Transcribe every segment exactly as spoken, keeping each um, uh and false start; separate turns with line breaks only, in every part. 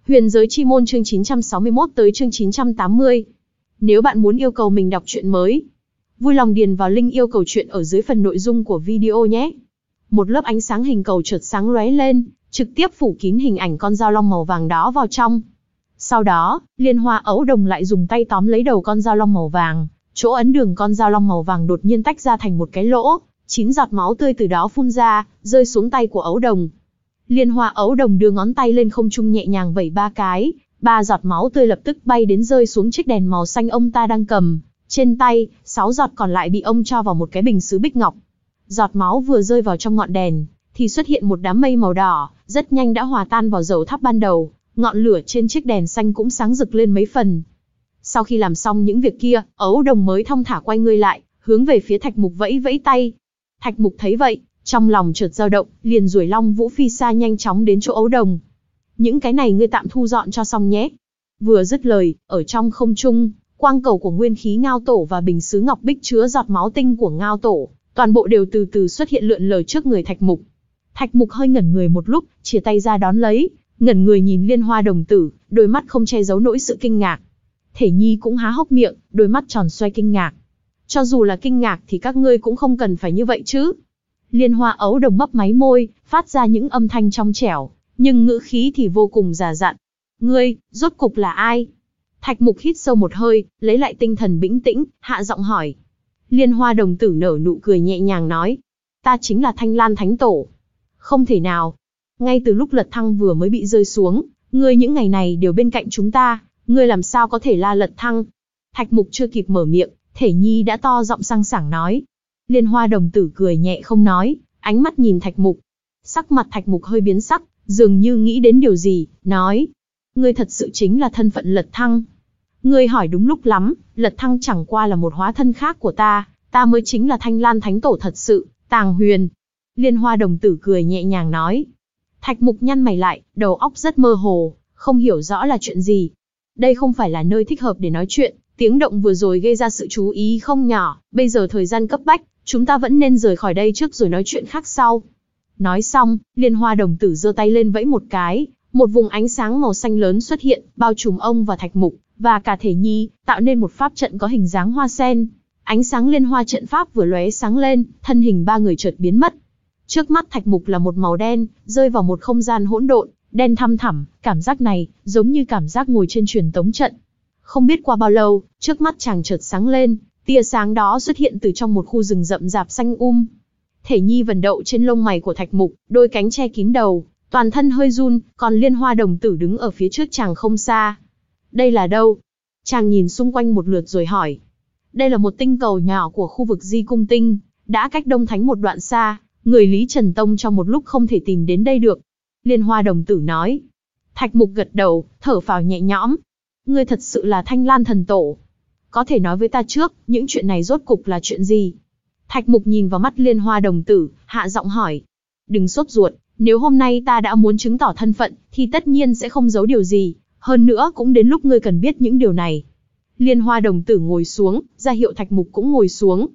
Huyền giới chi môn chương chín trăm sáu mươi mốt tới chương chín trăm tám mươi. Nếu bạn muốn yêu cầu mình đọc truyện mới, vui lòng điền vào link yêu cầu truyện ở dưới phần nội dung của video nhé. Một lớp ánh sáng hình cầu chợt sáng lóe lên, trực tiếp phủ kín hình ảnh con dao long màu vàng đó vào trong. Sau đó, Liên Hoa Ấu Đồng lại dùng tay tóm lấy đầu con dao long màu vàng, chỗ ấn đường con dao long màu vàng đột nhiên tách ra thành một cái lỗ, chín giọt máu tươi từ đó phun ra, rơi xuống tay của Ấu Đồng. Liên Hoa Ấu Đồng đưa ngón tay lên không trung nhẹ nhàng vẩy ba cái, ba giọt máu tươi lập tức bay đến rơi xuống chiếc đèn màu xanh ông ta đang cầm trên tay, sáu giọt còn lại bị ông cho vào một cái bình sứ bích ngọc. Giọt máu vừa rơi vào trong ngọn đèn, thì xuất hiện một đám mây màu đỏ, rất nhanh đã hòa tan vào dầu thắp ban đầu, ngọn lửa trên chiếc đèn xanh cũng sáng rực lên mấy phần. Sau khi làm xong những việc kia, Ấu Đồng mới thong thả quay người lại, hướng về phía Thạch Mục vẫy vẫy tay. Thạch Mục thấy vậy, trong lòng chợt dao động, liền duỗi Long Vũ phi xa nhanh chóng đến chỗ Ấu Đồng. Những cái này ngươi tạm thu dọn cho xong nhé. Vừa dứt lời, ở trong không trung, quang cầu của nguyên khí Ngao Tổ và bình sứ ngọc bích chứa giọt máu tinh của Ngao Tổ, toàn bộ đều từ từ xuất hiện lượn lờ trước người Thạch Mục. Thạch Mục hơi ngẩn người một lúc, chìa tay ra đón lấy, ngẩn người nhìn Liên Hoa Đồng tử, đôi mắt không che giấu nỗi sự kinh ngạc. Thể Nhi cũng há hốc miệng, đôi mắt tròn xoe kinh ngạc. Cho dù là kinh ngạc thì các ngươi cũng không cần phải như vậy chứ. Liên Hoa Ấu Đồng mấp máy môi, phát ra những âm thanh trong trẻo, nhưng ngữ khí thì vô cùng già dặn. Ngươi, rốt cục là ai? Thạch Mục hít sâu một hơi, lấy lại tinh thần bình tĩnh, hạ giọng hỏi. Liên Hoa Đồng tử nở nụ cười nhẹ nhàng nói. Ta chính là Thanh Lan Thánh Tổ. Không thể nào. Ngay từ lúc Lật Thăng vừa mới bị rơi xuống, ngươi những ngày này đều bên cạnh chúng ta, ngươi làm sao có thể la Lật Thăng? Thạch Mục chưa kịp mở miệng, Thể Nhi đã to giọng sang sảng nói. Liên Hoa Đồng tử cười nhẹ không nói, ánh mắt nhìn Thạch Mục. Sắc mặt Thạch Mục hơi biến sắc, dường như nghĩ đến điều gì, nói. Ngươi thật sự chính là thân phận Lật Thăng. Ngươi hỏi đúng lúc lắm, Lật Thăng chẳng qua là một hóa thân khác của ta, ta mới chính là Thanh Lan Thánh Tổ thật sự, Tàng Huyền. Liên Hoa Đồng tử cười nhẹ nhàng nói. Thạch Mục nhăn mày lại, đầu óc rất mơ hồ, không hiểu rõ là chuyện gì. Đây không phải là nơi thích hợp để nói chuyện, tiếng động vừa rồi gây ra sự chú ý không nhỏ, bây giờ thời gian cấp bách, chúng ta vẫn nên rời khỏi đây trước rồi nói chuyện khác sau. Nói xong, Liên Hoa Đồng tử giơ tay lên vẫy một cái, một vùng ánh sáng màu xanh lớn xuất hiện, bao trùm ông và Thạch Mục, và cả Thể Nhi, tạo nên một pháp trận có hình dáng hoa sen. Ánh sáng liên hoa trận pháp vừa lóe sáng lên, thân hình ba người chợt biến mất. Trước mắt Thạch Mục là một màu đen, rơi vào một không gian hỗn độn, đen thăm thẳm, cảm giác này, giống như cảm giác ngồi trên truyền tống trận. Không biết qua bao lâu, trước mắt chàng chợt sáng lên, tia sáng đó xuất hiện từ trong một khu rừng rậm rạp xanh um. Thể Nhi vần đậu trên lông mày của Thạch Mục, đôi cánh che kín đầu, toàn thân hơi run, còn Liên Hoa Đồng tử đứng ở phía trước chàng không xa. Đây là đâu? Chàng nhìn xung quanh một lượt rồi hỏi. Đây là một tinh cầu nhỏ của khu vực Di Cung Tinh, đã cách Đông Thánh một đoạn xa, người Lý Trần Tông trong một lúc không thể tìm đến đây được. Liên Hoa Đồng tử nói. Thạch Mục gật đầu, thở phào nhẹ nhõm. Ngươi thật sự là Thanh Lan Thần Tổ. Có thể nói với ta trước, những chuyện này rốt cục là chuyện gì? Thạch Mục nhìn vào mắt Liên Hoa Đồng tử, hạ giọng hỏi. Đừng sốt ruột, nếu hôm nay ta đã muốn chứng tỏ thân phận, thì tất nhiên sẽ không giấu điều gì, hơn nữa cũng đến lúc ngươi cần biết những điều này. Liên Hoa Đồng tử ngồi xuống, ra hiệu Thạch Mục cũng ngồi xuống.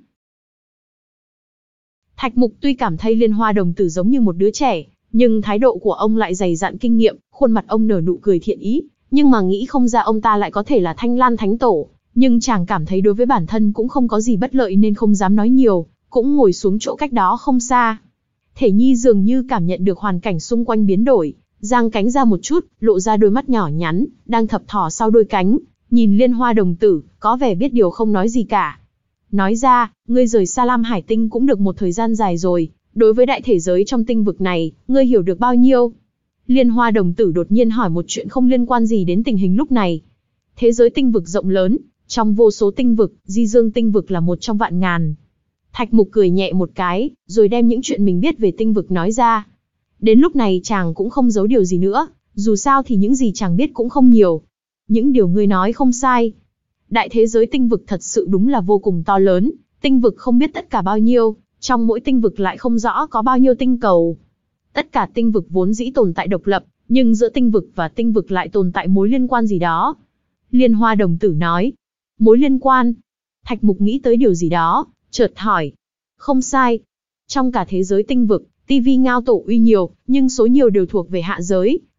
Thạch Mục tuy cảm thấy Liên Hoa Đồng tử giống như một đứa trẻ, nhưng thái độ của ông lại dày dặn kinh nghiệm, khuôn mặt ông nở nụ cười thiện ý, nhưng mà nghĩ không ra ông ta lại có thể là Thanh Lan Thánh Tổ, nhưng chàng cảm thấy đối với bản thân cũng không có gì bất lợi nên không dám nói nhiều, cũng ngồi xuống chỗ cách đó không xa. Thể Nhi dường như cảm nhận được hoàn cảnh xung quanh biến đổi, giang cánh ra một chút, lộ ra đôi mắt nhỏ nhắn, đang thập thò sau đôi cánh, nhìn Liên Hoa Đồng tử, có vẻ biết điều không nói gì cả. Nói ra, ngươi rời Sa Lam Hải Tinh cũng được một thời gian dài rồi, đối với đại thể giới trong tinh vực này, ngươi hiểu được bao nhiêu? Liên Hoa Đồng tử đột nhiên hỏi một chuyện không liên quan gì đến tình hình lúc này. Thế giới tinh vực rộng lớn, trong vô số tinh vực, Di Dương tinh vực là một trong vạn ngàn. Thạch Mục cười nhẹ một cái, rồi đem những chuyện mình biết về tinh vực nói ra. Đến lúc này chàng cũng không giấu điều gì nữa, dù sao thì những gì chàng biết cũng không nhiều. Những điều ngươi nói không sai. Đại thế giới tinh vực thật sự đúng là vô cùng to lớn, tinh vực không biết tất cả bao nhiêu, trong mỗi tinh vực lại không rõ có bao nhiêu tinh cầu. Tất cả tinh vực vốn dĩ tồn tại độc lập, nhưng giữa tinh vực và tinh vực lại tồn tại mối liên quan gì đó. Liên Hoa Đồng tử nói. Mối liên quan? Thạch Mục nghĩ tới điều gì đó, chợt hỏi. Không sai. Trong cả thế giới tinh vực, ti vi Ngao Tổ uy nhiều, nhưng số nhiều đều thuộc về hạ giới,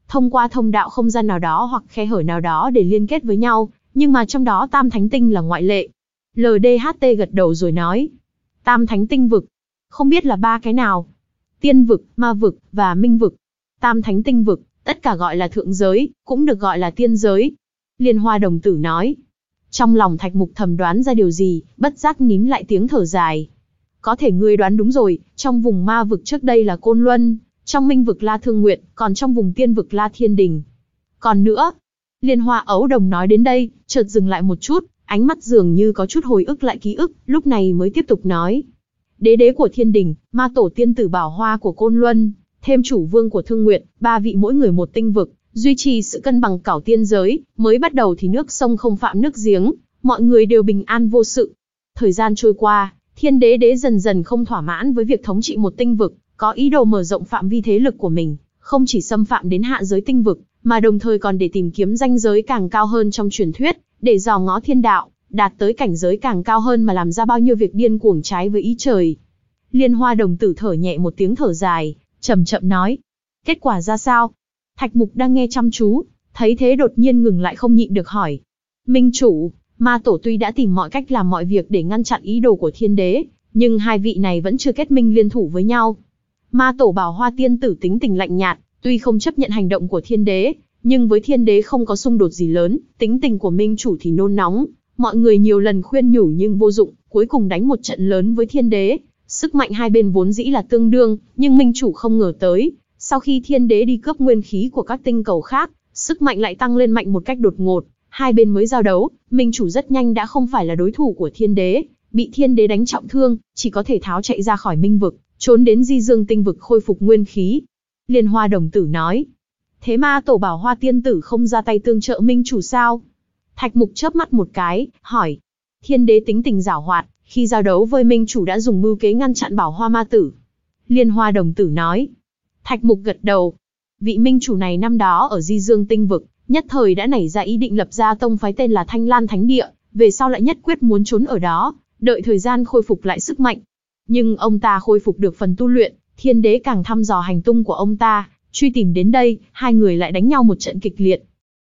thông qua thông đạo không gian nào đó hoặc khe hở nào đó để liên kết với nhau, nhưng mà trong đó Tam Thánh Tinh là ngoại lệ. lờ đê hát tê gật đầu rồi nói. Tam Thánh Tinh vực. Không biết là ba cái nào? Tiên vực, ma vực, và minh vực. Tam Thánh Tinh vực, tất cả gọi là thượng giới, cũng được gọi là tiên giới. Liên Hoa đồng tử nói. Trong lòng Thạch Mục thầm đoán ra điều gì, bất giác nín lại tiếng thở dài. Có thể ngươi đoán đúng rồi, trong vùng ma vực trước đây là Côn Luân, trong minh vực La Thương Nguyệt, còn trong vùng tiên vực La Thiên Đình. Còn nữa, Liên Hoa ấu đồng nói đến đây, chợt dừng lại một chút, ánh mắt dường như có chút hồi ức lại ký ức, lúc này mới tiếp tục nói. Đế đế của Thiên Đình, ma tổ tiên tử Bảo Hoa của Côn Luân, thêm chủ vương của Thương Nguyệt, ba vị mỗi người một tinh vực, duy trì sự cân bằng cảo tiên giới, mới bắt đầu thì nước sông không phạm nước giếng, mọi người đều bình an vô sự. Thời gian trôi qua, Thiên Đế đế dần dần không thỏa mãn với việc thống trị một tinh vực, có ý đồ mở rộng phạm vi thế lực của mình, không chỉ xâm phạm đến hạ giới tinh vực, mà đồng thời còn để tìm kiếm ranh giới càng cao hơn trong truyền thuyết, để dò ngó thiên đạo, đạt tới cảnh giới càng cao hơn mà làm ra bao nhiêu việc điên cuồng trái với ý trời. Liên Hoa đồng tử thở nhẹ một tiếng thở dài, chậm chậm nói. Kết quả ra sao? Thạch Mục đang nghe chăm chú, thấy thế đột nhiên ngừng lại không nhịn được hỏi. Minh chủ, ma tổ tuy đã tìm mọi cách làm mọi việc để ngăn chặn ý đồ của Thiên Đế, nhưng hai vị này vẫn chưa kết minh liên thủ với nhau. Ma tổ Bảo Hoa tiên tử tính tình lạnh nhạt, tuy không chấp nhận hành động của Thiên Đế, nhưng với Thiên Đế không có xung đột gì lớn, tính tình của Minh chủ thì nôn nóng, mọi người nhiều lần khuyên nhủ nhưng vô dụng, cuối cùng đánh một trận lớn với Thiên Đế. Sức mạnh hai bên vốn dĩ là tương đương, nhưng Minh chủ không ngờ tới, sau khi Thiên Đế đi cướp nguyên khí của các tinh cầu khác, sức mạnh lại tăng lên mạnh một cách đột ngột, hai bên mới giao đấu, Minh chủ rất nhanh đã không phải là đối thủ của Thiên Đế, bị Thiên Đế đánh trọng thương, chỉ có thể tháo chạy ra khỏi Minh vực, trốn đến Di Dương tinh vực khôi phục nguyên khí. Liên Hoa đồng tử nói, thế ma tổ Bảo Hoa tiên tử không ra tay tương trợ Minh chủ sao? Thạch Mục chớp mắt một cái, hỏi. Thiên Đế tính tình giảo hoạt, khi giao đấu với Minh chủ đã dùng mưu kế ngăn chặn Bảo Hoa ma tử. Liên Hoa đồng tử nói. Thạch Mục gật đầu. Vị Minh chủ này năm đó ở Di Dương tinh vực, nhất thời đã nảy ra ý định lập ra tông phái tên là Thanh Lan Thánh Địa, về sau lại nhất quyết muốn trốn ở đó, đợi thời gian khôi phục lại sức mạnh. Nhưng ông ta khôi phục được phần tu luyện, Thiên Đế càng thăm dò hành tung của ông ta, truy tìm đến đây, hai người lại đánh nhau một trận kịch liệt.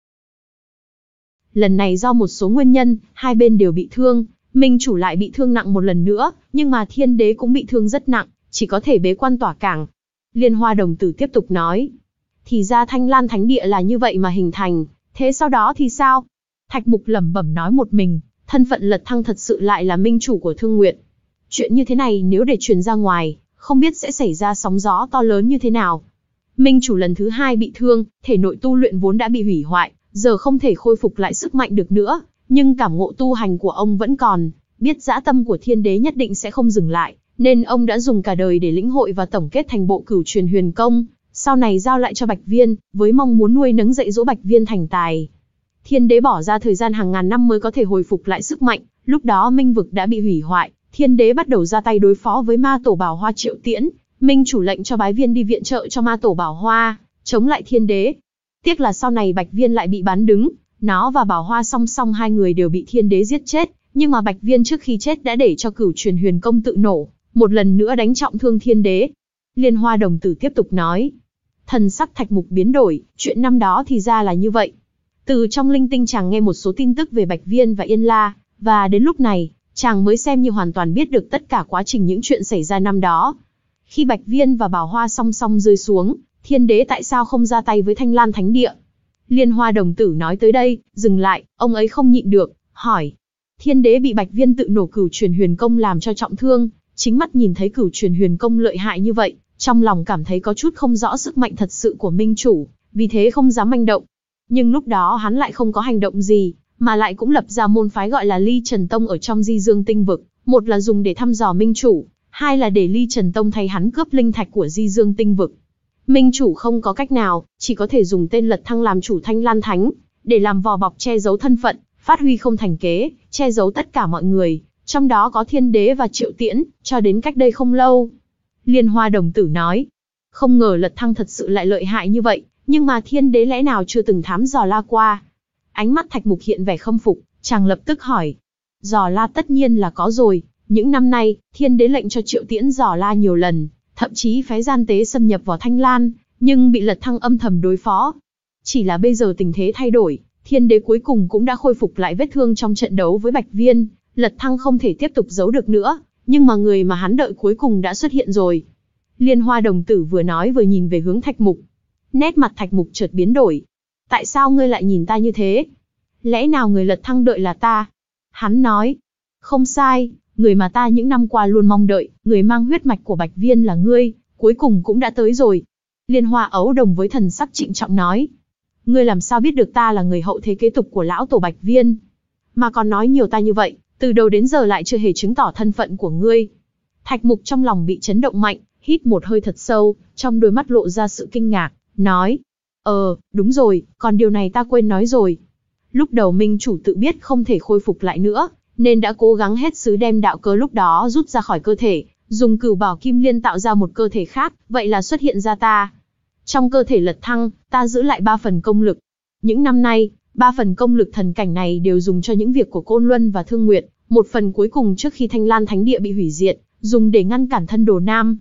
Lần này do một số nguyên nhân, hai bên đều bị thương, Minh chủ lại bị thương nặng một lần nữa, nhưng mà Thiên Đế cũng bị thương rất nặng, chỉ có thể bế quan tỏa cảng. Liên Hoa đồng tử tiếp tục nói. Thì ra Thanh Lan Thánh Địa là như vậy mà hình thành, thế sau đó thì sao? Thạch Mục lẩm bẩm nói một mình, thân phận Lật Thăng thật sự lại là minh chủ của Thương Nguyệt. Chuyện như thế này nếu để truyền ra ngoài, không biết sẽ xảy ra sóng gió to lớn như thế nào. Minh chủ lần thứ hai bị thương, thể nội tu luyện vốn đã bị hủy hoại, giờ không thể khôi phục lại sức mạnh được nữa, nhưng cảm ngộ tu hành của ông vẫn còn, biết dã tâm của Thiên Đế nhất định sẽ không dừng lại, nên ông đã dùng cả đời để lĩnh hội và tổng kết thành bộ Cửu Truyền Huyền Công, sau này giao lại cho Bạch Viên, với mong muốn nuôi nấng dạy dỗ Bạch Viên thành tài. Thiên Đế bỏ ra thời gian hàng ngàn năm mới có thể hồi phục lại sức mạnh, lúc đó Minh vực đã bị hủy hoại, Thiên Đế bắt đầu ra tay đối phó với ma tổ Bảo Hoa Triệu Tiễn, Minh chủ lệnh cho Bái Viên đi viện trợ cho ma tổ Bảo Hoa, chống lại Thiên Đế. Tiếc là sau này Bạch Viên lại bị bán đứng, nó và Bảo Hoa song song hai người đều bị Thiên Đế giết chết, nhưng mà Bạch Viên trước khi chết đã để cho Cửu Truyền Huyền Công tự nổ, một lần nữa đánh trọng thương Thiên Đế. Liên Hoa đồng tử tiếp tục nói. Thần sắc Thạch Mục biến đổi, chuyện năm đó thì ra là như vậy. Từ trong linh tinh chàng nghe một số tin tức về Bạch Viên và Yên La, và đến lúc này, chàng mới xem như hoàn toàn biết được tất cả quá trình những chuyện xảy ra năm đó. Khi Bạch Viên và Bảo Hoa song song rơi xuống, Thiên Đế tại sao không ra tay với Thanh Lan Thánh Địa? Liên Hoa đồng tử nói tới đây, dừng lại, ông ấy không nhịn được, hỏi. Thiên Đế bị Bạch Viên tự nổ Cửu Truyền Huyền Công làm cho trọng thương, chính mắt nhìn thấy Cửu Truyền Huyền Công lợi hại như vậy, trong lòng cảm thấy có chút không rõ sức mạnh thật sự của Minh chủ, vì thế không dám manh động. Nhưng lúc đó hắn lại không có hành động gì, mà lại cũng lập ra môn phái gọi là Ly Trần Tông ở trong Di Dương tinh vực, một là dùng để thăm dò Minh chủ, hai là để Ly Trần Tông thay hắn cướp linh thạch của Di Dương tinh vực. Minh chủ không có cách nào, chỉ có thể dùng tên Lật Thăng làm chủ Thanh Lan Thánh, để làm vỏ bọc che giấu thân phận, phát huy không thành kế, che giấu tất cả mọi người, trong đó có Thiên Đế và Triệu Tiễn, cho đến cách đây không lâu. Liên Hoa đồng tử nói, không ngờ Lật Thăng thật sự lại lợi hại như vậy, nhưng mà Thiên Đế lẽ nào chưa từng thám dò la qua? Ánh mắt Thạch Mục hiện vẻ khâm phục, chàng lập tức hỏi. Dò la tất nhiên là có rồi, những năm nay, Thiên Đế lệnh cho Triệu Tiễn dò la nhiều lần, thậm chí phái gian tế xâm nhập vào Thanh Lan, nhưng bị Lật Thăng âm thầm đối phó. Chỉ là bây giờ tình thế thay đổi, thiên đế cuối cùng cũng đã khôi phục lại vết thương trong trận đấu với Bạch Viên, Lật Thăng không thể tiếp tục giấu được nữa, nhưng mà người mà hắn đợi cuối cùng đã xuất hiện rồi. Liên Hoa đồng tử vừa nói vừa nhìn về hướng Thạch Mục. Nét mặt Thạch Mục chợt biến đổi. Tại sao ngươi lại nhìn ta như thế? Lẽ nào người Lật Thăng đợi là ta? Hắn nói. Không sai, người mà ta những năm qua luôn mong đợi, người mang huyết mạch của Bạch Viên là ngươi, cuối cùng cũng đã tới rồi. Liên Hoa ấu đồng với thần sắc trịnh trọng nói. Ngươi làm sao biết được ta là người hậu thế kế tục của lão tổ Bạch Viên? Mà còn nói nhiều ta như vậy, từ đầu đến giờ lại chưa hề chứng tỏ thân phận của ngươi. Thạch Mục trong lòng bị chấn động mạnh, hít một hơi thật sâu, trong đôi mắt lộ ra sự kinh ngạc, nói. Ờ, đúng rồi, còn điều này ta quên nói rồi. Lúc đầu Minh chủ tự biết không thể khôi phục lại nữa, nên đã cố gắng hết sức đem đạo cơ lúc đó rút ra khỏi cơ thể, dùng cửu bảo kim liên tạo ra một cơ thể khác, vậy là xuất hiện ra ta. Trong cơ thể Lật Thăng, ta giữ lại ba phần công lực. Những năm nay, ba phần công lực thần cảnh này đều dùng cho những việc của Côn Luân và Thương Nguyệt, một phần cuối cùng trước khi Thanh Lan Thánh Địa bị hủy diệt, dùng để ngăn cản thân Đồ Nam.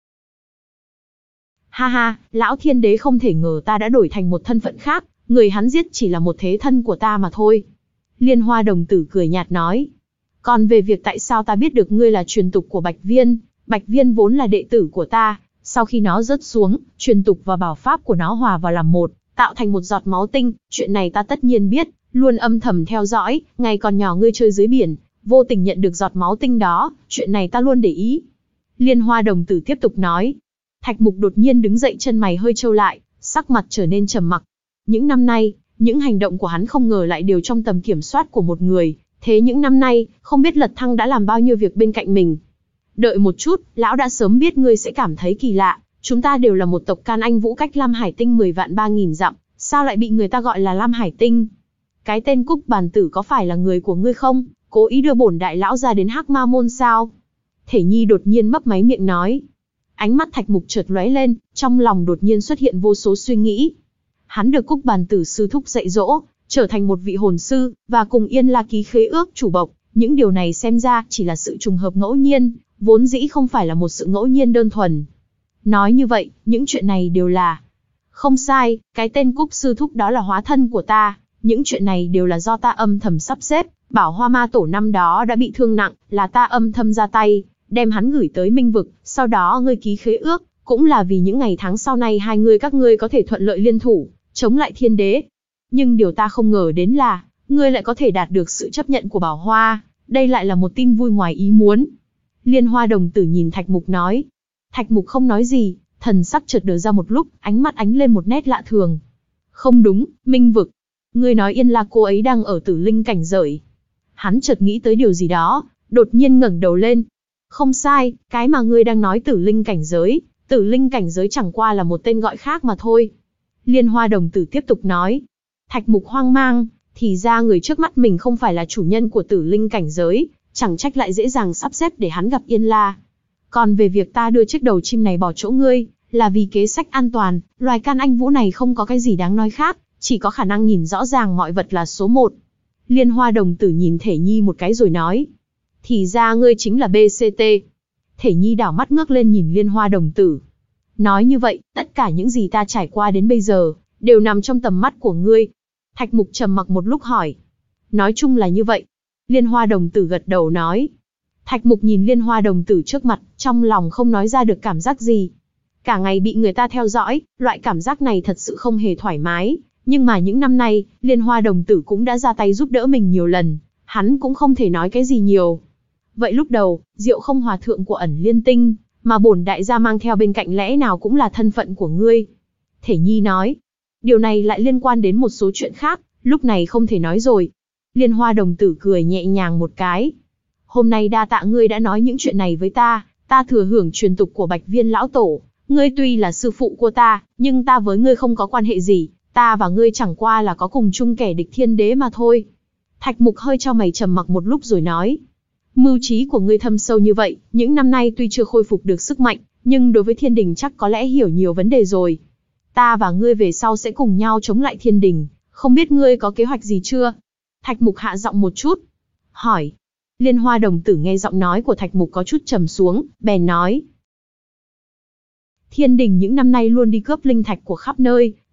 Ha ha, lão thiên đế không thể ngờ ta đã đổi thành một thân phận khác, người hắn giết chỉ là một thế thân của ta mà thôi. Liên Hoa đồng tử cười nhạt nói. Còn về việc tại sao ta biết được ngươi là truyền tục của Bạch Viên, Bạch Viên vốn là đệ tử của ta, sau khi nó rớt xuống, truyền tục và bảo pháp của nó hòa vào làm một, tạo thành một giọt máu tinh, chuyện này ta tất nhiên biết, luôn âm thầm theo dõi, ngày còn nhỏ ngươi chơi dưới biển, vô tình nhận được giọt máu tinh đó, chuyện này ta luôn để ý. Liên Hoa đồng tử tiếp tục nói. Thạch Mục đột nhiên đứng dậy, chân mày hơi trâu lại, sắc mặt trở nên trầm mặc. Những năm nay, những hành động của hắn không ngờ lại đều trong tầm kiểm soát của một người, thế những năm nay, không biết Lật Thăng đã làm bao nhiêu việc bên cạnh mình. Đợi một chút, lão đã sớm biết ngươi sẽ cảm thấy kỳ lạ, chúng ta đều là một tộc Can Anh Vũ cách Lam Hải Tinh mười vạn ba nghìn dặm, sao lại bị người ta gọi là Lam Hải Tinh? Cái tên Cúc Bàn Tử có phải là người của ngươi không? Cố ý đưa bổn đại lão ra đến Hắc Ma môn sao? Thể Nhi đột nhiên mấp máy miệng nói. Ánh mắt Thạch Mục chợt lóe lên, trong lòng đột nhiên xuất hiện vô số suy nghĩ. Hắn được Cúc Bàn Tử sư thúc dạy dỗ, trở thành một vị hồn sư, và cùng Yên La ký khế ước chủ bộc, những điều này xem ra chỉ là sự trùng hợp ngẫu nhiên, vốn dĩ không phải là một sự ngẫu nhiên đơn thuần. Nói như vậy, những chuyện này đều là... Không sai, cái tên Cúc sư thúc đó là hóa thân của ta, những chuyện này đều là do ta âm thầm sắp xếp, Bảo Hoa Ma Tổ năm đó đã bị thương nặng, là ta âm thầm ra tay, đem hắn gửi tới Minh Vực, sau đó ngươi ký khế ước, cũng là vì những ngày tháng sau này hai người các ngươi có thể thuận lợi liên thủ, chống lại thiên đế. Nhưng điều ta không ngờ đến là, ngươi lại có thể đạt được sự chấp nhận của Bảo Hoa, đây lại là một tin vui ngoài ý muốn. Liên Hoa đồng tử nhìn Thạch Mục nói. Thạch Mục không nói gì, thần sắc chợt đờ ra một lúc, ánh mắt ánh lên một nét lạ thường. Không đúng, Minh Vực. Ngươi nói Yên La cô ấy đang ở Tử Linh cảnh giới. Hắn chợt nghĩ tới điều gì đó, đột nhiên ngẩng đầu lên. Không sai, cái mà ngươi đang nói Tử Linh cảnh giới, Tử Linh cảnh giới chẳng qua là một tên gọi khác mà thôi. Liên Hoa đồng tử tiếp tục nói. Thạch Mục hoang mang, thì ra người trước mắt mình không phải là chủ nhân của Tử Linh cảnh giới, chẳng trách lại dễ dàng sắp xếp để hắn gặp Yên La. Còn về việc ta đưa chiếc đầu chim này bỏ chỗ ngươi, là vì kế sách an toàn, loài Can Anh Vũ này không có cái gì đáng nói khác, chỉ có khả năng nhìn rõ ràng mọi vật là số một. Liên Hoa đồng tử nhìn Thể Nhi một cái rồi nói. Thì ra ngươi chính là bê xê tê. Thể Nhi đảo mắt ngước lên nhìn Liên Hoa đồng tử. Nói như vậy, tất cả những gì ta trải qua đến bây giờ, đều nằm trong tầm mắt của ngươi. Thạch Mục trầm mặc một lúc hỏi. Nói chung là như vậy. Liên Hoa đồng tử gật đầu nói. Thạch Mục nhìn Liên Hoa đồng tử trước mặt, trong lòng không nói ra được cảm giác gì. Cả ngày bị người ta theo dõi, loại cảm giác này thật sự không hề thoải mái. Nhưng mà những năm nay, Liên Hoa đồng tử cũng đã ra tay giúp đỡ mình nhiều lần, hắn cũng không thể nói cái gì nhiều. Vậy lúc đầu, Diệu Không hòa thượng của Ẩn Liên Tinh, mà bổn đại gia mang theo bên cạnh lẽ nào cũng là thân phận của ngươi? Thể Nhi nói. Điều này lại liên quan đến một số chuyện khác, lúc này không thể nói rồi. Liên Hoa đồng tử cười nhẹ nhàng một cái. Hôm nay đa tạ ngươi đã nói những chuyện này với ta, ta thừa hưởng truyền tục của Bạch Viên lão tổ. Ngươi tuy là sư phụ của ta, nhưng ta với ngươi không có quan hệ gì, ta và ngươi chẳng qua là có cùng chung kẻ địch thiên đế mà thôi. Thạch Mục hơi chau mày trầm mặc một lúc rồi nói. Mưu trí của ngươi thâm sâu như vậy, những năm nay tuy chưa khôi phục được sức mạnh, nhưng đối với thiên đình chắc có lẽ hiểu nhiều vấn đề rồi. Ta và ngươi về sau sẽ cùng nhau chống lại thiên đình, không biết ngươi có kế hoạch gì chưa? Thạch Mục hạ giọng một chút, hỏi. Liên Hoa đồng tử nghe giọng nói của Thạch Mục có chút trầm xuống, bèn nói. Thiên đình những năm nay luôn đi cướp linh thạch của khắp nơi,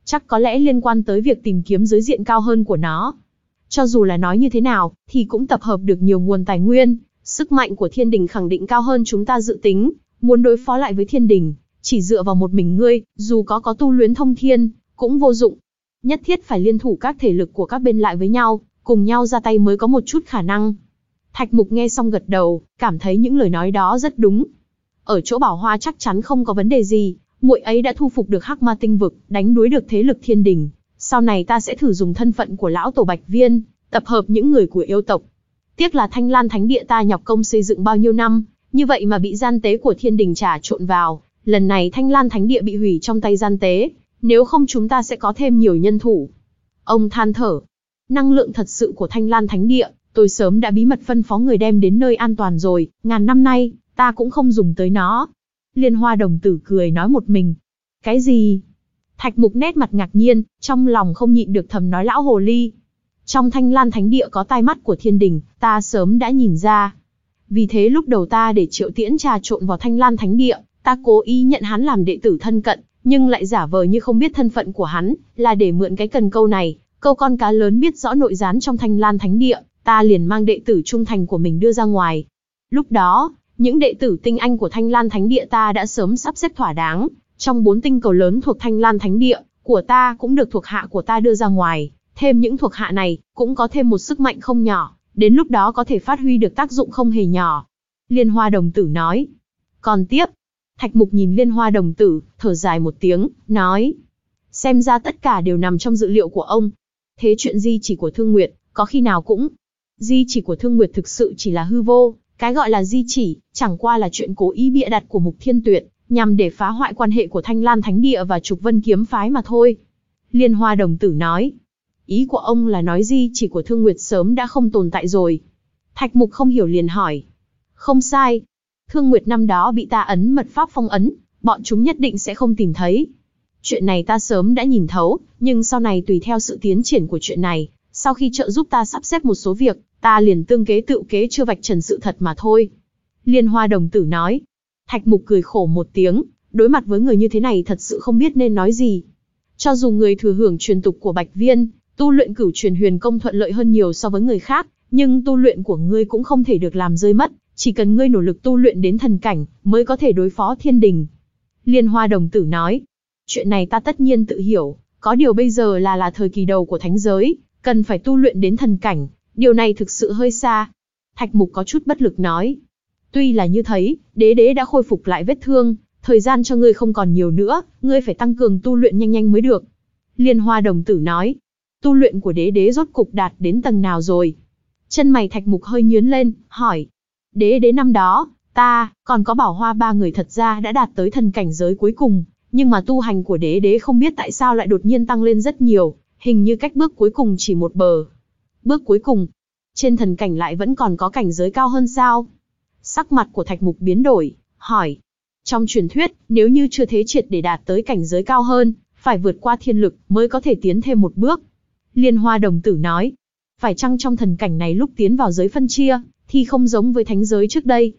chắc có lẽ liên quan tới việc tìm kiếm giới diện cao hơn của nó. Cho dù là nói như thế nào, thì cũng tập hợp được nhiều nguồn tài nguyên, sức mạnh của thiên đình khẳng định cao hơn chúng ta dự tính, muốn đối phó lại với thiên đình, chỉ dựa vào một mình ngươi, dù có có tu luyện thông thiên, cũng vô dụng. Nhất thiết phải liên thủ các thể lực của các bên lại với nhau, cùng nhau ra tay mới có một chút khả năng. Thạch Mục nghe xong gật đầu, cảm thấy những lời nói đó rất đúng. Ở chỗ Bảo Hoa chắc chắn không có vấn đề gì, muội ấy đã thu phục được Hắc Ma tinh vực, đánh đuổi được thế lực thiên đình. Sau này ta sẽ thử dùng thân phận của lão tổ Bạch Viên, tập hợp những người của yêu tộc. Tiếc là Thanh Lan Thánh Địa ta nhọc công xây dựng bao nhiêu năm, như vậy mà bị gian tế của thiên đình trà trộn vào. Lần này Thanh Lan Thánh Địa bị hủy trong tay gian tế, nếu không chúng ta sẽ có thêm nhiều nhân thủ. Ông than thở, năng lượng thật sự của Thanh Lan Thánh Địa, tôi sớm đã bí mật phân phó người đem đến nơi an toàn rồi, ngàn năm nay, ta cũng không dùng tới nó. Liên Hoa đồng tử cười nói một mình. Cái gì? Thạch Mục nét mặt ngạc nhiên, trong lòng không nhịn được thầm nói lão hồ ly. Trong Thanh Lan Thánh Địa có tai mắt của thiên đình, ta sớm đã nhìn ra. Vì thế lúc đầu ta để Triệu Tiễn trà trộn vào Thanh Lan Thánh Địa, ta cố ý nhận hắn làm đệ tử thân cận, nhưng lại giả vờ như không biết thân phận của hắn, là để mượn cái cần câu này, câu con cá lớn biết rõ nội gián trong Thanh Lan Thánh Địa, ta liền mang đệ tử trung thành của mình đưa ra ngoài. Lúc đó, những đệ tử tinh anh của Thanh Lan Thánh Địa ta đã sớm sắp xếp thỏa đáng, trong bốn tinh cầu lớn thuộc Thanh Lan Thánh Địa, của ta cũng được thuộc hạ của ta đưa ra ngoài, thêm những thuộc hạ này, cũng có thêm một sức mạnh không nhỏ, đến lúc đó có thể phát huy được tác dụng không hề nhỏ. Liên Hoa đồng tử nói. Còn tiếp, Thạch Mục nhìn Liên Hoa đồng tử, thở dài một tiếng, nói. Xem ra tất cả đều nằm trong dự liệu của ông. Thế chuyện di chỉ của Thương Nguyệt, có khi nào cũng... Di chỉ của Thương Nguyệt thực sự chỉ là hư vô, cái gọi là di chỉ, chẳng qua là chuyện cố ý bịa đặt của Mục Thiên Tuyệt, nhằm để phá hoại quan hệ của Thanh Lan Thánh Địa và Trục Vân Kiếm Phái mà thôi. Liên Hoa đồng tử nói. Ý của ông là nói di chỉ của Thương Nguyệt sớm đã không tồn tại rồi. Thạch Mục không hiểu liền hỏi. Không sai. Thương Nguyệt năm đó bị ta ấn mật pháp phong ấn, bọn chúng nhất định sẽ không tìm thấy. Chuyện này ta sớm đã nhìn thấu, nhưng sau này tùy theo sự tiến triển của chuyện này, sau khi trợ giúp ta sắp xếp một số việc, ta liền tương kế tự kế chưa vạch trần sự thật mà thôi. Liên Hoa đồng tử nói. Thạch Mục cười khổ một tiếng, đối mặt với người như thế này thật sự không biết nên nói gì. Cho dù người thừa hưởng truyền tục của Bạch Viên, tu luyện Cửu Truyền Huyền Công thuận lợi hơn nhiều so với người khác, nhưng tu luyện của ngươi cũng không thể được làm rơi mất, chỉ cần ngươi nỗ lực tu luyện đến thần cảnh, mới có thể đối phó thiên đình. Liên Hoa đồng tử nói. Chuyện này ta tất nhiên tự hiểu, có điều bây giờ là là thời kỳ đầu của thánh giới, cần phải tu luyện đến thần cảnh, điều này thực sự hơi xa. Thạch Mục có chút bất lực nói. Tuy là như thế, đế đế đã khôi phục lại vết thương, thời gian cho ngươi không còn nhiều nữa, ngươi phải tăng cường tu luyện nhanh nhanh mới được. Liên Hoa đồng tử nói. Tu luyện của đế đế rốt cục đạt đến tầng nào rồi? Chân mày Thạch Mục hơi nhướng lên, hỏi. Đế đế năm đó, ta, còn có Bảo Hoa ba người thật ra đã đạt tới thần cảnh giới cuối cùng, nhưng mà tu hành của đế đế không biết tại sao lại đột nhiên tăng lên rất nhiều, hình như cách bước cuối cùng chỉ một bờ. Bước cuối cùng, trên thần cảnh lại vẫn còn có cảnh giới cao hơn sao? Sắc mặt của Thạch Mục biến đổi, hỏi. Trong truyền thuyết, nếu như chưa thế triệt để đạt tới cảnh giới cao hơn, phải vượt qua thiên lực mới có thể tiến thêm một bước. Liên Hoa đồng tử nói. Phải chăng trong thần cảnh này lúc tiến vào giới phân chia, thì không giống với thánh giới trước đây?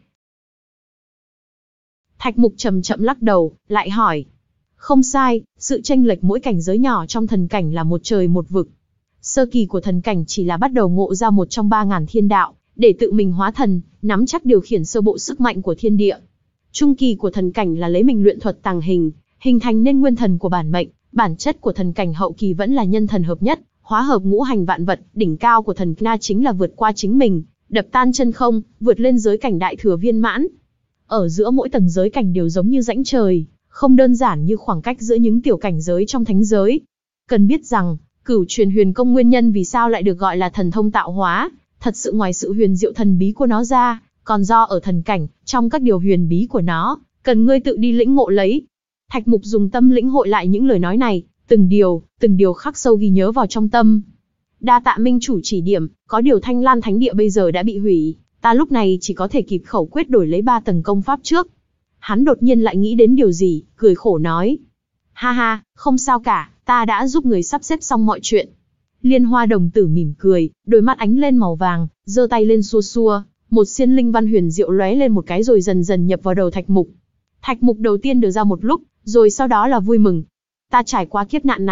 Thạch Mục chậm chậm lắc đầu, lại hỏi. Không sai, sự chênh lệch mỗi cảnh giới nhỏ trong thần cảnh là một trời một vực. Sơ kỳ của thần cảnh chỉ là bắt đầu ngộ ra một trong ba ngàn thiên đạo, để tự mình hóa thần, nắm chắc điều khiển sơ bộ sức mạnh của thiên địa. Trung kỳ của thần cảnh là lấy mình luyện thuật tàng hình, hình thành nên nguyên thần của bản mệnh. Bản chất của thần cảnh hậu kỳ vẫn là nhân thần hợp nhất, hóa hợp ngũ hành vạn vật. Đỉnh cao của thần na chính là vượt qua chính mình, đập tan chân không, vượt lên giới cảnh đại thừa viên mãn. Ở giữa mỗi tầng giới cảnh đều giống như rãnh trời, không đơn giản như khoảng cách giữa những tiểu cảnh giới trong thánh giới. Cần biết rằng, Cửu Truyền Huyền Công nguyên nhân vì sao lại được gọi là thần thông tạo hóa, thật sự ngoài sự huyền diệu thần bí của nó ra, còn do ở thần cảnh, trong các điều huyền bí của nó, cần ngươi tự đi lĩnh ngộ lấy. Thạch Mục dùng tâm lĩnh hội lại những lời nói này, từng điều, từng điều khắc sâu ghi nhớ vào trong tâm. Đa tạ minh chủ chỉ điểm, có điều Thanh Lan Thánh Địa bây giờ đã bị hủy, ta lúc này chỉ có thể kịp khẩu quyết đổi lấy ba tầng công pháp trước. Hắn đột nhiên lại nghĩ đến điều gì, cười khổ nói. Ha ha, không sao cả, ta đã giúp người sắp xếp xong mọi chuyện. Liên Hoa đồng tử mỉm cười, đôi mắt ánh lên màu vàng, giơ tay lên xua xua, một xiên linh văn huyền diệu lóe lên một cái rồi dần dần nhập vào đầu Thạch Mục. Thạch Mục đầu tiên đưa ra một lúc, rồi sau đó là vui mừng. Ta trải qua kiếp nạn này,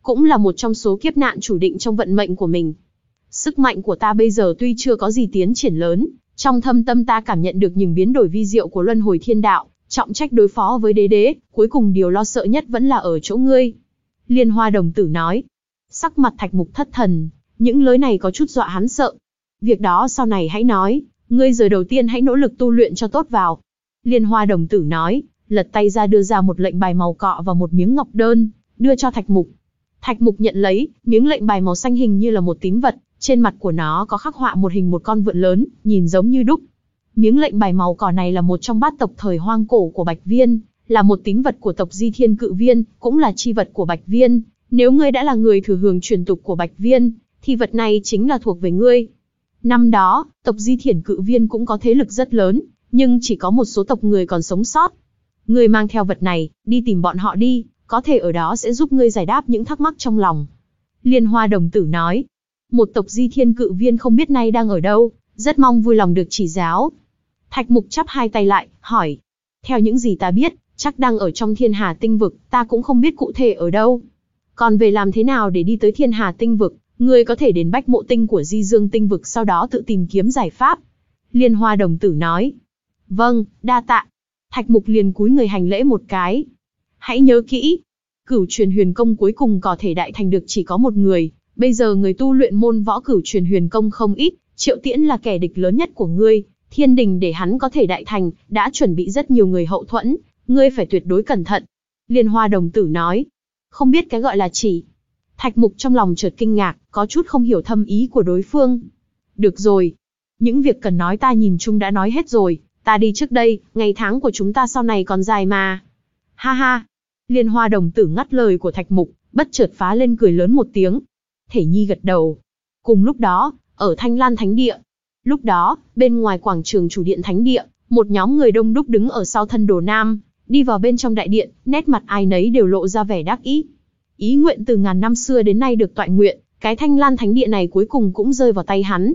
cũng là một trong số kiếp nạn chủ định trong vận mệnh của mình. Sức mạnh của ta bây giờ tuy chưa có gì tiến triển lớn, trong thâm tâm ta cảm nhận được những biến đổi vi diệu của luân hồi thiên đạo, trọng trách đối phó với đế đế, cuối cùng điều lo sợ nhất vẫn là ở chỗ ngươi. Liên Hoa đồng tử nói. Sắc mặt Thạch Mục thất thần, những lời này có chút dọa hắn sợ. Việc đó sau này hãy nói, ngươi giờ đầu tiên hãy nỗ lực tu luyện cho tốt vào. Liên Hoa đồng tử nói, lật tay ra đưa ra một lệnh bài màu cọ và một miếng ngọc đơn, đưa cho Thạch Mục. Thạch Mục nhận lấy, miếng lệnh bài màu xanh hình như là một tín vật, trên mặt của nó có khắc họa một hình một con vượn lớn, nhìn giống như đúc. Miếng lệnh bài màu cỏ này là một trong bát tộc thời hoang cổ của Bạch Viên, là một tín vật của tộc Di Thiên Cự Viên, cũng là chi vật của Bạch Viên. Nếu ngươi đã là người thừa hưởng truyền tục của Bạch Viên, thì vật này chính là thuộc về ngươi. Năm đó, tộc Di Thiên Cự Viên cũng có thế lực rất lớn, nhưng chỉ có một số tộc người còn sống sót. Ngươi mang theo vật này, đi tìm bọn họ đi, có thể ở đó sẽ giúp ngươi giải đáp những thắc mắc trong lòng. Liên Hoa đồng tử nói. Một tộc Di Thiên Cự Viên không biết nay đang ở đâu, rất mong vui lòng được chỉ giáo. Thạch Mục chắp hai tay lại, hỏi. Theo những gì ta biết, chắc đang ở trong Thiên Hà Tinh Vực, ta cũng không biết cụ thể ở đâu. Còn về làm thế nào để đi tới Thiên Hà Tinh Vực, ngươi có thể đến Bách Mộ Tinh của Di Dương Tinh Vực sau đó tự tìm kiếm giải pháp. Liên Hoa đồng tử nói. Vâng, đa tạ. Thạch Mục liền cúi người hành lễ một cái. Hãy nhớ kỹ, Cửu Truyền Huyền Công cuối cùng có thể đại thành được chỉ có một người. Bây giờ người tu luyện môn võ Cửu Truyền Huyền Công không ít, Triệu Tiễn là kẻ địch lớn nhất của ngươi. Thiên đình để hắn có thể đại thành, đã chuẩn bị rất nhiều người hậu thuẫn, ngươi phải tuyệt đối cẩn thận. Liên Hoa đồng tử nói. Không biết cái gọi là chỉ. Thạch Mục trong lòng chợt kinh ngạc, có chút không hiểu thâm ý của đối phương. Được rồi. Những việc cần nói ta nhìn chung đã nói hết rồi, ta đi trước đây, ngày tháng của chúng ta sau này còn dài mà. Ha ha. Liên Hoa đồng tử ngắt lời của Thạch Mục, bất chợt phá lên cười lớn một tiếng. Thể Nhi gật đầu. Cùng lúc đó, ở Thanh Lan Thánh Địa. Lúc đó, bên ngoài quảng trường chủ điện Thánh Địa, một nhóm người đông đúc đứng ở sau Thân Đồ Nam, đi vào bên trong đại điện, nét mặt ai nấy đều lộ ra vẻ đắc ý. Ý nguyện từ ngàn năm xưa đến nay được toại nguyện, cái Thanh Lan Thánh Địa này cuối cùng cũng rơi vào tay hắn.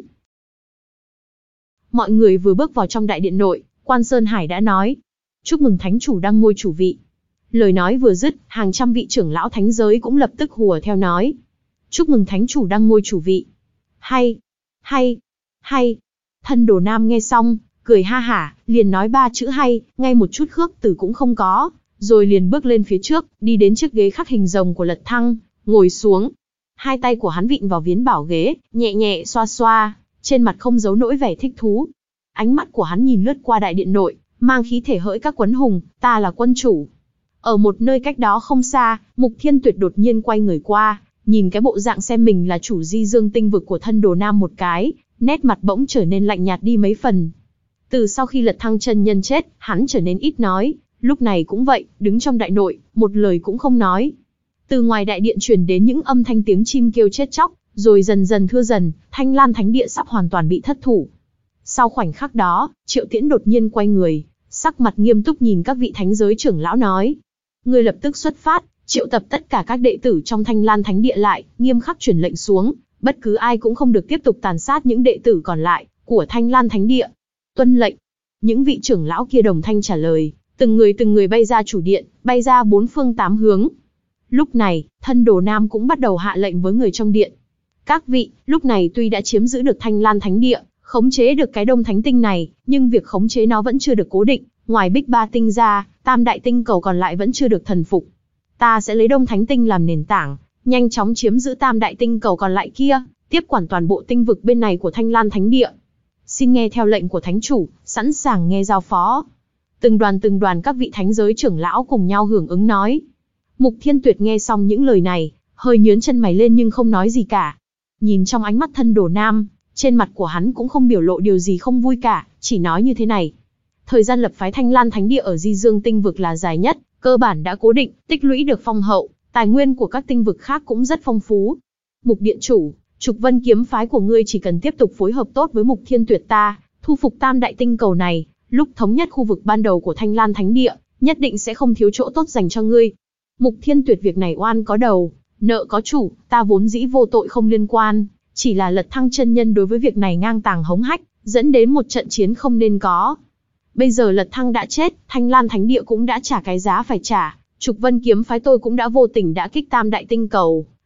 Mọi người vừa bước vào trong đại điện nội, Quan Sơn Hải đã nói. Chúc mừng Thánh Chủ đăng ngôi chủ vị. Lời nói vừa dứt, hàng trăm vị trưởng lão thánh giới cũng lập tức hùa theo nói. Chúc mừng Thánh Chủ đăng ngôi chủ vị. Hay, hay, hay. Thân Đồ Nam nghe xong, cười ha hả, liền nói ba chữ hay, ngay một chút khước từ cũng không có, rồi liền bước lên phía trước, đi đến chiếc ghế khắc hình rồng của Lật Thăng, ngồi xuống. Hai tay của hắn vịn vào viến bảo ghế, nhẹ nhẹ xoa xoa, trên mặt không giấu nỗi vẻ thích thú. Ánh mắt của hắn nhìn lướt qua đại điện nội, mang khí thể hỡi các quấn hùng, ta là quân chủ. Ở một nơi cách đó không xa, Mục Thiên Tuyệt đột nhiên quay người qua, nhìn cái bộ dạng xem mình là chủ Di Dương Tinh Vực của Thân Đồ Nam một cái, nét mặt bỗng trở nên lạnh nhạt đi mấy phần. Từ sau khi Lật Thăng chân nhân chết, hắn trở nên ít nói, lúc này cũng vậy, đứng trong đại nội, một lời cũng không nói. Từ ngoài đại điện truyền đến những âm thanh tiếng chim kêu chết chóc, rồi dần dần thưa dần, Thanh Lan Thánh Địa sắp hoàn toàn bị thất thủ. Sau khoảnh khắc đó, Triệu Tiễn đột nhiên quay người, sắc mặt nghiêm túc nhìn các vị thánh giới trưởng lão nói. Ngươi lập tức xuất phát, triệu tập tất cả các đệ tử trong Thanh Lan Thánh Địa lại, nghiêm khắc truyền lệnh xuống, bất cứ ai cũng không được tiếp tục tàn sát những đệ tử còn lại của Thanh Lan Thánh Địa. Tuân lệnh. Những vị trưởng lão kia đồng thanh trả lời, từng người từng người bay ra chủ điện, bay ra bốn phương tám hướng. Lúc này, Thân Đồ Nam cũng bắt đầu hạ lệnh với người trong điện. Các vị, lúc này tuy đã chiếm giữ được Thanh Lan Thánh Địa, khống chế được cái Đông Thánh Tinh này, nhưng việc khống chế nó vẫn chưa được cố định, ngoài Bích Ba Tinh ra, Tam Đại Tinh cầu còn lại vẫn chưa được thần phục. Ta sẽ lấy Đông Thánh Tinh làm nền tảng, nhanh chóng chiếm giữ Tam Đại Tinh cầu còn lại kia, tiếp quản toàn bộ tinh vực bên này của Thanh Lan Thánh Địa. Xin nghe theo lệnh của Thánh Chủ, sẵn sàng nghe giao phó. Từng đoàn từng đoàn các vị thánh giới trưởng lão cùng nhau hưởng ứng nói. Mục Thiên Tuyệt nghe xong những lời này, hơi nhướng chân mày lên nhưng không nói gì cả. Nhìn trong ánh mắt Thân Đồ Nam, trên mặt của hắn cũng không biểu lộ điều gì không vui cả, chỉ nói như thế này. Thời gian lập phái Thanh Lan Thánh Địa ở Di Dương Tinh Vực là dài nhất, cơ bản đã cố định, tích lũy được phong hậu, tài nguyên của các tinh vực khác cũng rất phong phú. Mục Điện Chủ, Trục Vân kiếm phái của ngươi chỉ cần tiếp tục phối hợp tốt với Mục Thiên Tuyệt ta, thu phục Tam Đại Tinh cầu này, lúc thống nhất khu vực ban đầu của Thanh Lan Thánh Địa, nhất định sẽ không thiếu chỗ tốt dành cho ngươi. Mục Thiên Tuyệt việc này oan có đầu, nợ có chủ, ta vốn dĩ vô tội không liên quan, chỉ là Lật Thăng chân nhân đối với việc này ngang tàng hống hách, dẫn đến một trận chiến không nên có. Bây giờ Lật Thăng đã chết, Thanh Lan Thánh Địa cũng đã trả cái giá phải trả, Trục Vân kiếm phái tôi cũng đã vô tình đã kích Tam Đại Tinh cầu,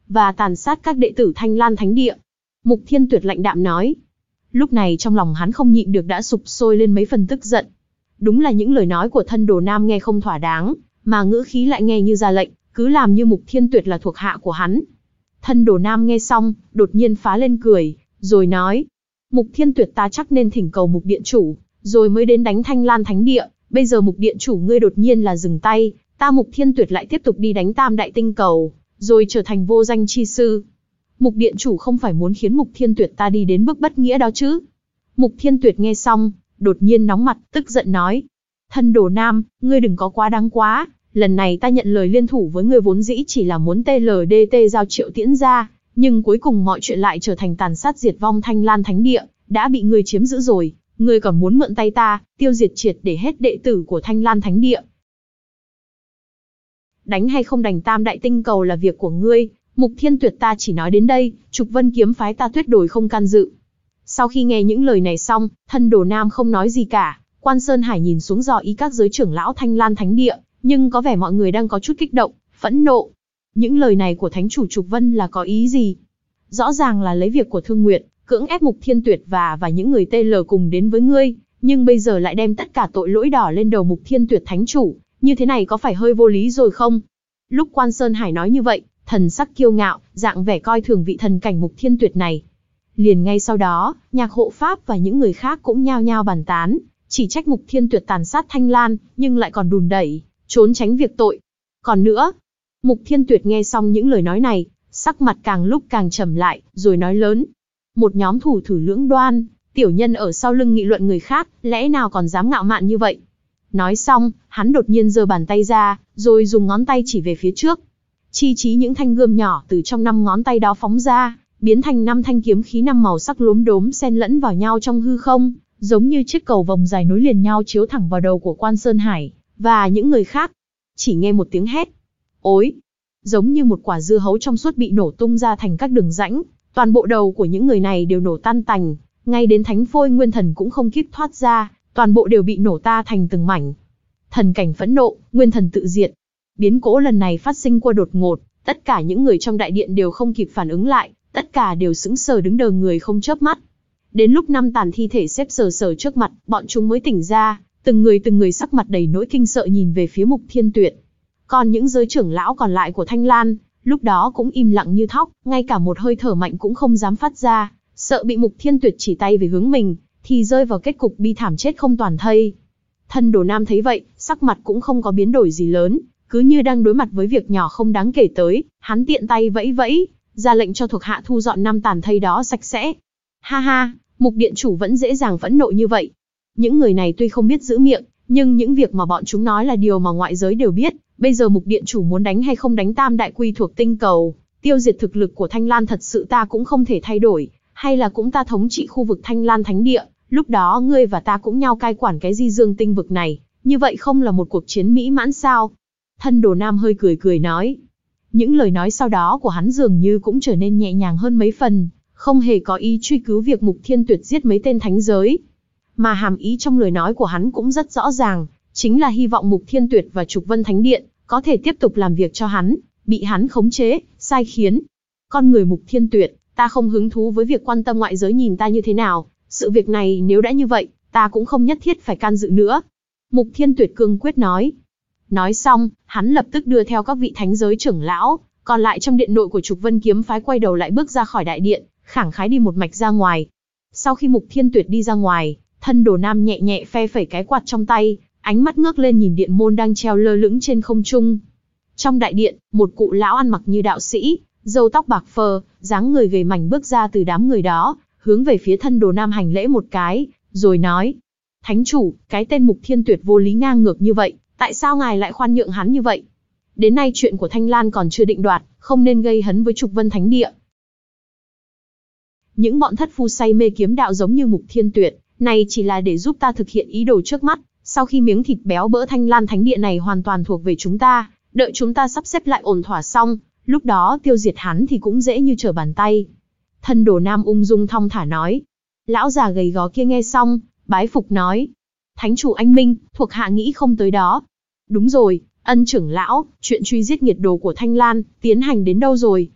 và tàn sát các đệ tử Thanh Lan Thánh Địa. Mục Thiên Tuyệt lạnh đạm nói. Lúc này trong lòng hắn không nhịn được đã sục sôi lên mấy phần tức giận. Đúng là những lời nói của thân đồ nam nghe không thỏa đáng, mà ngữ khí lại nghe như ra lệnh, cứ làm như Mục Thiên Tuyệt là thuộc hạ của hắn. Thân đồ nam nghe xong, đột nhiên phá lên cười, rồi nói. Mục Thiên Tuyệt ta chắc nên thỉnh cầu Mục Điện Chủ, rồi mới đến đánh Thanh Lan Thánh Địa, bây giờ Mục Điện Chủ ngươi đột nhiên là dừng tay, ta Mục Thiên Tuyệt lại tiếp tục đi đánh Tam Đại Tinh Cầu, rồi trở thành vô danh chi sư. Mục Điện Chủ không phải muốn khiến Mục Thiên Tuyệt ta đi đến bước bất nghĩa đó chứ? Mục Thiên Tuyệt nghe xong, đột nhiên nóng mặt, tức giận nói. Thân đồ nam, ngươi đừng có quá đáng quá, lần này ta nhận lời liên thủ với ngươi vốn dĩ chỉ là muốn tê lờ đê tê giao Triệu Tiễn ra, nhưng cuối cùng mọi chuyện lại trở thành tàn sát diệt vong Thanh Lan Thánh Địa, đã bị ngươi chiếm giữ rồi, ngươi còn muốn mượn tay ta, tiêu diệt triệt để hết đệ tử của Thanh Lan Thánh Địa. Đánh hay không đánh Tam Đại Tinh Cầu là việc của ngươi, Mục Thiên Tuyệt ta chỉ nói đến đây, Trục Vân kiếm phái ta tuyệt đối không can dự. Sau khi nghe những lời này xong, thân đồ nam không nói gì cả, Quan Sơn Hải nhìn xuống dò ý các giới trưởng lão Thanh Lan Thánh Địa, nhưng có vẻ mọi người đang có chút kích động, phẫn nộ. Những lời này của Thánh chủ Trục Vân là có ý gì? Rõ ràng là lấy việc của Thương Nguyệt, cưỡng ép Mục Thiên Tuyệt và và những người tê lờ cùng đến với ngươi, nhưng bây giờ lại đem tất cả tội lỗi đỏ lên đầu Mục Thiên Tuyệt Thánh chủ, như thế này có phải hơi vô lý rồi không? Lúc Quan Sơn Hải nói như vậy, thần sắc kiêu ngạo, dạng vẻ coi thường vị thần cảnh Mục Thiên Tuyệt này. Liền ngay sau đó, Nhạc Hộ Pháp và những người khác cũng nhao nhao bàn tán, chỉ trách Mục Thiên Tuyệt tàn sát Thanh Lan, nhưng lại còn đùn đẩy, trốn tránh việc tội. Còn nữa, Mục Thiên Tuyệt nghe xong những lời nói này, sắc mặt càng lúc càng trầm lại, rồi nói lớn. Một nhóm thủ thử lưỡng đoan, tiểu nhân ở sau lưng nghị luận người khác, lẽ nào còn dám ngạo mạn như vậy? Nói xong, hắn đột nhiên giơ bàn tay ra, rồi dùng ngón tay chỉ về phía trước. Chi chí những thanh gươm nhỏ từ trong năm ngón tay đó phóng ra, biến thành năm thanh kiếm khí năm màu sắc lốm đốm xen lẫn vào nhau trong hư không, giống như chiếc cầu vồng dài nối liền nhau chiếu thẳng vào đầu của Quan Sơn Hải và những người khác. Chỉ nghe một tiếng hét, ối, giống như một quả dưa hấu trong suốt bị nổ tung ra thành các đường rãnh, toàn bộ đầu của những người này đều nổ tan tành, ngay đến thánh phôi nguyên thần cũng không kịp thoát ra, toàn bộ đều bị nổ ta thành từng mảnh. Thần cảnh phẫn nộ, nguyên thần tự diệt. Biến cố lần này phát sinh qua đột ngột, tất cả những người trong đại điện đều không kịp phản ứng lại, tất cả đều sững sờ đứng đờ người không chớp mắt. Đến lúc năm tàn thi thể xếp sờ sờ trước mặt, bọn chúng mới tỉnh ra, từng người từng người sắc mặt đầy nỗi kinh sợ nhìn về phía Mục Thiên Tuyệt. Còn những giới trưởng lão còn lại của Thanh Lan, lúc đó cũng im lặng như thóc, ngay cả một hơi thở mạnh cũng không dám phát ra, sợ bị Mục Thiên Tuyệt chỉ tay về hướng mình, thì rơi vào kết cục bi thảm chết không toàn thây. Thân đồ nam thấy vậy, sắc mặt cũng không có biến đổi gì lớn, cứ như đang đối mặt với việc nhỏ không đáng kể tới, hắn tiện tay vẫy vẫy, ra lệnh cho thuộc hạ thu dọn năm tàn thây đó sạch sẽ. Ha ha, Mục Điện Chủ vẫn dễ dàng phẫn nộ như vậy. Những người này tuy không biết giữ miệng, nhưng những việc mà bọn chúng nói là điều mà ngoại giới đều biết. Bây giờ Mục Điện Chủ muốn đánh hay không đánh Tam Đại Quy thuộc tinh cầu, tiêu diệt thực lực của Thanh Lan thật sự ta cũng không thể thay đổi, hay là cũng ta thống trị khu vực Thanh Lan Thánh Địa, lúc đó ngươi và ta cũng nhau cai quản cái di dương tinh vực này, như vậy không là một cuộc chiến mỹ mãn sao? Thân đồ nam hơi cười cười nói. Những lời nói sau đó của hắn dường như cũng trở nên nhẹ nhàng hơn mấy phần, không hề có ý truy cứu việc Mục Thiên Tuyệt giết mấy tên thánh giới. Mà hàm ý trong lời nói của hắn cũng rất rõ ràng, chính là hy vọng Mục Thiên Tuyệt và Trục Vân Thánh Điện có thể tiếp tục làm việc cho hắn, bị hắn khống chế, sai khiến. Con người Mục Thiên Tuyệt, ta không hứng thú với việc quan tâm ngoại giới nhìn ta như thế nào, sự việc này nếu đã như vậy, ta cũng không nhất thiết phải can dự nữa. Mục Thiên Tuyệt cương quyết nói. Nói xong, hắn lập tức đưa theo các vị thánh giới trưởng lão, còn lại trong điện nội của Trục Vân kiếm phái quay đầu lại bước ra khỏi đại điện, khẳng khái đi một mạch ra ngoài. Sau khi Mục Thiên Tuyệt đi ra ngoài, thân đồ nam nhẹ nhẹ phe phẩy cái quạt trong tay, ánh mắt ngước lên nhìn điện môn đang treo lơ lửng trên không trung. Trong đại điện, một cụ lão ăn mặc như đạo sĩ, râu tóc bạc phơ, dáng người gầy mảnh bước ra từ đám người đó, hướng về phía thân đồ nam hành lễ một cái, rồi nói: Thánh chủ, cái tên Mục Thiên Tuyệt vô lý ngang ngược như vậy, tại sao ngài lại khoan nhượng hắn như vậy? Đến nay chuyện của Thanh Lan còn chưa định đoạt, không nên gây hấn với Trục Vân Thánh Địa. Những bọn thất phu say mê kiếm đạo giống như Mục Thiên Tuyệt, này chỉ là để giúp ta thực hiện ý đồ trước mắt, sau khi miếng thịt béo bỡ Thanh Lan Thánh Địa này hoàn toàn thuộc về chúng ta, đợi chúng ta sắp xếp lại ổn thỏa xong, lúc đó tiêu diệt hắn thì cũng dễ như trở bàn tay. Thân đồ nam ung dung thong thả nói. Lão già gầy gò kia nghe xong, bái phục nói: Thánh chủ anh minh, thuộc hạ nghĩ không tới đó. Đúng rồi, Ân trưởng lão, chuyện truy giết nghiệt đồ của Thanh Lan, tiến hành đến đâu rồi?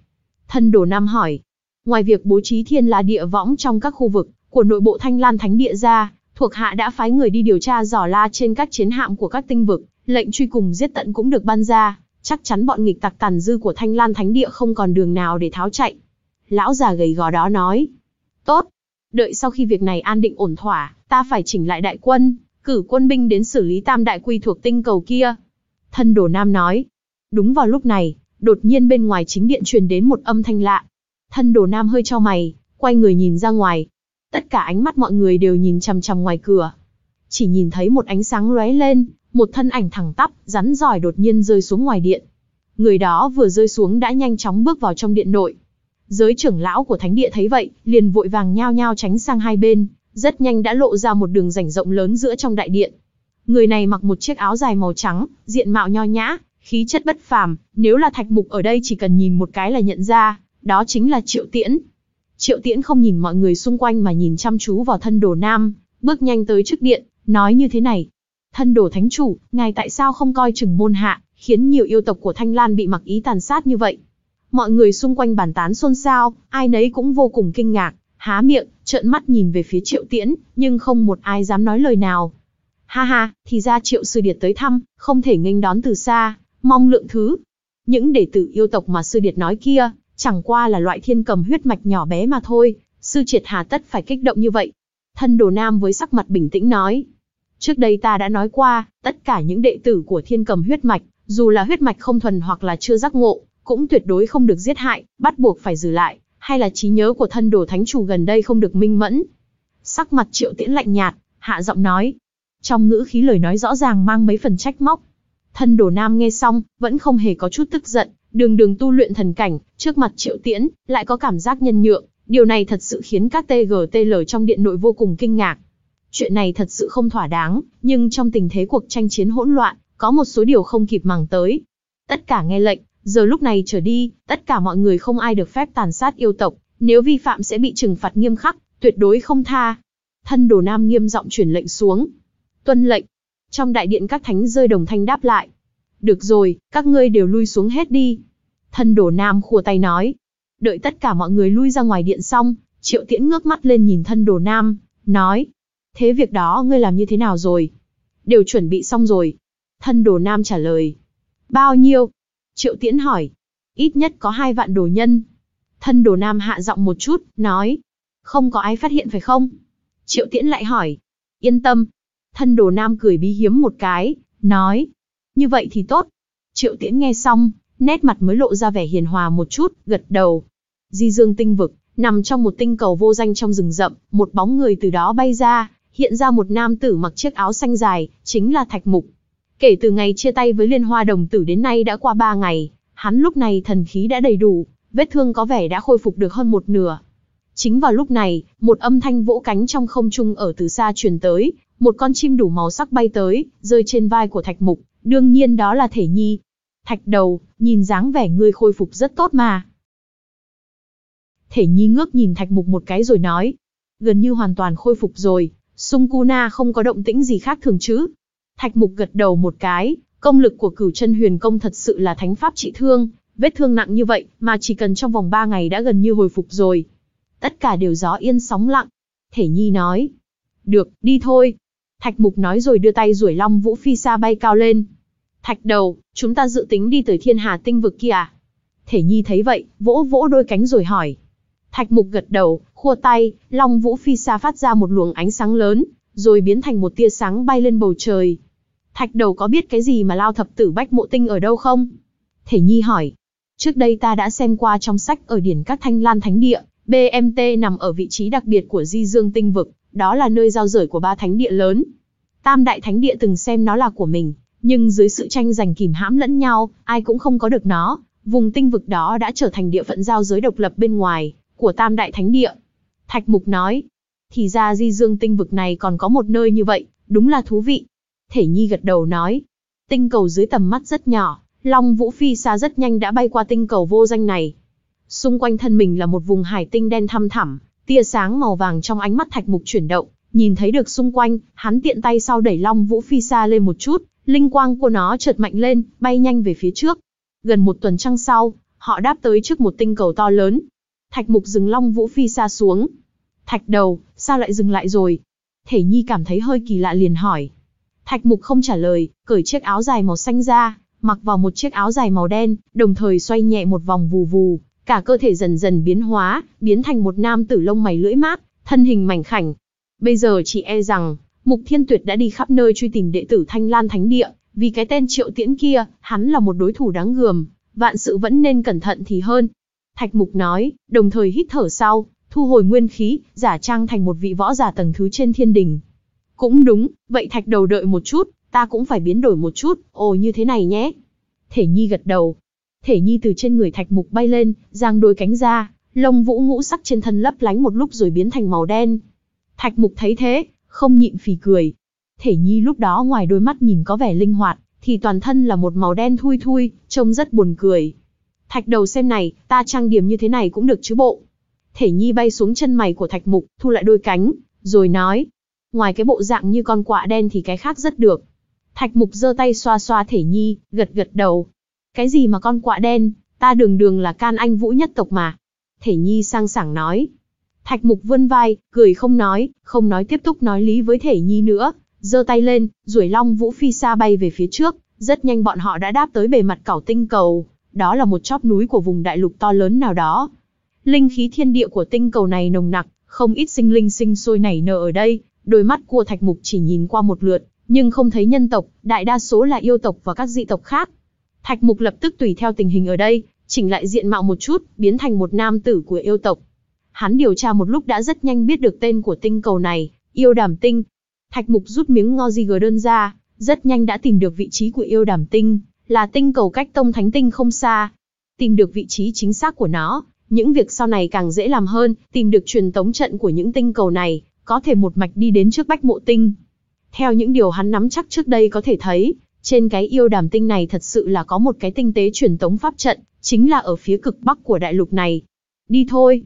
Thân Đồ Nam hỏi. Ngoài việc bố trí thiên la địa võng trong các khu vực của nội bộ Thanh Lan Thánh Địa ra, thuộc hạ đã phái người đi điều tra dò la trên các chiến hạm của các tinh vực, lệnh truy cùng giết tận cũng được ban ra, chắc chắn bọn nghịch tặc tàn dư của Thanh Lan Thánh Địa không còn đường nào để tháo chạy. Lão già gầy gò đó nói. Tốt, đợi sau khi việc này an định ổn thỏa, ta phải chỉnh lại đại quân, cử quân binh đến xử lý tam đại quy thuộc tinh cầu kia. Thân Đồ Nam nói. Đúng vào lúc này, đột nhiên bên ngoài chính điện truyền đến một âm thanh lạ. Thân Đồ Nam hơi chau mày, quay người nhìn ra ngoài. Tất cả ánh mắt mọi người đều nhìn chằm chằm ngoài cửa. Chỉ nhìn thấy một ánh sáng lóe lên, một thân ảnh thẳng tắp, rắn rỏi đột nhiên rơi xuống ngoài điện. Người đó vừa rơi xuống đã nhanh chóng bước vào trong điện nội. Giới trưởng lão của thánh địa thấy vậy, liền vội vàng nhao nhao tránh sang hai bên, rất nhanh đã lộ ra một đường rãnh rộng lớn giữa trong đại điện. Người này mặc một chiếc áo dài màu trắng, diện mạo nho nhã, khí chất bất phàm, nếu là Thạch Mục ở đây chỉ cần nhìn một cái là nhận ra, đó chính là Triệu Tiễn. Triệu Tiễn không nhìn mọi người xung quanh mà nhìn chăm chú vào Thân Đồ Nam, bước nhanh tới trước điện, nói như thế này. Thân Đồ Thánh Chủ, ngài tại sao không coi chừng môn hạ, khiến nhiều yêu tộc của Thanh Lan bị mặc ý tàn sát như vậy? Mọi người xung quanh bàn tán xôn xao, ai nấy cũng vô cùng kinh ngạc, há miệng, trợn mắt nhìn về phía Triệu Tiễn, nhưng không một ai dám nói lời nào. Ha ha, thì ra Triệu Sư Điệt tới thăm, không thể nghênh đón từ xa, mong lượng thứ. Những đệ tử yêu tộc mà Sư Điệt nói kia, chẳng qua là loại thiên cầm huyết mạch nhỏ bé mà thôi, Sư Triệt hà tất phải kích động như vậy. Thân Đồ Nam với sắc mặt bình tĩnh nói. Trước đây ta đã nói qua, tất cả những đệ tử của thiên cầm huyết mạch, dù là huyết mạch không thuần hoặc là chưa giác ngộ, cũng tuyệt đối không được giết hại, bắt buộc phải giữ lại, hay là trí nhớ của Thân Đồ Thánh Chủ gần đây không được minh mẫn. Sắc mặt Triệu Tiễn lạnh nhạt, hạ giọng nói. Trong ngữ khí lời nói rõ ràng mang mấy phần trách móc. Thân Đồ Nam nghe xong, vẫn không hề có chút tức giận, đường đường tu luyện thần cảnh, trước mặt Triệu Tiễn, lại có cảm giác nhân nhượng, điều này thật sự khiến các tê giê tê lờ trong điện nội vô cùng kinh ngạc. Chuyện này thật sự không thỏa đáng, nhưng trong tình thế cuộc tranh chiến hỗn loạn, có một số điều không kịp màng tới. Tất cả nghe lệnh, giờ lúc này trở đi, tất cả mọi người không ai được phép tàn sát yêu tộc, nếu vi phạm sẽ bị trừng phạt nghiêm khắc, tuyệt đối không tha. Thân Đồ Nam nghiêm giọng truyền lệnh xuống. Tuân lệnh. Trong đại điện các thánh rơi đồng thanh đáp lại. Được rồi, các ngươi đều lui xuống hết đi. Thân Đồ Nam khua tay nói. Đợi tất cả mọi người lui ra ngoài điện xong, Triệu Tiễn ngước mắt lên nhìn Thân Đồ Nam, nói. Thế việc đó ngươi làm như thế nào rồi? Đều chuẩn bị xong rồi. Thân Đồ Nam trả lời. Bao nhiêu? Triệu Tiễn hỏi. Ít nhất có hai vạn đồ nhân. Thân Đồ Nam hạ giọng một chút, nói. Không có ai phát hiện phải không? Triệu Tiễn lại hỏi. Yên tâm. Thân Đồ Nam cười bí hiếm một cái, nói. Như vậy thì tốt. Triệu Tiễn nghe xong, nét mặt mới lộ ra vẻ hiền hòa một chút, gật đầu. Di Dương tinh vực, nằm trong một tinh cầu vô danh trong rừng rậm, một bóng người từ đó bay ra, hiện ra một nam tử mặc chiếc áo xanh dài, chính là Thạch Mục. Kể từ ngày chia tay với Liên Hoa Đồng Tử đến nay đã qua ba ngày, hắn lúc này thần khí đã đầy đủ, vết thương có vẻ đã khôi phục được hơn một nửa. Chính vào lúc này, một âm thanh vỗ cánh trong không trung ở từ xa truyền tới, một con chim đủ màu sắc bay tới, rơi trên vai của Thạch Mục, đương nhiên đó là Thể Nhi. Thạch đầu, nhìn dáng vẻ ngươi khôi phục rất tốt mà. Thể Nhi ngước nhìn Thạch Mục một cái rồi nói, gần như hoàn toàn khôi phục rồi, Sungkuna không có động tĩnh gì khác thường chứ. Thạch Mục gật đầu một cái, công lực của Cửu Chân Huyền Công thật sự là thánh pháp trị thương, vết thương nặng như vậy mà chỉ cần trong vòng ba ngày đã gần như hồi phục rồi. Tất cả đều gió yên sóng lặng. Thể Nhi nói, được, đi thôi. Thạch Mục nói rồi đưa tay duỗi Long Vũ Phi Sa bay cao lên. Thạch đầu, chúng ta dự tính đi tới Thiên Hà tinh vực kia à? Thể Nhi thấy vậy, vỗ vỗ đôi cánh rồi hỏi. Thạch Mục gật đầu, khua tay, Long Vũ Phi Sa phát ra một luồng ánh sáng lớn, rồi biến thành một tia sáng bay lên bầu trời. Thạch đầu có biết cái gì mà Lao Thập Tử Bách Mộ Tinh ở đâu không? Thể Nhi hỏi. Trước đây ta đã xem qua trong sách ở điển các Thanh Lan Thánh Địa, bê em tê nằm ở vị trí đặc biệt của Di Dương tinh vực, đó là nơi giao rời của ba thánh địa lớn. Tam đại thánh địa từng xem nó là của mình, nhưng dưới sự tranh giành kìm hãm lẫn nhau, ai cũng không có được nó. Vùng tinh vực đó đã trở thành địa phận giao giới độc lập bên ngoài của Tam đại thánh địa. Thạch Mục nói, thì ra Di Dương tinh vực này còn có một nơi như vậy, đúng là thú vị. Thể Nhi gật đầu nói, tinh cầu dưới tầm mắt rất nhỏ, Long Vũ Phi Sa rất nhanh đã bay qua tinh cầu vô danh này. Xung quanh thân mình là một vùng hải tinh đen thăm thẳm, tia sáng màu vàng trong ánh mắt Thạch Mục chuyển động, nhìn thấy được xung quanh, hắn tiện tay sau đẩy Long Vũ Phi Sa lên một chút, linh quang của nó chợt mạnh lên, bay nhanh về phía trước. Gần một tuần trăng sau, họ đáp tới trước một tinh cầu to lớn. Thạch Mục dừng Long Vũ Phi Sa xuống. Thạch đầu, sao lại dừng lại rồi? Thể Nhi cảm thấy hơi kỳ lạ liền hỏi. Thạch Mục không trả lời, cởi chiếc áo dài màu xanh ra, mặc vào một chiếc áo dài màu đen, đồng thời xoay nhẹ một vòng vù vù, cả cơ thể dần dần biến hóa, biến thành một nam tử lông mày lưỡi mát, thân hình mảnh khảnh. Bây giờ chỉ e rằng, Mục Thiên Tuyệt đã đi khắp nơi truy tìm đệ tử Thanh Lan Thánh Địa, vì cái tên Triệu Tiễn kia, hắn là một đối thủ đáng gờm, vạn sự vẫn nên cẩn thận thì hơn. Thạch Mục nói, đồng thời hít thở sau, thu hồi nguyên khí, giả trang thành một vị võ giả tầng thứ trên thiên đình. Cũng đúng, vậy Thạch đầu đợi một chút, ta cũng phải biến đổi một chút, ồ như thế này nhé. Thể Nhi gật đầu. Thể Nhi từ trên người Thạch Mục bay lên, giang đôi cánh ra, lông vũ ngũ sắc trên thân lấp lánh một lúc rồi biến thành màu đen. Thạch Mục thấy thế, không nhịn phì cười. Thể Nhi lúc đó ngoài đôi mắt nhìn có vẻ linh hoạt, thì toàn thân là một màu đen thui thui, trông rất buồn cười. Thạch đầu xem này, ta trang điểm như thế này cũng được chứ bộ. Thể Nhi bay xuống chân mày của Thạch Mục, thu lại đôi cánh, rồi nói. Ngoài cái bộ dạng như con quạ đen thì cái khác rất được. Thạch Mục giơ tay xoa xoa Thể Nhi, gật gật đầu. Cái gì mà con quạ đen, ta đường đường là can anh vũ nhất tộc mà. Thể Nhi sang sảng nói. Thạch Mục vươn vai, cười không nói, không nói tiếp tục nói lý với Thể Nhi nữa, giơ tay lên, duỗi Long Vũ Phi Sa bay về phía trước, rất nhanh bọn họ đã đáp tới bề mặt cảo tinh cầu, đó là một chóp núi của vùng đại lục to lớn nào đó. Linh khí thiên địa của tinh cầu này nồng nặc, không ít sinh linh sinh sôi nảy nở ở đây, đôi mắt của Thạch Mục chỉ nhìn qua một lượt, nhưng không thấy nhân tộc, đại đa số là yêu tộc và các dị tộc khác. Thạch Mục lập tức tùy theo tình hình ở đây, chỉnh lại diện mạo một chút, biến thành một nam tử của yêu tộc. Hắn điều tra một lúc đã rất nhanh biết được tên của tinh cầu này, Yêu Đàm Tinh. Thạch Mục rút miếng ngo di gờ đơn ra, rất nhanh đã tìm được vị trí của Yêu Đàm Tinh, là tinh cầu cách Tông Thánh Tinh không xa. Tìm được vị trí chính xác của nó, những việc sau này càng dễ làm hơn, tìm được truyền tống trận của những tinh cầu này, có thể một mạch đi đến trước Bách Mộ Tinh. Theo những điều hắn nắm chắc trước đây có thể thấy, trên cái Yêu Đàm Tinh này thật sự là có một cái tinh tế truyền tống pháp trận, chính là ở phía cực bắc của đại lục này. Đi thôi.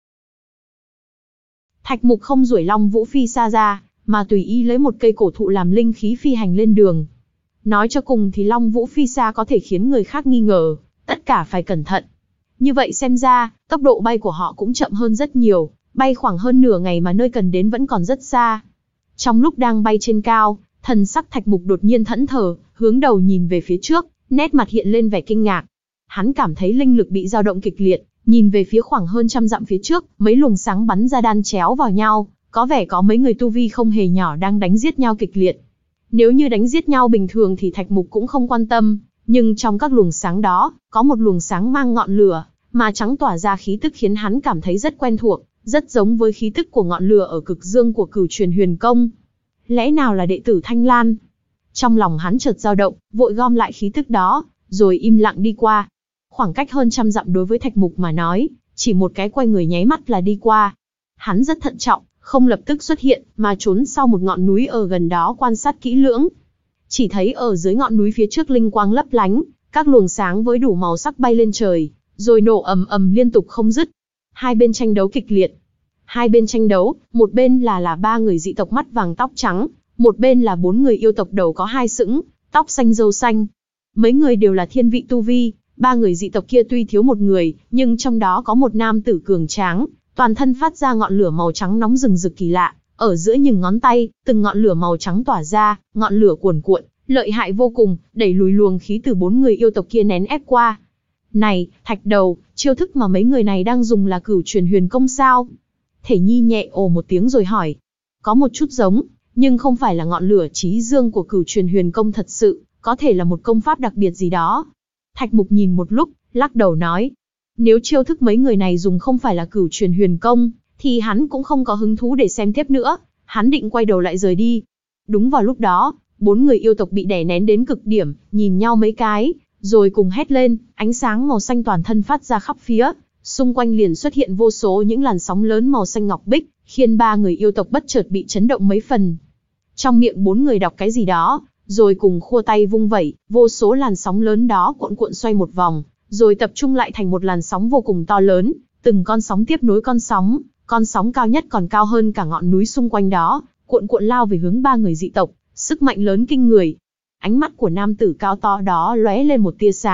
Thạch Mục không duỗi Long Vũ Phi Sa ra, mà tùy ý lấy một cây cổ thụ làm linh khí phi hành lên đường. Nói cho cùng thì Long Vũ Phi Sa có thể khiến người khác nghi ngờ, tất cả phải cẩn thận. Như vậy xem ra, tốc độ bay của họ cũng chậm hơn rất nhiều, bay khoảng hơn nửa ngày mà nơi cần đến vẫn còn rất xa. Trong lúc đang bay trên cao, thần sắc Thạch Mục đột nhiên thẫn thờ, hướng đầu nhìn về phía trước, nét mặt hiện lên vẻ kinh ngạc. Hắn cảm thấy linh lực bị dao động kịch liệt, nhìn về phía khoảng hơn trăm dặm phía trước, mấy luồng sáng bắn ra đan chéo vào nhau, có vẻ có mấy người tu vi không hề nhỏ đang đánh giết nhau kịch liệt. Nếu như đánh giết nhau bình thường thì Thạch Mục cũng không quan tâm, nhưng trong các luồng sáng đó, có một luồng sáng mang ngọn lửa, mà trắng tỏa ra khí tức khiến hắn cảm thấy rất quen thuộc, rất giống với khí tức của ngọn lửa ở cực dương của Cửu Truyền Huyền Công. Lẽ nào là đệ tử Thanh Lan? Trong lòng hắn chợt dao động, vội gom lại khí tức đó, rồi im lặng đi qua. Khoảng cách hơn trăm dặm đối với Thạch Mục mà nói, chỉ một cái quay người nháy mắt là đi qua. Hắn rất thận trọng, không lập tức xuất hiện, mà trốn sau một ngọn núi ở gần đó quan sát kỹ lưỡng. Chỉ thấy ở dưới ngọn núi phía trước linh quang lấp lánh, các luồng sáng với đủ màu sắc bay lên trời, rồi nổ ầm ầm liên tục không dứt. Hai bên tranh đấu kịch liệt. Hai bên tranh đấu, một bên là là ba người dị tộc mắt vàng tóc trắng, một bên là bốn người yêu tộc đầu có hai sững, tóc xanh râu xanh. Mấy người đều là thiên vị tu vi, ba người dị tộc kia tuy thiếu một người, nhưng trong đó có một nam tử cường tráng, toàn thân phát ra ngọn lửa màu trắng nóng rừng rực kỳ lạ, ở giữa những ngón tay, từng ngọn lửa màu trắng tỏa ra, ngọn lửa cuồn cuộn, lợi hại vô cùng, đẩy lùi luồng khí từ bốn người yêu tộc kia nén ép qua. Này, Thạch đầu, chiêu thức mà mấy người này đang dùng là Cửu Truyền Huyền Công sao? Thể Nhi nhẹ ồ một tiếng rồi hỏi. Có một chút giống, nhưng không phải là ngọn lửa chí dương của Cửu Truyền Huyền Công thật sự, có thể là một công pháp đặc biệt gì đó. Thạch Mục nhìn một lúc, lắc đầu nói. Nếu chiêu thức mấy người này dùng không phải là Cửu Truyền Huyền Công, thì hắn cũng không có hứng thú để xem tiếp nữa, hắn định quay đầu lại rời đi. Đúng vào lúc đó, bốn người yêu tộc bị đè nén đến cực điểm, nhìn nhau mấy cái, rồi cùng hét lên, ánh sáng màu xanh toàn thân phát ra khắp phía, xung quanh liền xuất hiện vô số những làn sóng lớn màu xanh ngọc bích, khiến ba người yêu tộc bất chợt bị chấn động mấy phần. Trong miệng bốn người đọc cái gì đó, rồi cùng khua tay vung vẩy, vô số làn sóng lớn đó cuộn cuộn xoay một vòng, rồi tập trung lại thành một làn sóng vô cùng to lớn, từng con sóng tiếp nối con sóng, con sóng cao nhất còn cao hơn cả ngọn núi xung quanh đó, cuộn cuộn lao về hướng ba người dị tộc, sức mạnh lớn kinh người. Ánh mắt của nam tử cao to đó lóe lên một tia sáng,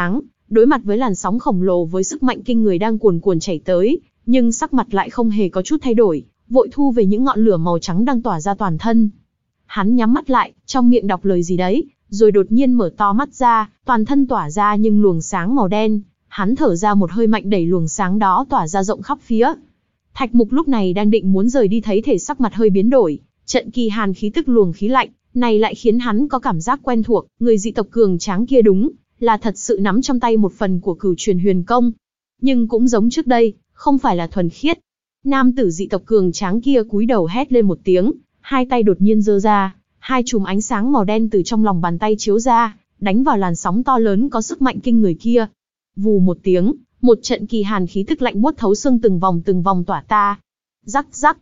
Đối mặt với làn sóng khổng lồ với sức mạnh kinh người đang cuồn cuộn chảy tới, nhưng sắc mặt lại không hề có chút thay đổi, vội thu về những ngọn lửa màu trắng đang tỏa ra toàn thân. Hắn nhắm mắt lại, trong miệng đọc lời gì đấy, rồi đột nhiên mở to mắt ra, toàn thân tỏa ra những luồng sáng màu đen. Hắn thở ra một hơi mạnh đẩy luồng sáng đó tỏa ra rộng khắp phía. Thạch Mục lúc này đang định muốn rời đi thấy thể sắc mặt hơi biến đổi, trận kỳ hàn khí tức luồng khí lạnh này lại khiến hắn có cảm giác quen thuộc, người dị tộc cường tráng kia đúng là thật sự nắm trong tay một phần của cửu truyền huyền công. Nhưng cũng giống trước đây, không phải là thuần khiết. Nam tử dị tộc cường tráng kia cúi đầu hét lên một tiếng, hai tay đột nhiên giơ ra, hai chùm ánh sáng màu đen từ trong lòng bàn tay chiếu ra, đánh vào làn sóng to lớn có sức mạnh kinh người kia. Vù một tiếng, một trận kỳ hàn khí tức lạnh buốt thấu xương từng vòng từng vòng tỏa ta. Rắc rắc.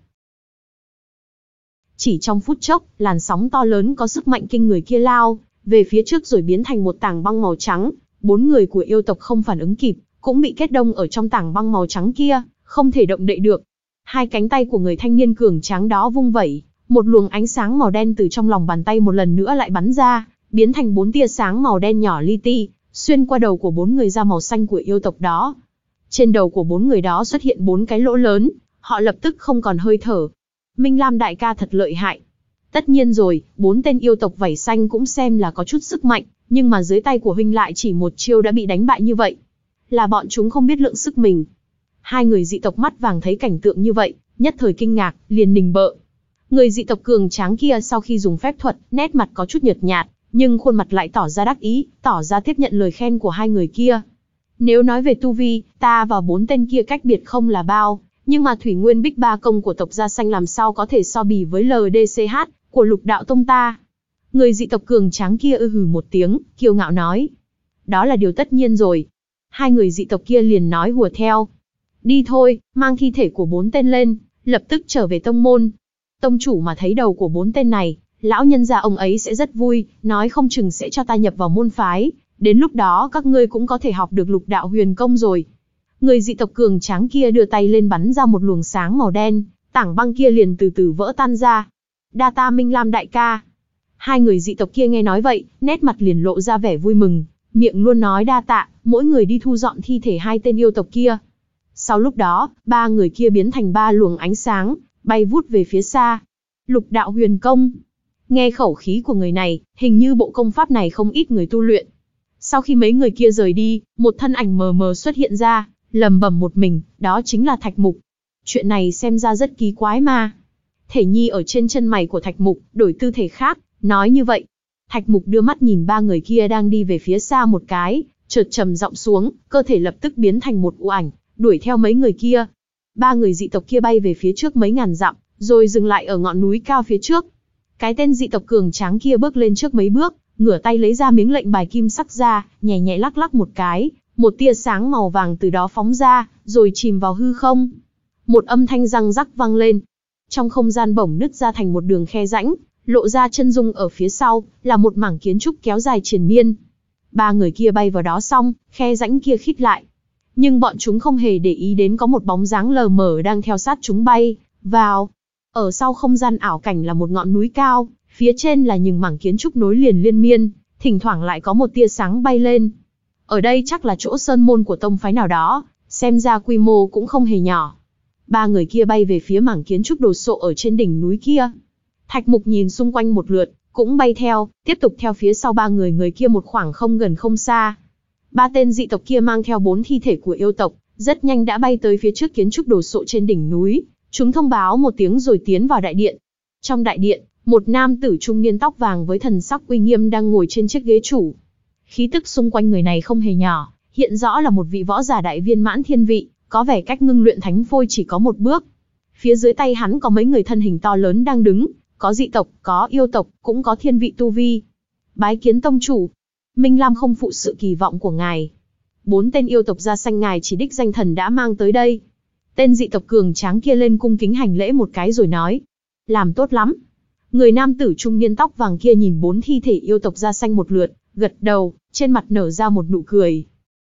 Chỉ trong phút chốc, làn sóng to lớn có sức mạnh kinh người kia lao về phía trước rồi biến thành một tảng băng màu trắng. Bốn người của yêu tộc không phản ứng kịp, cũng bị kết đông ở trong tảng băng màu trắng kia, không thể động đậy được. Hai cánh tay của người thanh niên cường tráng đó vung vẩy, một luồng ánh sáng màu đen từ trong lòng bàn tay một lần nữa lại bắn ra, biến thành bốn tia sáng màu đen nhỏ li ti, xuyên qua đầu của bốn người da màu xanh của yêu tộc đó. Trên đầu của bốn người đó xuất hiện bốn cái lỗ lớn, họ lập tức không còn hơi thở. Minh Lam đại ca thật lợi hại. Tất nhiên rồi, bốn tên yêu tộc vảy xanh cũng xem là có chút sức mạnh, nhưng mà dưới tay của huynh lại chỉ một chiêu đã bị đánh bại như vậy. Là bọn chúng không biết lượng sức mình. Hai người dị tộc mắt vàng thấy cảnh tượng như vậy, nhất thời kinh ngạc, liền nình bợ. Người dị tộc cường tráng kia sau khi dùng phép thuật, nét mặt có chút nhợt nhạt, nhưng khuôn mặt lại tỏ ra đắc ý, tỏ ra tiếp nhận lời khen của hai người kia. Nếu nói về tu vi, ta và bốn tên kia cách biệt không là bao, nhưng mà Thủy Nguyên Bích Ba công của tộc Da Xanh làm sao có thể so bì với lờ đê xê hát của Lục Đạo Tông ta. Người dị tộc cường tráng kia ư hừ một tiếng, kiêu ngạo nói. Đó là điều tất nhiên rồi. Hai người dị tộc kia liền nói hùa theo. Đi thôi, mang thi thể của bốn tên lên, lập tức trở về tông môn. Tông chủ mà thấy đầu của bốn tên này, lão nhân gia ông ấy sẽ rất vui, nói không chừng sẽ cho ta nhập vào môn phái. Đến lúc đó các ngươi cũng có thể học được Lục Đạo huyền công rồi. Người dị tộc cường tráng kia đưa tay lên bắn ra một luồng sáng màu đen, tảng băng kia liền từ từ vỡ tan ra. Đa ta Minh Lam đại ca. Hai người dị tộc kia nghe nói vậy, nét mặt liền lộ ra vẻ vui mừng, miệng luôn nói đa tạ, mỗi người đi thu dọn thi thể hai tên yêu tộc kia. Sau lúc đó, ba người kia biến thành ba luồng ánh sáng, bay vút về phía xa. Lục Đạo huyền công. Nghe khẩu khí của người này, hình như bộ công pháp này không ít người tu luyện. Sau khi mấy người kia rời đi, một thân ảnh mờ mờ xuất hiện ra, lầm bầm một mình, đó chính là Thạch Mục. Chuyện này xem ra rất kỳ quái mà. Thể nhi ở trên chân mày của Thạch Mục, đổi tư thể khác, nói như vậy. Thạch Mục đưa mắt nhìn ba người kia đang đi về phía xa một cái, chợt trầm giọng xuống, cơ thể lập tức biến thành một u ảnh, đuổi theo mấy người kia. Ba người dị tộc kia bay về phía trước mấy ngàn dặm, rồi dừng lại ở ngọn núi cao phía trước. Cái tên dị tộc cường tráng kia bước lên trước mấy bước, ngửa tay lấy ra miếng lệnh bài kim sắc ra, nhẹ nhẹ lắc lắc một cái, một tia sáng màu vàng từ đó phóng ra, rồi chìm vào hư không. Một âm thanh răng rắc vang lên. Trong không gian bổng nứt ra thành một đường khe rãnh, lộ ra chân dung ở phía sau, là một mảng kiến trúc kéo dài triền miên. Ba người kia bay vào đó xong, khe rãnh kia khít lại. Nhưng bọn chúng không hề để ý đến có một bóng dáng lờ mờ đang theo sát chúng bay vào. Ở sau không gian ảo cảnh là một ngọn núi cao, phía trên là những mảng kiến trúc nối liền liên miên, thỉnh thoảng lại có một tia sáng bay lên. Ở đây chắc là chỗ sơn môn của tông phái nào đó, xem ra quy mô cũng không hề nhỏ. Ba người kia bay về phía mảng kiến trúc đồ sộ ở trên đỉnh núi kia. Thạch Mục nhìn xung quanh một lượt, cũng bay theo, tiếp tục theo phía sau ba người người kia một khoảng không gần không xa. Ba tên dị tộc kia mang theo bốn thi thể của yêu tộc, rất nhanh đã bay tới phía trước kiến trúc đồ sộ trên đỉnh núi. Chúng thông báo một tiếng rồi tiến vào đại điện. Trong đại điện, một nam tử trung niên tóc vàng với thần sắc uy nghiêm đang ngồi trên chiếc ghế chủ. Khí tức xung quanh người này không hề nhỏ, hiện rõ là một vị võ giả đại viên mãn thiên vị, có vẻ cách ngưng luyện thánh phôi chỉ có một bước. Phía dưới tay hắn có mấy người thân hình to lớn đang đứng, có dị tộc, có yêu tộc, cũng có thiên vị tu vi. Bái kiến tông chủ. Minh Lam không phụ sự kỳ vọng của ngài. Bốn tên yêu tộc Da Xanh ngài chỉ đích danh thần đã mang tới đây. Tên dị tộc cường tráng kia lên cung kính hành lễ một cái rồi nói. Làm tốt lắm. Người nam tử trung niên tóc vàng kia nhìn bốn thi thể yêu tộc Da Xanh một lượt, gật đầu, trên mặt nở ra một nụ cười.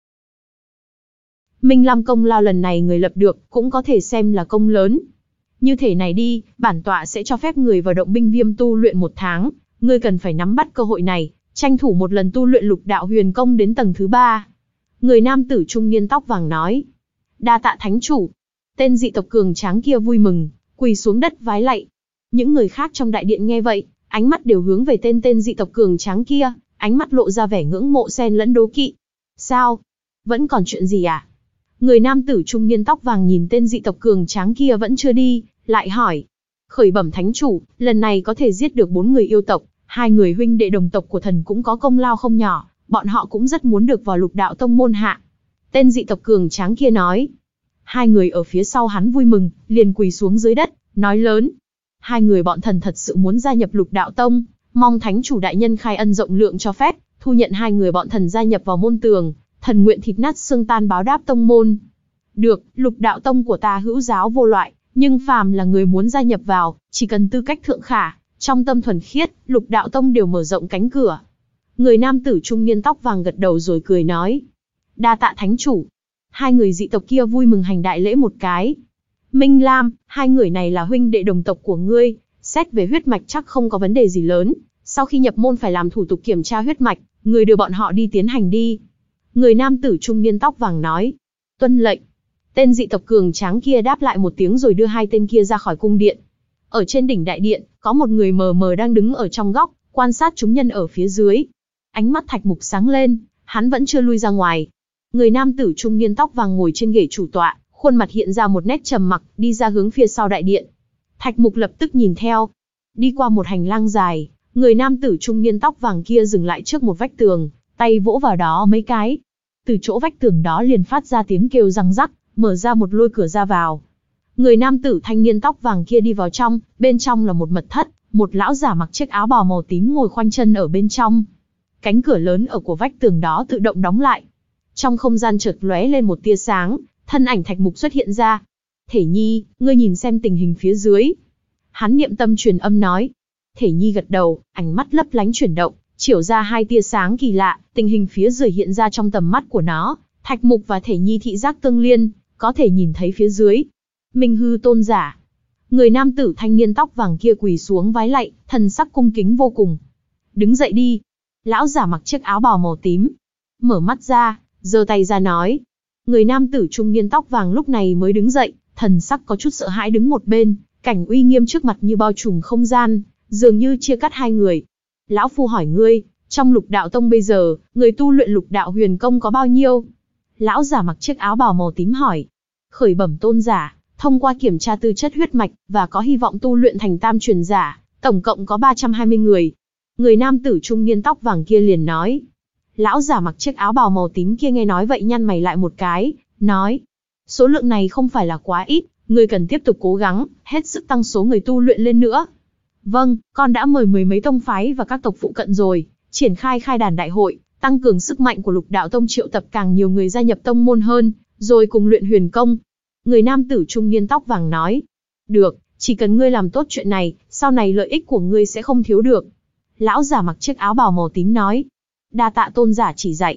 Minh Lam công lao lần này người lập được, cũng có thể xem là công lớn. Như thể này đi, bản tọa sẽ cho phép người vào động binh viêm tu luyện một tháng, ngươi cần phải nắm bắt cơ hội này, tranh thủ một lần tu luyện Lục Đạo huyền công đến tầng thứ ba. Người nam tử trung niên tóc vàng nói. Đa tạ thánh chủ. Tên dị tộc cường tráng kia vui mừng, quỳ xuống đất vái lạy. Những người khác trong đại điện nghe vậy, ánh mắt đều hướng về tên tên dị tộc cường tráng kia, ánh mắt lộ ra vẻ ngưỡng mộ xen lẫn đố kỵ. Sao? Vẫn còn chuyện gì à? Người nam tử trung niên tóc vàng nhìn tên dị tộc cường tráng kia vẫn chưa đi, lại hỏi. Khởi bẩm thánh chủ, lần này có thể giết được bốn người yêu tộc, hai người huynh đệ đồng tộc của thần cũng có công lao không nhỏ, bọn họ cũng rất muốn được vào lục đạo tông môn hạ. Tên dị tộc cường tráng kia nói. Hai người ở phía sau hắn vui mừng, liền quỳ xuống dưới đất, nói lớn. Hai người bọn thần thật sự muốn gia nhập lục đạo tông, mong thánh chủ đại nhân khai ân rộng lượng cho phép, thu nhận hai người bọn thần gia nhập vào môn tường, thần nguyện thịt nát xương tan báo đáp tông môn. Được, lục đạo tông của ta hữu giáo vô loại, nhưng phàm là người muốn gia nhập vào, chỉ cần tư cách thượng khả, trong tâm thuần khiết, lục đạo tông đều mở rộng cánh cửa. Người nam tử trung niên tóc vàng gật đầu rồi cười nói. Đa tạ thánh chủ. Hai người dị tộc kia vui mừng hành đại lễ một cái. Minh Lam, hai người này là huynh đệ đồng tộc của ngươi, xét về huyết mạch chắc không có vấn đề gì lớn, sau khi nhập môn phải làm thủ tục kiểm tra huyết mạch, người đưa bọn họ đi tiến hành đi. Người nam tử trung niên tóc vàng nói. Tuân lệnh. Tên dị tộc cường tráng kia đáp lại một tiếng rồi đưa hai tên kia ra khỏi cung điện. Ở trên đỉnh đại điện, có một người mờ mờ đang đứng ở trong góc, quan sát chúng nhân ở phía dưới. Ánh mắt Thạch Mục sáng lên, hắn vẫn chưa lui ra ngoài. Người nam tử trung niên tóc vàng ngồi trên ghế chủ tọa, khuôn mặt hiện ra một nét trầm mặc, đi ra hướng phía sau đại điện. Thạch Mục lập tức nhìn theo. Đi qua một hành lang dài, người nam tử trung niên tóc vàng kia dừng lại trước một vách tường, tay vỗ vào đó mấy cái. Từ chỗ vách tường đó liền phát ra tiếng kêu răng rắc, mở ra một lôi cửa ra vào. Người nam tử thanh niên tóc vàng kia đi vào trong, bên trong là một mật thất, một lão giả mặc chiếc áo bào màu tím ngồi khoanh chân ở bên trong. Cánh cửa lớn ở của vách tường đó tự động đóng lại. Trong không gian chợt lóe lên một tia sáng, thân ảnh Thạch Mục xuất hiện ra. Thể Nhi, ngươi nhìn xem tình hình phía dưới. Hắn niệm tâm truyền âm nói. Thể Nhi gật đầu, ánh mắt lấp lánh chuyển động, chiếu ra hai tia sáng kỳ lạ, tình hình phía dưới hiện ra trong tầm mắt của nó. Thạch Mục và Thể Nhi thị giác tương liên, có thể nhìn thấy phía dưới. Minh hư tôn giả. Người nam tử thanh niên tóc vàng kia quỳ xuống vái lạy, thần sắc cung kính vô cùng. Đứng dậy đi. Lão giả mặc chiếc áo bào màu tím, mở mắt ra, giơ tay ra nói. Người nam tử trung niên tóc vàng lúc này mới đứng dậy, thần sắc có chút sợ hãi đứng một bên, cảnh uy nghiêm trước mặt như bao trùm không gian, dường như chia cắt hai người. Lão phu hỏi ngươi, trong lục đạo tông bây giờ, người tu luyện lục đạo huyền công có bao nhiêu? Lão giả mặc chiếc áo bào màu tím hỏi. Khởi bẩm tôn giả, thông qua kiểm tra tư chất huyết mạch, và có hy vọng tu luyện thành tam truyền giả, tổng cộng có ba trăm hai mươi người. Người nam tử trung niên tóc vàng kia liền nói. Lão giả mặc chiếc áo bào màu tím kia nghe nói vậy nhăn mày lại một cái, nói. Số lượng này không phải là quá ít, ngươi cần tiếp tục cố gắng, hết sức tăng số người tu luyện lên nữa. Vâng, con đã mời mười mấy tông phái và các tộc phụ cận rồi, triển khai khai đàn đại hội, tăng cường sức mạnh của lục đạo tông, triệu tập càng nhiều người gia nhập tông môn hơn, rồi cùng luyện huyền công. Người nam tử trung niên tóc vàng nói. Được, chỉ cần ngươi làm tốt chuyện này, sau này lợi ích của ngươi sẽ không thiếu được. Lão giả mặc chiếc áo bào màu tím nói. Đa tạ tôn giả chỉ dạy.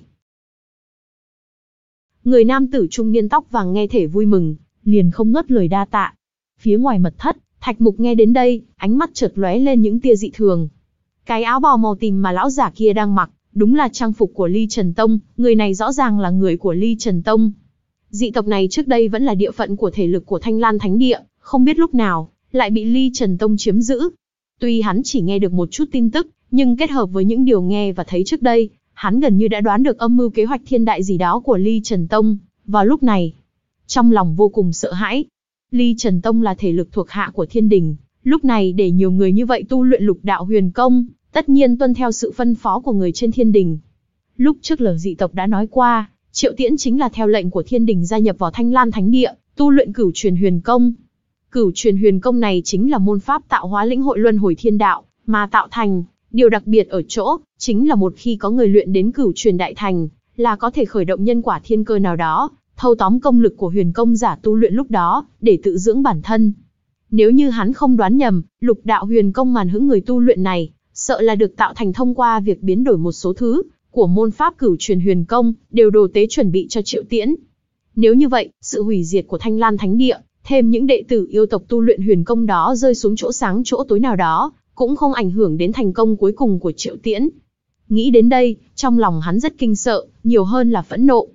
Người nam tử trung niên tóc vàng nghe thể vui mừng, liền không ngớt lời đa tạ. Phía ngoài mật thất, Thạch Mục nghe đến đây, ánh mắt chợt lóe lên những tia dị thường. Cái áo bào màu tím mà lão giả kia đang mặc, đúng là trang phục của Ly Trần Tông, người này rõ ràng là người của Ly Trần Tông. Dị tộc này trước đây vẫn là địa phận của thể lực của Thanh Lan Thánh Địa, không biết lúc nào, lại bị Ly Trần Tông chiếm giữ. Tuy hắn chỉ nghe được một chút tin tức, nhưng kết hợp với những điều nghe và thấy trước đây, hắn gần như đã đoán được âm mưu kế hoạch thiên đại gì đó của Ly Trần Tông. Vào lúc này, trong lòng vô cùng sợ hãi. Ly Trần Tông là thể lực thuộc hạ của Thiên Đình, lúc này để nhiều người như vậy tu luyện lục đạo huyền công, tất nhiên tuân theo sự phân phó của người trên Thiên Đình. Lúc trước Lở dị tộc đã nói qua, Triệu Tiễn chính là theo lệnh của Thiên Đình gia nhập vào Thanh Lan Thánh Địa, tu luyện cửu truyền huyền công. Cửu truyền huyền công này chính là môn pháp tạo hóa lĩnh hội luân hồi thiên đạo mà tạo thành. Điều đặc biệt ở chỗ, chính là một khi có người luyện đến cửu truyền đại thành, là có thể khởi động nhân quả thiên cơ nào đó, thâu tóm công lực của huyền công giả tu luyện lúc đó, để tự dưỡng bản thân. Nếu như hắn không đoán nhầm, lục đạo huyền công màn hững người tu luyện này, sợ là được tạo thành thông qua việc biến đổi một số thứ của môn pháp cửu truyền huyền công, đều đồ tế chuẩn bị cho Triệu Tiễn. Nếu như vậy, sự hủy diệt của Thanh Lan Thánh Địa, thêm những đệ tử yêu tộc tu luyện huyền công đó rơi xuống chỗ sáng chỗ tối nào đó, cũng không ảnh hưởng đến thành công cuối cùng của Triệu Tiễn. Nghĩ đến đây, trong lòng hắn rất kinh sợ, nhiều hơn là phẫn nộ.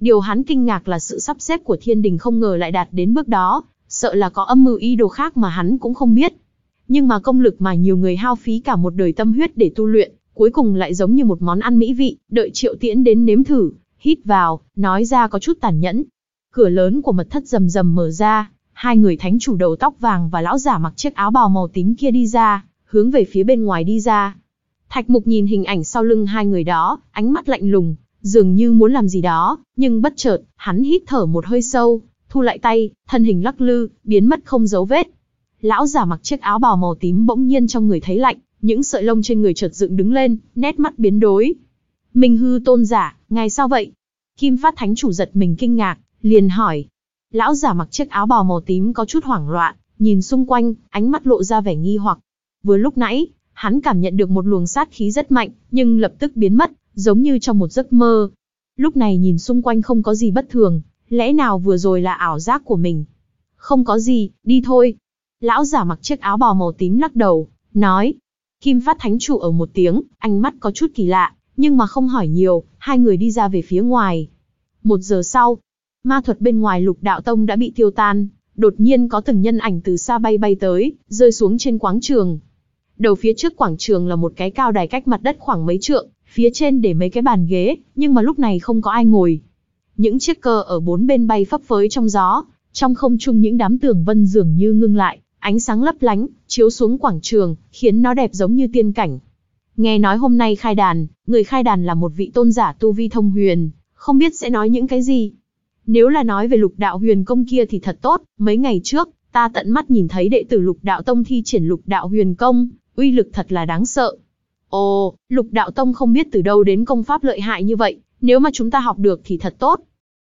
Điều hắn kinh ngạc là sự sắp xếp của thiên đình không ngờ lại đạt đến bước đó, sợ là có âm mưu ý đồ khác mà hắn cũng không biết. Nhưng mà công lực mà nhiều người hao phí cả một đời tâm huyết để tu luyện, cuối cùng lại giống như một món ăn mỹ vị, đợi Triệu Tiễn đến nếm thử, hít vào, nói ra có chút tàn nhẫn. Cửa lớn của mật thất rầm rầm mở ra, hai người thánh chủ đầu tóc vàng và lão giả mặc chiếc áo bào màu tím kia đi ra, hướng về phía bên ngoài đi ra. Thạch Mục nhìn hình ảnh sau lưng hai người đó, ánh mắt lạnh lùng, dường như muốn làm gì đó, nhưng bất chợt, hắn hít thở một hơi sâu, thu lại tay, thân hình lắc lư, biến mất không dấu vết. Lão giả mặc chiếc áo bào màu tím bỗng nhiên trong người thấy lạnh, những sợi lông trên người chợt dựng đứng lên, nét mắt biến đổi. Minh Hư tôn giả, ngài sao vậy? Kim Phát thánh chủ giật mình kinh ngạc, liền hỏi. Lão giả mặc chiếc áo bào màu tím có chút hoảng loạn, nhìn xung quanh, ánh mắt lộ ra vẻ nghi hoặc. Vừa lúc nãy, hắn cảm nhận được một luồng sát khí rất mạnh, nhưng lập tức biến mất, giống như trong một giấc mơ. Lúc này nhìn xung quanh không có gì bất thường, lẽ nào vừa rồi là ảo giác của mình? Không có gì, đi thôi. Lão giả mặc chiếc áo bào màu tím lắc đầu, nói. Kim Phát thánh chủ ở một tiếng, ánh mắt có chút kỳ lạ, nhưng mà không hỏi nhiều, hai người đi ra về phía ngoài. Một giờ sau, ma thuật bên ngoài Lục Đạo Tông đã bị tiêu tan, đột nhiên có từng nhân ảnh từ xa bay bay tới, rơi xuống trên quảng trường. Đầu phía trước quảng trường là một cái cao đài cách mặt đất khoảng mấy trượng, phía trên để mấy cái bàn ghế, nhưng mà lúc này không có ai ngồi. Những chiếc cờ ở bốn bên bay phấp phới trong gió, trong không trung những đám tường vân dường như ngưng lại, ánh sáng lấp lánh, chiếu xuống quảng trường, khiến nó đẹp giống như tiên cảnh. Nghe nói hôm nay khai đàn, người khai đàn là một vị tôn giả tu vi thông huyền, không biết sẽ nói những cái gì. Nếu là nói về Lục Đạo Huyền Công kia thì thật tốt, mấy ngày trước, ta tận mắt nhìn thấy đệ tử Lục Đạo Tông thi triển Lục Đạo Huyền Công, uy lực thật là đáng sợ. Ồ, Lục Đạo Tông không biết từ đâu đến công pháp lợi hại như vậy, nếu mà chúng ta học được thì thật tốt.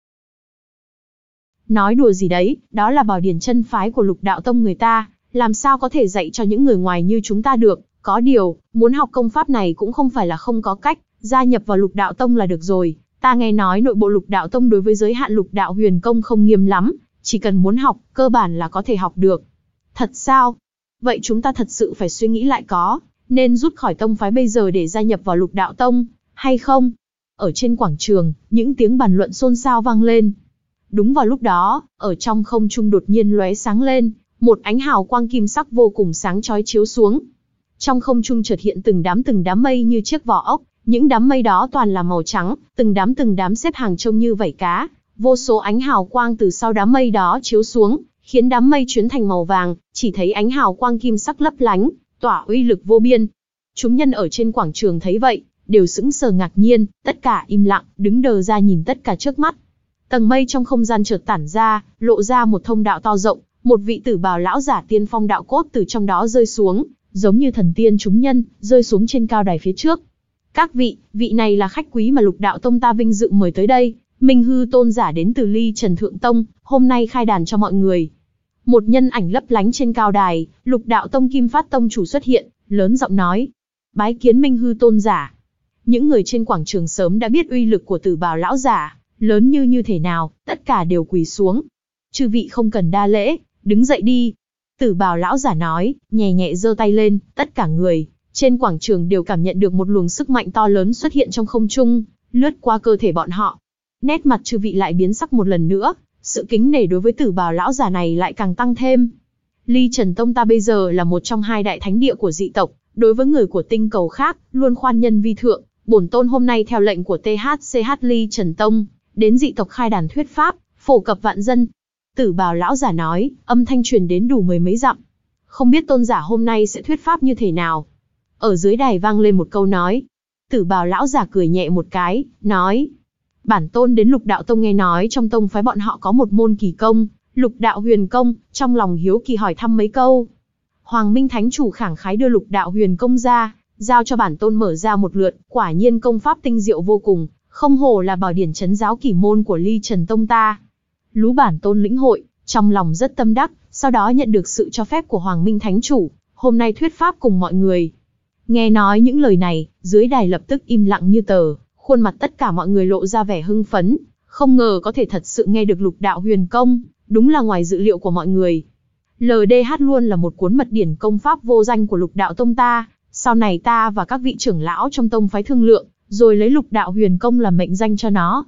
Nói đùa gì đấy, đó là bảo điển chân phái của Lục Đạo Tông người ta, làm sao có thể dạy cho những người ngoài như chúng ta được. Có điều, muốn học công pháp này cũng không phải là không có cách, gia nhập vào Lục Đạo Tông là được rồi. Ta nghe nói nội bộ Lục Đạo Tông đối với giới hạn Lục Đạo Huyền Công không nghiêm lắm, chỉ cần muốn học, cơ bản là có thể học được. Thật sao? Vậy chúng ta thật sự phải suy nghĩ lại có, nên rút khỏi tông phái bây giờ để gia nhập vào Lục Đạo Tông, hay không? Ở trên quảng trường, những tiếng bàn luận xôn xao vang lên. Đúng vào lúc đó, ở trong không trung đột nhiên lóe sáng lên, một ánh hào quang kim sắc vô cùng sáng chói chiếu xuống. Trong không trung chợt hiện từng đám từng đám mây như chiếc vỏ ốc, những đám mây đó toàn là màu trắng, từng đám từng đám xếp hàng trông như vảy cá, vô số ánh hào quang từ sau đám mây đó chiếu xuống, khiến đám mây chuyển thành màu vàng, chỉ thấy ánh hào quang kim sắc lấp lánh, tỏa uy lực vô biên. Chúng nhân ở trên quảng trường thấy vậy, đều sững sờ ngạc nhiên, tất cả im lặng, đứng đờ ra nhìn tất cả trước mắt. Tầng mây trong không gian chợt tản ra, lộ ra một thông đạo to rộng, một vị tử bào lão giả tiên phong đạo cốt từ trong đó rơi xuống, giống như thần tiên chúng nhân, rơi xuống trên cao đài phía trước. Các vị, vị này là khách quý mà Lục Đạo Tông ta vinh dự mời tới đây, Minh Hư tôn giả đến từ Ly Trần Thượng Tông, hôm nay khai đàn cho mọi người. Một nhân ảnh lấp lánh trên cao đài, Lục Đạo Tông Kim Phát tông chủ xuất hiện, lớn giọng nói: "Bái kiến Minh Hư tôn giả." Những người trên quảng trường sớm đã biết uy lực của tử bào lão giả, lớn như như thế nào, tất cả đều quỳ xuống. "Chư vị không cần đa lễ, đứng dậy đi." Tử bào lão giả nói, nhẹ nhẹ giơ tay lên, tất cả người trên quảng trường đều cảm nhận được một luồng sức mạnh to lớn xuất hiện trong không trung, lướt qua cơ thể bọn họ. Nét mặt chư vị lại biến sắc một lần nữa, sự kính nể đối với tử bào lão giả này lại càng tăng thêm. Ly Trần Tông ta bây giờ là một trong hai đại thánh địa của dị tộc, đối với người của tinh cầu khác, luôn khoan nhân vi thượng. Bổn tôn hôm nay theo lệnh của tê hát xê hát Ly Trần Tông, đến dị tộc khai đàn thuyết pháp, phổ cập vạn dân. Tử bào lão giả nói, âm thanh truyền đến đủ mười mấy dặm. Không biết tôn giả hôm nay sẽ thuyết pháp như thế nào? Ở dưới đài vang lên một câu nói. Tử bào lão giả cười nhẹ một cái, nói: Bản tôn đến Lục Đạo Tông nghe nói trong tông phái bọn họ có một môn kỳ công, Lục Đạo Huyền Công, trong lòng hiếu kỳ hỏi thăm mấy câu. Hoàng Minh Thánh Chủ khẳng khái đưa Lục Đạo Huyền Công ra, giao cho bản tôn mở ra một lượt, quả nhiên công pháp tinh diệu vô cùng, không hổ là bảo điển trấn giáo kỷ môn của Ly Trần Tông ta. Lú bản tôn lĩnh hội, trong lòng rất tâm đắc, sau đó nhận được sự cho phép của Hoàng Minh Thánh Chủ, hôm nay thuyết pháp cùng mọi người. Nghe nói những lời này, dưới đài lập tức im lặng như tờ, khuôn mặt tất cả mọi người lộ ra vẻ hưng phấn, không ngờ có thể thật sự nghe được Lục Đạo Huyền Công, đúng là ngoài dự liệu của mọi người. lờ đê hát luôn là một cuốn mật điển công pháp vô danh của Lục Đạo Tông ta, sau này ta và các vị trưởng lão trong tông phái thương lượng, rồi lấy Lục Đạo Huyền Công làm mệnh danh cho nó.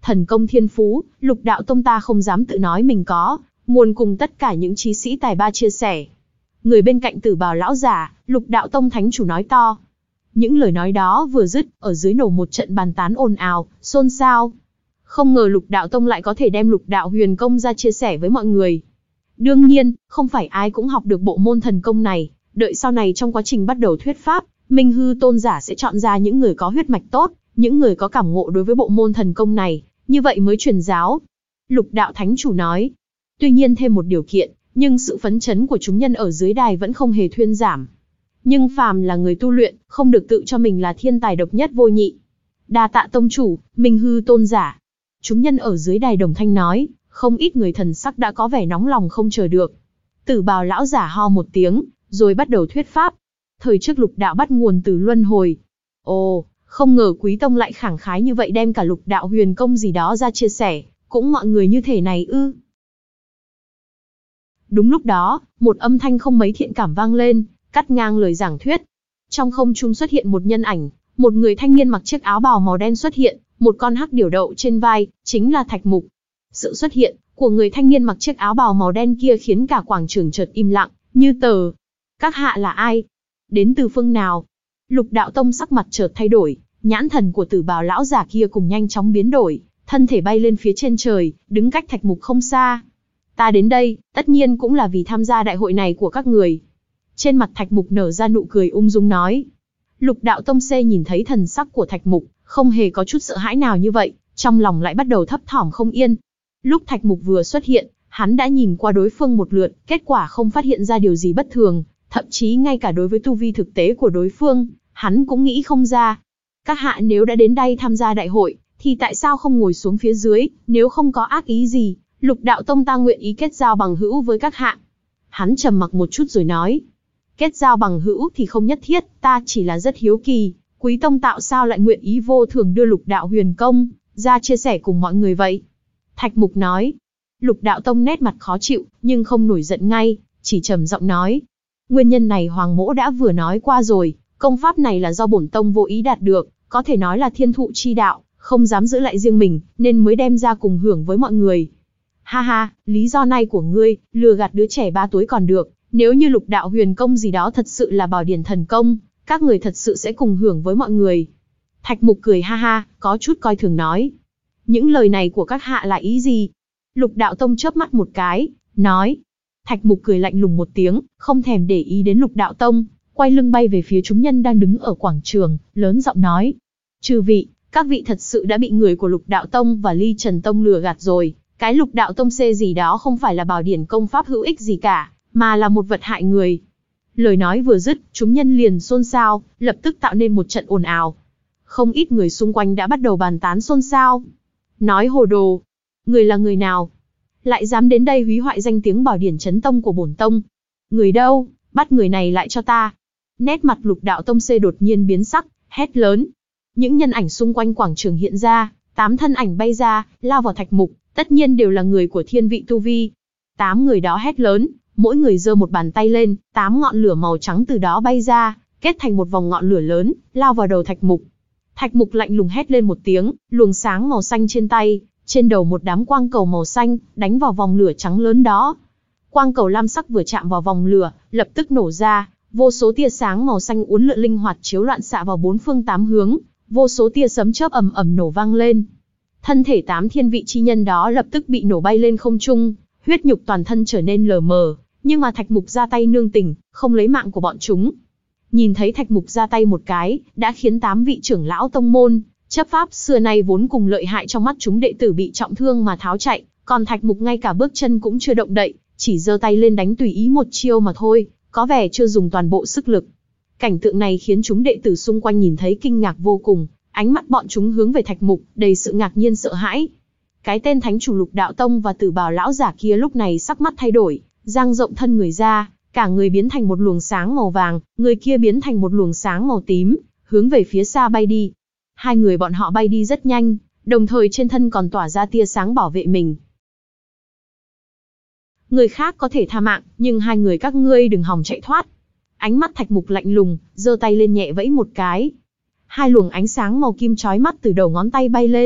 Thần công thiên phú, Lục Đạo Tông ta không dám tự nói mình có, muốn cùng tất cả những chí sĩ tài ba chia sẻ. Người bên cạnh Tử Bào lão giả, Lục Đạo Tông thánh chủ nói to. Những lời nói đó vừa dứt, ở dưới nổ một trận bàn tán ồn ào, xôn xao. Không ngờ Lục Đạo Tông lại có thể đem Lục Đạo Huyền Công ra chia sẻ với mọi người. Đương nhiên, không phải ai cũng học được bộ môn thần công này, đợi sau này trong quá trình bắt đầu thuyết pháp, Minh Hư tôn giả sẽ chọn ra những người có huyết mạch tốt, những người có cảm ngộ đối với bộ môn thần công này, như vậy mới truyền giáo. Lục Đạo Thánh Chủ nói. Tuy nhiên thêm một điều kiện, nhưng sự phấn chấn của chúng nhân ở dưới đài vẫn không hề thuyên giảm. Nhưng phàm là người tu luyện, không được tự cho mình là thiên tài độc nhất vô nhị. Đa tạ tông chủ, Minh Hư tôn giả. Chúng nhân ở dưới đài đồng thanh nói, không ít người thần sắc đã có vẻ nóng lòng không chờ được. Tử Bào lão giả ho một tiếng, rồi bắt đầu thuyết pháp. Thời trước lục đạo bắt nguồn từ luân hồi. Ồ, không ngờ quý tông lại khẳng khái như vậy đem cả lục đạo huyền công gì đó ra chia sẻ, cũng mọi người như thể này ư. Đúng lúc đó, một âm thanh không mấy thiện cảm vang lên, cắt ngang lời giảng thuyết. Trong không trung xuất hiện một nhân ảnh, một người thanh niên mặc chiếc áo bào màu đen xuất hiện, một con hắc điểu đậu trên vai, chính là Thạch Mục. Sự xuất hiện của người thanh niên mặc chiếc áo bào màu đen kia khiến cả quảng trường chợt im lặng, như tờ. Các hạ là ai? Đến từ phương nào? Lục Đạo Tông sắc mặt chợt thay đổi, nhãn thần của Tử Bào lão giả kia cùng nhanh chóng biến đổi, thân thể bay lên phía trên trời, đứng cách Thạch Mục không xa. Ta đến đây, tất nhiên cũng là vì tham gia đại hội này của các người. Trên mặt Thạch Mục nở ra nụ cười ung dung nói. Lục Đạo Tông C nhìn thấy thần sắc của Thạch Mục, không hề có chút sợ hãi nào như vậy, trong lòng lại bắt đầu thấp thỏm không yên. Lúc Thạch Mục vừa xuất hiện, hắn đã nhìn qua đối phương một lượt, kết quả không phát hiện ra điều gì bất thường, thậm chí ngay cả đối với tu vi thực tế của đối phương, hắn cũng nghĩ không ra. Các hạ nếu đã đến đây tham gia đại hội, thì tại sao không ngồi xuống phía dưới, nếu không có ác ý gì, Lục Đạo Tông ta nguyện ý kết giao bằng hữu với các hạ. Hắn trầm mặc một chút rồi nói. Kết giao bằng hữu thì không nhất thiết, ta chỉ là rất hiếu kỳ, quý tông tạo sao lại nguyện ý vô thường đưa Lục Đạo Huyền Công ra chia sẻ cùng mọi người vậy? Thạch Mục nói. Lục Đạo Tông nét mặt khó chịu, nhưng không nổi giận ngay, chỉ trầm giọng nói. Nguyên nhân này Hoàng Mỗ đã vừa nói qua rồi, công pháp này là do bổn tông vô ý đạt được, có thể nói là thiên thụ chi đạo, không dám giữ lại riêng mình, nên mới đem ra cùng hưởng với mọi người. Ha ha, lý do này của ngươi, lừa gạt đứa trẻ ba tuổi còn được, nếu như Lục Đạo Huyền Công gì đó thật sự là bảo điển thần công, các người thật sự sẽ cùng hưởng với mọi người. Thạch Mục cười ha ha, có chút coi thường nói. Những lời này của các hạ là ý gì? Lục Đạo Tông chớp mắt một cái, nói. Thạch Mục cười lạnh lùng một tiếng, không thèm để ý đến Lục Đạo Tông, quay lưng bay về phía chúng nhân đang đứng ở quảng trường, lớn giọng nói. Chư vị, các vị thật sự đã bị người của Lục Đạo Tông và Ly Trần Tông lừa gạt rồi. Cái Lục Đạo Tông C gì đó không phải là bảo điển công pháp hữu ích gì cả, mà là một vật hại người. Lời nói vừa dứt, chúng nhân liền xôn xao, lập tức tạo nên một trận ồn ào. Không ít người xung quanh đã bắt đầu bàn tán xôn xao. Nói hồ đồ. Người là người nào? Lại dám đến đây húy hoại danh tiếng bảo điển chấn tông của bổn tông. Người đâu? Bắt người này lại cho ta. Nét mặt Lục Đạo Tông C đột nhiên biến sắc, hét lớn. Những nhân ảnh xung quanh quảng trường hiện ra, tám thân ảnh bay ra, lao vào Thạch Mục, tất nhiên đều là người của thiên vị tu vi. Tám người đó hét lớn, mỗi người giơ một bàn tay lên, tám ngọn lửa màu trắng từ đó bay ra, kết thành một vòng ngọn lửa lớn, lao vào đầu Thạch Mục. Thạch Mục lạnh lùng hét lên một tiếng, luồng sáng màu xanh trên tay, trên đầu một đám quang cầu màu xanh, đánh vào vòng lửa trắng lớn đó. Quang cầu lam sắc vừa chạm vào vòng lửa, lập tức nổ ra, vô số tia sáng màu xanh uốn lượn linh hoạt chiếu loạn xạ vào bốn phương tám hướng, vô số tia sấm chớp ầm ầm nổ vang lên. Thân thể tám thiên vị chi nhân đó lập tức bị nổ bay lên không trung, huyết nhục toàn thân trở nên lờ mờ, nhưng mà Thạch Mục ra tay nương tình, không lấy mạng của bọn chúng. Nhìn thấy Thạch Mục ra tay một cái, đã khiến tám vị trưởng lão tông môn, chấp pháp xưa nay vốn cùng lợi hại trong mắt chúng đệ tử bị trọng thương mà tháo chạy, còn Thạch Mục ngay cả bước chân cũng chưa động đậy, chỉ giơ tay lên đánh tùy ý một chiêu mà thôi, có vẻ chưa dùng toàn bộ sức lực. Cảnh tượng này khiến chúng đệ tử xung quanh nhìn thấy kinh ngạc vô cùng, ánh mắt bọn chúng hướng về Thạch Mục, đầy sự ngạc nhiên sợ hãi. Cái tên thánh chủ Lục Đạo Tông và Tử Bào lão giả kia lúc này sắc mắt thay đổi, dang rộng thân người ra, cả người biến thành một luồng sáng màu vàng, người kia biến thành một luồng sáng màu tím, hướng về phía xa bay đi. Hai người bọn họ bay đi rất nhanh, đồng thời trên thân còn tỏa ra tia sáng bảo vệ mình. Người khác có thể tha mạng, nhưng hai người các ngươi đừng hòng chạy thoát. Ánh mắt Thạch Mục lạnh lùng, giơ tay lên nhẹ vẫy một cái. Hai luồng ánh sáng màu kim chói mắt từ đầu ngón tay bay lên,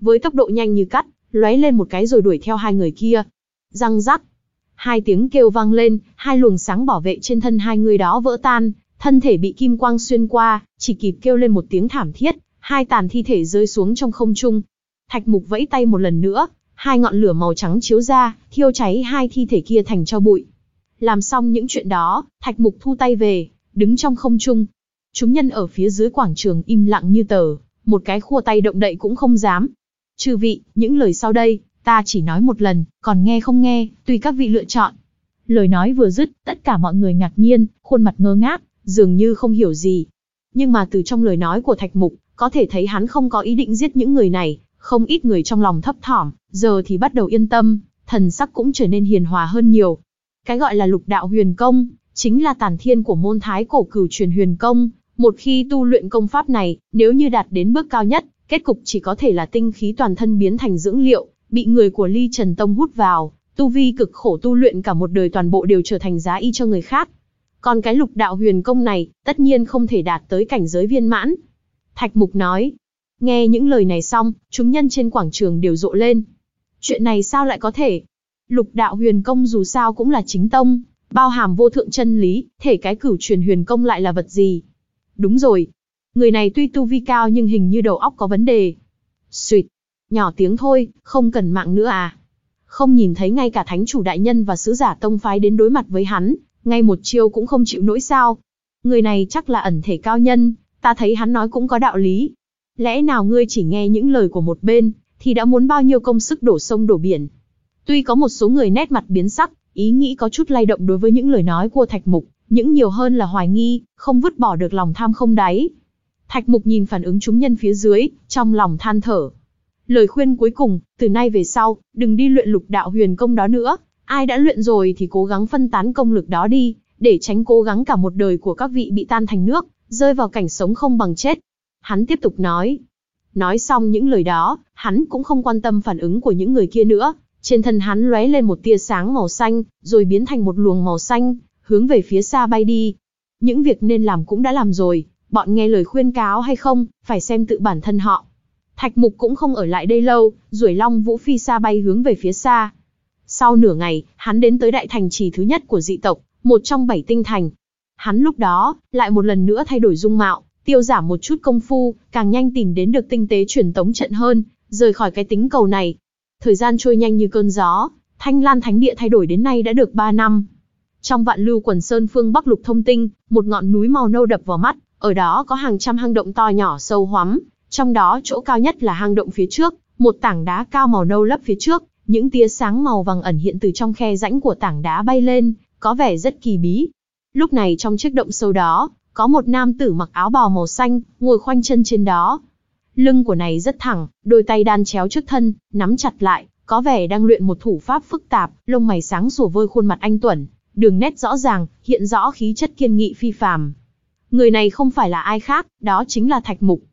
với tốc độ nhanh như cắt, lóe lên một cái rồi đuổi theo hai người kia. Răng rắc, hai tiếng kêu vang lên, hai luồng sáng bảo vệ trên thân hai người đó vỡ tan, thân thể bị kim quang xuyên qua, chỉ kịp kêu lên một tiếng thảm thiết, hai tàn thi thể rơi xuống trong không trung. Thạch Mục vẫy tay một lần nữa, hai ngọn lửa màu trắng chiếu ra, thiêu cháy hai thi thể kia thành tro bụi. Làm xong những chuyện đó, Thạch Mục thu tay về, đứng trong không trung. Chúng nhân ở phía dưới quảng trường im lặng như tờ, một cái khua tay động đậy cũng không dám. Chư vị, những lời sau đây, ta chỉ nói một lần, còn nghe không nghe, tùy các vị lựa chọn. Lời nói vừa dứt, tất cả mọi người ngạc nhiên, khuôn mặt ngơ ngác, dường như không hiểu gì. Nhưng mà từ trong lời nói của Thạch Mục, có thể thấy hắn không có ý định giết những người này, không ít người trong lòng thấp thỏm, giờ thì bắt đầu yên tâm, thần sắc cũng trở nên hiền hòa hơn nhiều. Cái gọi là lục đạo huyền công, chính là tản thiên của môn thái cổ cửu truyền huyền công. Một khi tu luyện công pháp này, nếu như đạt đến bước cao nhất, kết cục chỉ có thể là tinh khí toàn thân biến thành dưỡng liệu, bị người của Ly Trần Tông hút vào, tu vi cực khổ tu luyện cả một đời toàn bộ đều trở thành giá y cho người khác. Còn cái lục đạo huyền công này, tất nhiên không thể đạt tới cảnh giới viên mãn. Thạch Mục nói. Nghe những lời này xong, chúng nhân trên quảng trường đều rộ lên. Chuyện này sao lại có thể? Lục đạo huyền công dù sao cũng là chính tông, bao hàm vô thượng chân lý, thể cái cửu truyền huyền công lại là vật gì? Đúng rồi. Người này tuy tu vi cao nhưng hình như đầu óc có vấn đề. Xuyệt. Nhỏ tiếng thôi, không cần mạng nữa à? Không nhìn thấy ngay cả thánh chủ đại nhân và sứ giả tông phái đến đối mặt với hắn, ngay một chiêu cũng không chịu nổi sao? Người này chắc là ẩn thể cao nhân, ta thấy hắn nói cũng có đạo lý. Lẽ nào ngươi chỉ nghe những lời của một bên, thì đã muốn bao nhiêu công sức đổ sông đổ biển? Tuy có một số người nét mặt biến sắc, ý nghĩ có chút lay động đối với những lời nói của Thạch Mục, những nhiều hơn là hoài nghi, không vứt bỏ được lòng tham không đáy. Thạch Mục nhìn phản ứng chúng nhân phía dưới, trong lòng than thở. Lời khuyên cuối cùng, từ nay về sau, đừng đi luyện lục đạo huyền công đó nữa, ai đã luyện rồi thì cố gắng phân tán công lực đó đi, để tránh cố gắng cả một đời của các vị bị tan thành nước, rơi vào cảnh sống không bằng chết. Hắn tiếp tục nói. Nói xong những lời đó, hắn cũng không quan tâm phản ứng của những người kia nữa, trên thân hắn lóe lên một tia sáng màu xanh, rồi biến thành một luồng màu xanh, hướng về phía xa bay đi. Những việc nên làm cũng đã làm rồi, bọn nghe lời khuyên cáo hay không, phải xem tự bản thân họ. Thạch Mục cũng không ở lại đây lâu, duỗi long vũ phi xa bay hướng về phía xa. Sau nửa ngày, hắn đến tới đại thành trì thứ nhất của dị tộc, một trong bảy tinh thành. Hắn lúc đó, lại một lần nữa thay đổi dung mạo, tiêu giảm một chút công phu, càng nhanh tìm đến được tinh tế truyền tống trận hơn, rời khỏi cái tính cầu này. Thời gian trôi nhanh như cơn gió, Thanh Lan Thánh Địa thay đổi đến nay đã được ba năm. Trong vạn lưu quần sơn phương Bắc Lục Thông Tinh, một ngọn núi màu nâu đập vào mắt, ở đó có hàng trăm hang động to nhỏ sâu hoắm, trong đó chỗ cao nhất là hang động phía trước, một tảng đá cao màu nâu lấp phía trước, những tia sáng màu vàng ẩn hiện từ trong khe rãnh của tảng đá bay lên, có vẻ rất kỳ bí. Lúc này trong chiếc động sâu đó, có một nam tử mặc áo bào màu xanh, ngồi khoanh chân trên đó. Lưng của này rất thẳng, đôi tay đan chéo trước thân, nắm chặt lại, có vẻ đang luyện một thủ pháp phức tạp, lông mày sáng sủa vơi khuôn mặt anh tuấn, đường nét rõ ràng, hiện rõ khí chất kiên nghị phi phàm. Người này không phải là ai khác, đó chính là Thạch Mục.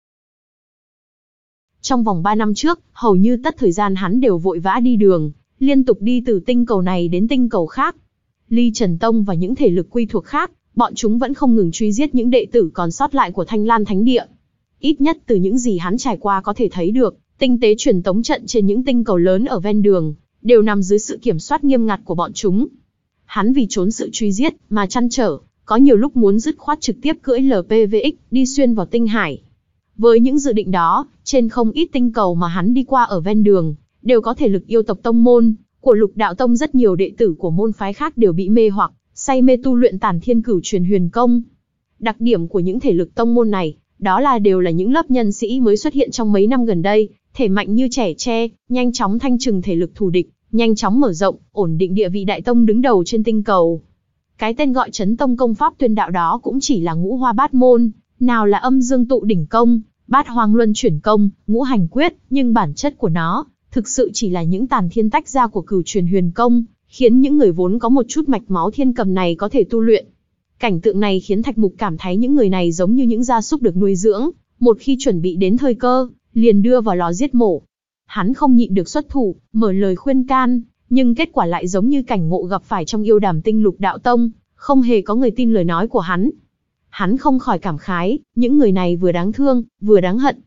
Trong vòng ba năm trước, hầu như tất thời gian hắn đều vội vã đi đường, liên tục đi từ tinh cầu này đến tinh cầu khác. Ly Trần Tông và những thể lực quy thuộc khác, bọn chúng vẫn không ngừng truy giết những đệ tử còn sót lại của Thanh Lan Thánh Địa. Ít nhất từ những gì hắn trải qua có thể thấy được, tinh tế truyền tống trận trên những tinh cầu lớn ở ven đường, đều nằm dưới sự kiểm soát nghiêm ngặt của bọn chúng. Hắn vì trốn sự truy giết mà trăn trở, có nhiều lúc muốn dứt khoát trực tiếp cưỡi lờ pê vê ích đi xuyên vào tinh hải. Với những dự định đó, trên không ít tinh cầu mà hắn đi qua ở ven đường, đều có thể lực yêu tộc tông môn, của Lục Đạo Tông rất nhiều đệ tử của môn phái khác đều bị mê hoặc, say mê tu luyện Tản Thiên Cửu Truyền Huyền Công. Đặc điểm của những thể lực tông môn này, đó là đều là những lớp nhân sĩ mới xuất hiện trong mấy năm gần đây, thể mạnh như trẻ tre, nhanh chóng thanh trừng thể lực thù địch, nhanh chóng mở rộng, ổn định địa vị đại tông đứng đầu trên tinh cầu. Cái tên gọi Chấn Tông công pháp tuyên đạo đó cũng chỉ là ngũ hoa bát môn, nào là âm dương tụ đỉnh công, bát hoang luân chuyển công, ngũ hành quyết, nhưng bản chất của nó, thực sự chỉ là những tàn thiên tách ra của cửu truyền huyền công, khiến những người vốn có một chút mạch máu thiên cầm này có thể tu luyện. Cảnh tượng này khiến Thạch Mục cảm thấy những người này giống như những gia súc được nuôi dưỡng, một khi chuẩn bị đến thời cơ, liền đưa vào lò giết mổ. Hắn không nhịn được xuất thủ, mở lời khuyên can, nhưng kết quả lại giống như cảnh ngộ gặp phải trong Yêu Đàm Tinh Lục Đạo Tông, không hề có người tin lời nói của hắn. Hắn không khỏi cảm khái, những người này vừa đáng thương, vừa đáng hận.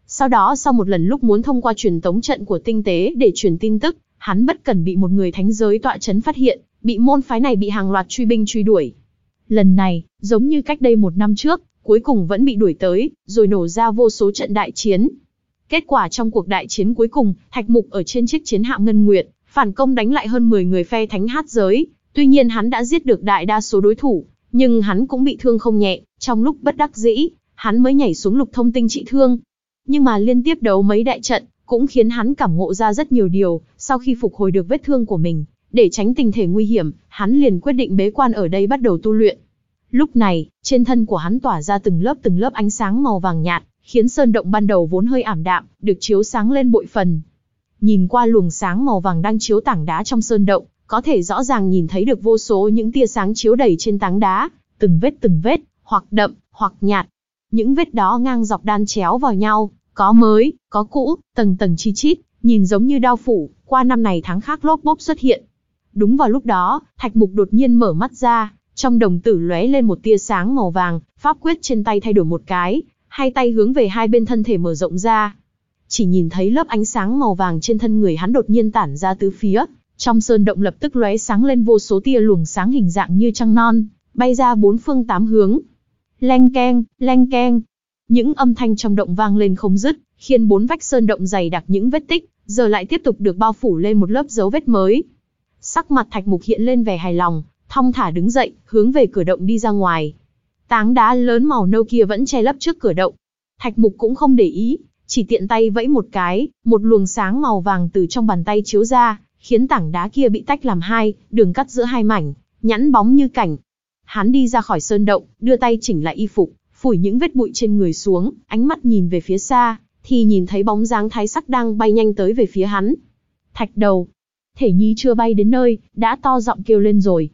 Sau đó sau một lần lúc muốn thông qua truyền tống trận của tinh tế để truyền tin tức, hắn bất cẩn bị một người thánh giới tọa chấn phát hiện, bị môn phái này bị hàng loạt truy binh truy đuổi. Lần này, giống như cách đây một năm trước, cuối cùng vẫn bị đuổi tới, rồi nổ ra vô số trận đại chiến. Kết quả trong cuộc đại chiến cuối cùng, Thạch Mục ở trên chiếc chiến hạm Ngân Nguyệt, phản công đánh lại hơn mười người phe thánh hát giới. Tuy nhiên hắn đã giết được đại đa số đối thủ, nhưng hắn cũng bị thương không nhẹ, trong lúc bất đắc dĩ, hắn mới nhảy xuống lục thông tinh trị thương. Nhưng mà liên tiếp đấu mấy đại trận, cũng khiến hắn cảm ngộ ra rất nhiều điều, sau khi phục hồi được vết thương của mình, để tránh tình thể nguy hiểm, hắn liền quyết định bế quan ở đây bắt đầu tu luyện. Lúc này, trên thân của hắn tỏa ra từng lớp từng lớp ánh sáng màu vàng nhạt, khiến sơn động ban đầu vốn hơi ảm đạm, được chiếu sáng lên bội phần. Nhìn qua luồng sáng màu vàng đang chiếu tảng đá trong sơn động, có thể rõ ràng nhìn thấy được vô số những tia sáng chiếu đầy trên tảng đá, từng vết từng vết, hoặc đậm, hoặc nhạt. Những vết đó ngang dọc đan chéo vào nhau, có mới, có cũ, tầng tầng chi chít, nhìn giống như đao phủ, qua năm này tháng khác lốp bốp xuất hiện. Đúng vào lúc đó, Thạch Mục đột nhiên mở mắt ra, trong đồng tử lóe lên một tia sáng màu vàng, pháp quyết trên tay thay đổi một cái, hai tay hướng về hai bên thân thể mở rộng ra. Chỉ nhìn thấy lớp ánh sáng màu vàng trên thân người hắn đột nhiên tản ra tứ phía, trong sơn động lập tức lóe sáng lên vô số tia luồng sáng hình dạng như trăng non, bay ra bốn phương tám hướng. Leng keng, leng keng. Những âm thanh trong động vang lên không dứt, khiến bốn vách sơn động dày đặc những vết tích, giờ lại tiếp tục được bao phủ lên một lớp dấu vết mới. Sắc mặt Thạch Mục hiện lên vẻ hài lòng, thong thả đứng dậy, hướng về cửa động đi ra ngoài. Tảng đá lớn màu nâu kia vẫn che lấp trước cửa động. Thạch Mục cũng không để ý, chỉ tiện tay vẫy một cái, một luồng sáng màu vàng từ trong bàn tay chiếu ra, khiến tảng đá kia bị tách làm hai, đường cắt giữa hai mảnh, nhẵn bóng như cảnh. Hắn đi ra khỏi sơn động, đưa tay chỉnh lại y phục, phủi những vết bụi trên người xuống, ánh mắt nhìn về phía xa, thì nhìn thấy bóng dáng Thái Sắc đang bay nhanh tới về phía hắn. Thạch Đầu. Thể Nhi chưa bay đến nơi, đã to giọng kêu lên rồi.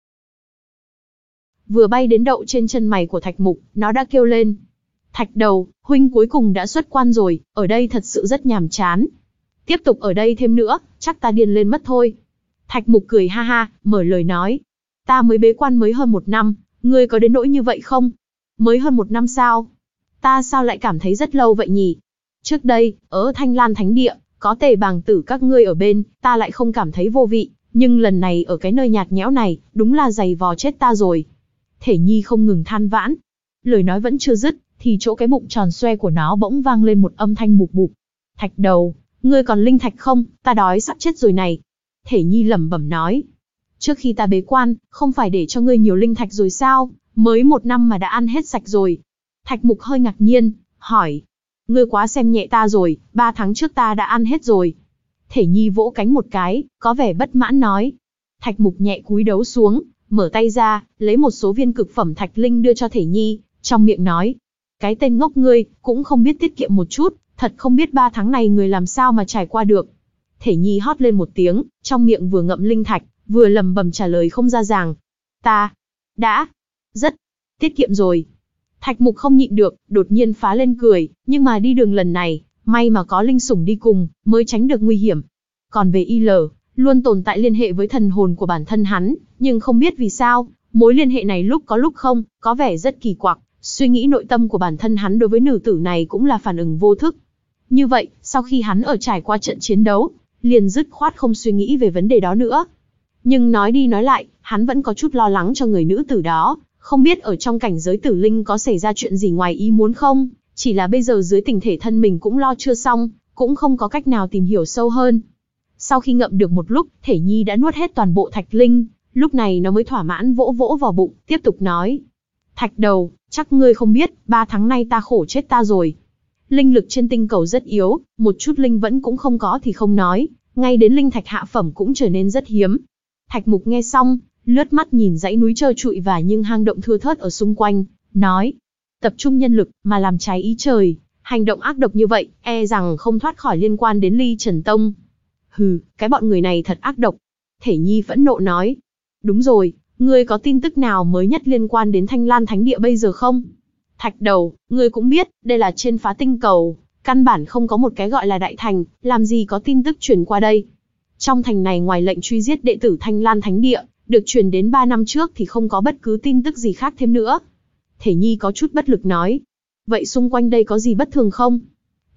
Vừa bay đến đậu trên chân mày của Thạch Mục, nó đã kêu lên. Thạch Đầu, huynh cuối cùng đã xuất quan rồi, ở đây thật sự rất nhàm chán. Tiếp tục ở đây thêm nữa, chắc ta điên lên mất thôi. Thạch Mục cười ha ha, mở lời nói. Ta mới bế quan mới hơn một năm, ngươi có đến nỗi như vậy không? Mới hơn một năm sao? Ta sao lại cảm thấy rất lâu vậy nhỉ? Trước đây, ở Thanh Lan Thánh Địa, có Tề Bàng Tử các ngươi ở bên, ta lại không cảm thấy vô vị, nhưng lần này ở cái nơi nhạt nhẽo này, đúng là giày vò chết ta rồi. Thể Nhi không ngừng than vãn. Lời nói vẫn chưa dứt, thì chỗ cái bụng tròn xoe của nó bỗng vang lên một âm thanh bụp bụp. Thạch Đầu, ngươi còn linh thạch không? Ta đói sắp chết rồi này. Thể Nhi lẩm bẩm nói. Trước khi ta bế quan, không phải để cho ngươi nhiều linh thạch rồi sao? Mới một năm mà đã ăn hết sạch rồi. Thạch Mục hơi ngạc nhiên, hỏi. Ngươi quá xem nhẹ ta rồi, ba tháng trước ta đã ăn hết rồi. Thể Nhi vỗ cánh một cái, có vẻ bất mãn nói. Thạch Mục nhẹ cúi đấu xuống, mở tay ra, lấy một số viên cực phẩm thạch linh đưa cho Thể Nhi, trong miệng nói. Cái tên ngốc ngươi, cũng không biết tiết kiệm một chút, thật không biết ba tháng này người làm sao mà trải qua được. Thể Nhi hót lên một tiếng, trong miệng vừa ngậm linh thạch, vừa lầm bầm trả lời không ra ràng. Ta, đã, rất, tiết kiệm rồi. Thạch Mục không nhịn được, đột nhiên phá lên cười, nhưng mà đi đường lần này, may mà có linh sủng đi cùng, mới tránh được nguy hiểm. Còn về Y Lờ, luôn tồn tại liên hệ với thần hồn của bản thân hắn, nhưng không biết vì sao, mối liên hệ này lúc có lúc không, có vẻ rất kỳ quặc. Suy nghĩ nội tâm của bản thân hắn đối với nữ tử này cũng là phản ứng vô thức. Như vậy, sau khi hắn ở trải qua trận chiến đấu, liền dứt khoát không suy nghĩ về vấn đề đó nữa. Nhưng nói đi nói lại, hắn vẫn có chút lo lắng cho người nữ tử đó, không biết ở trong cảnh giới tử linh có xảy ra chuyện gì ngoài ý muốn không, chỉ là bây giờ dưới tình thể thân mình cũng lo chưa xong, cũng không có cách nào tìm hiểu sâu hơn. Sau khi ngậm được một lúc, Thể Nhi đã nuốt hết toàn bộ thạch linh, lúc này nó mới thỏa mãn vỗ vỗ vào bụng, tiếp tục nói. Thạch Đầu, chắc ngươi không biết, ba tháng nay ta khổ chết ta rồi. Linh lực trên tinh cầu rất yếu, một chút linh vẫn cũng không có thì không nói, ngay đến linh thạch hạ phẩm cũng trở nên rất hiếm. Thạch Mục nghe xong, lướt mắt nhìn dãy núi trơ trụi và những hang động thưa thớt ở xung quanh, nói. Tập trung nhân lực, mà làm trái ý trời, hành động ác độc như vậy, e rằng không thoát khỏi liên quan đến Ly Trần Tông. Hừ, cái bọn người này thật ác độc. Thể Nhi phẫn nộ nói. Đúng rồi, ngươi có tin tức nào mới nhất liên quan đến Thanh Lan Thánh Địa bây giờ không? Thạch Đầu, ngươi cũng biết, đây là trên phá tinh cầu, căn bản không có một cái gọi là đại thành, làm gì có tin tức truyền qua đây. Trong thành này ngoài lệnh truy giết đệ tử Thanh Lan Thánh Địa, được truyền đến ba năm trước thì không có bất cứ tin tức gì khác thêm nữa. Thể Nhi có chút bất lực nói. Vậy xung quanh đây có gì bất thường không?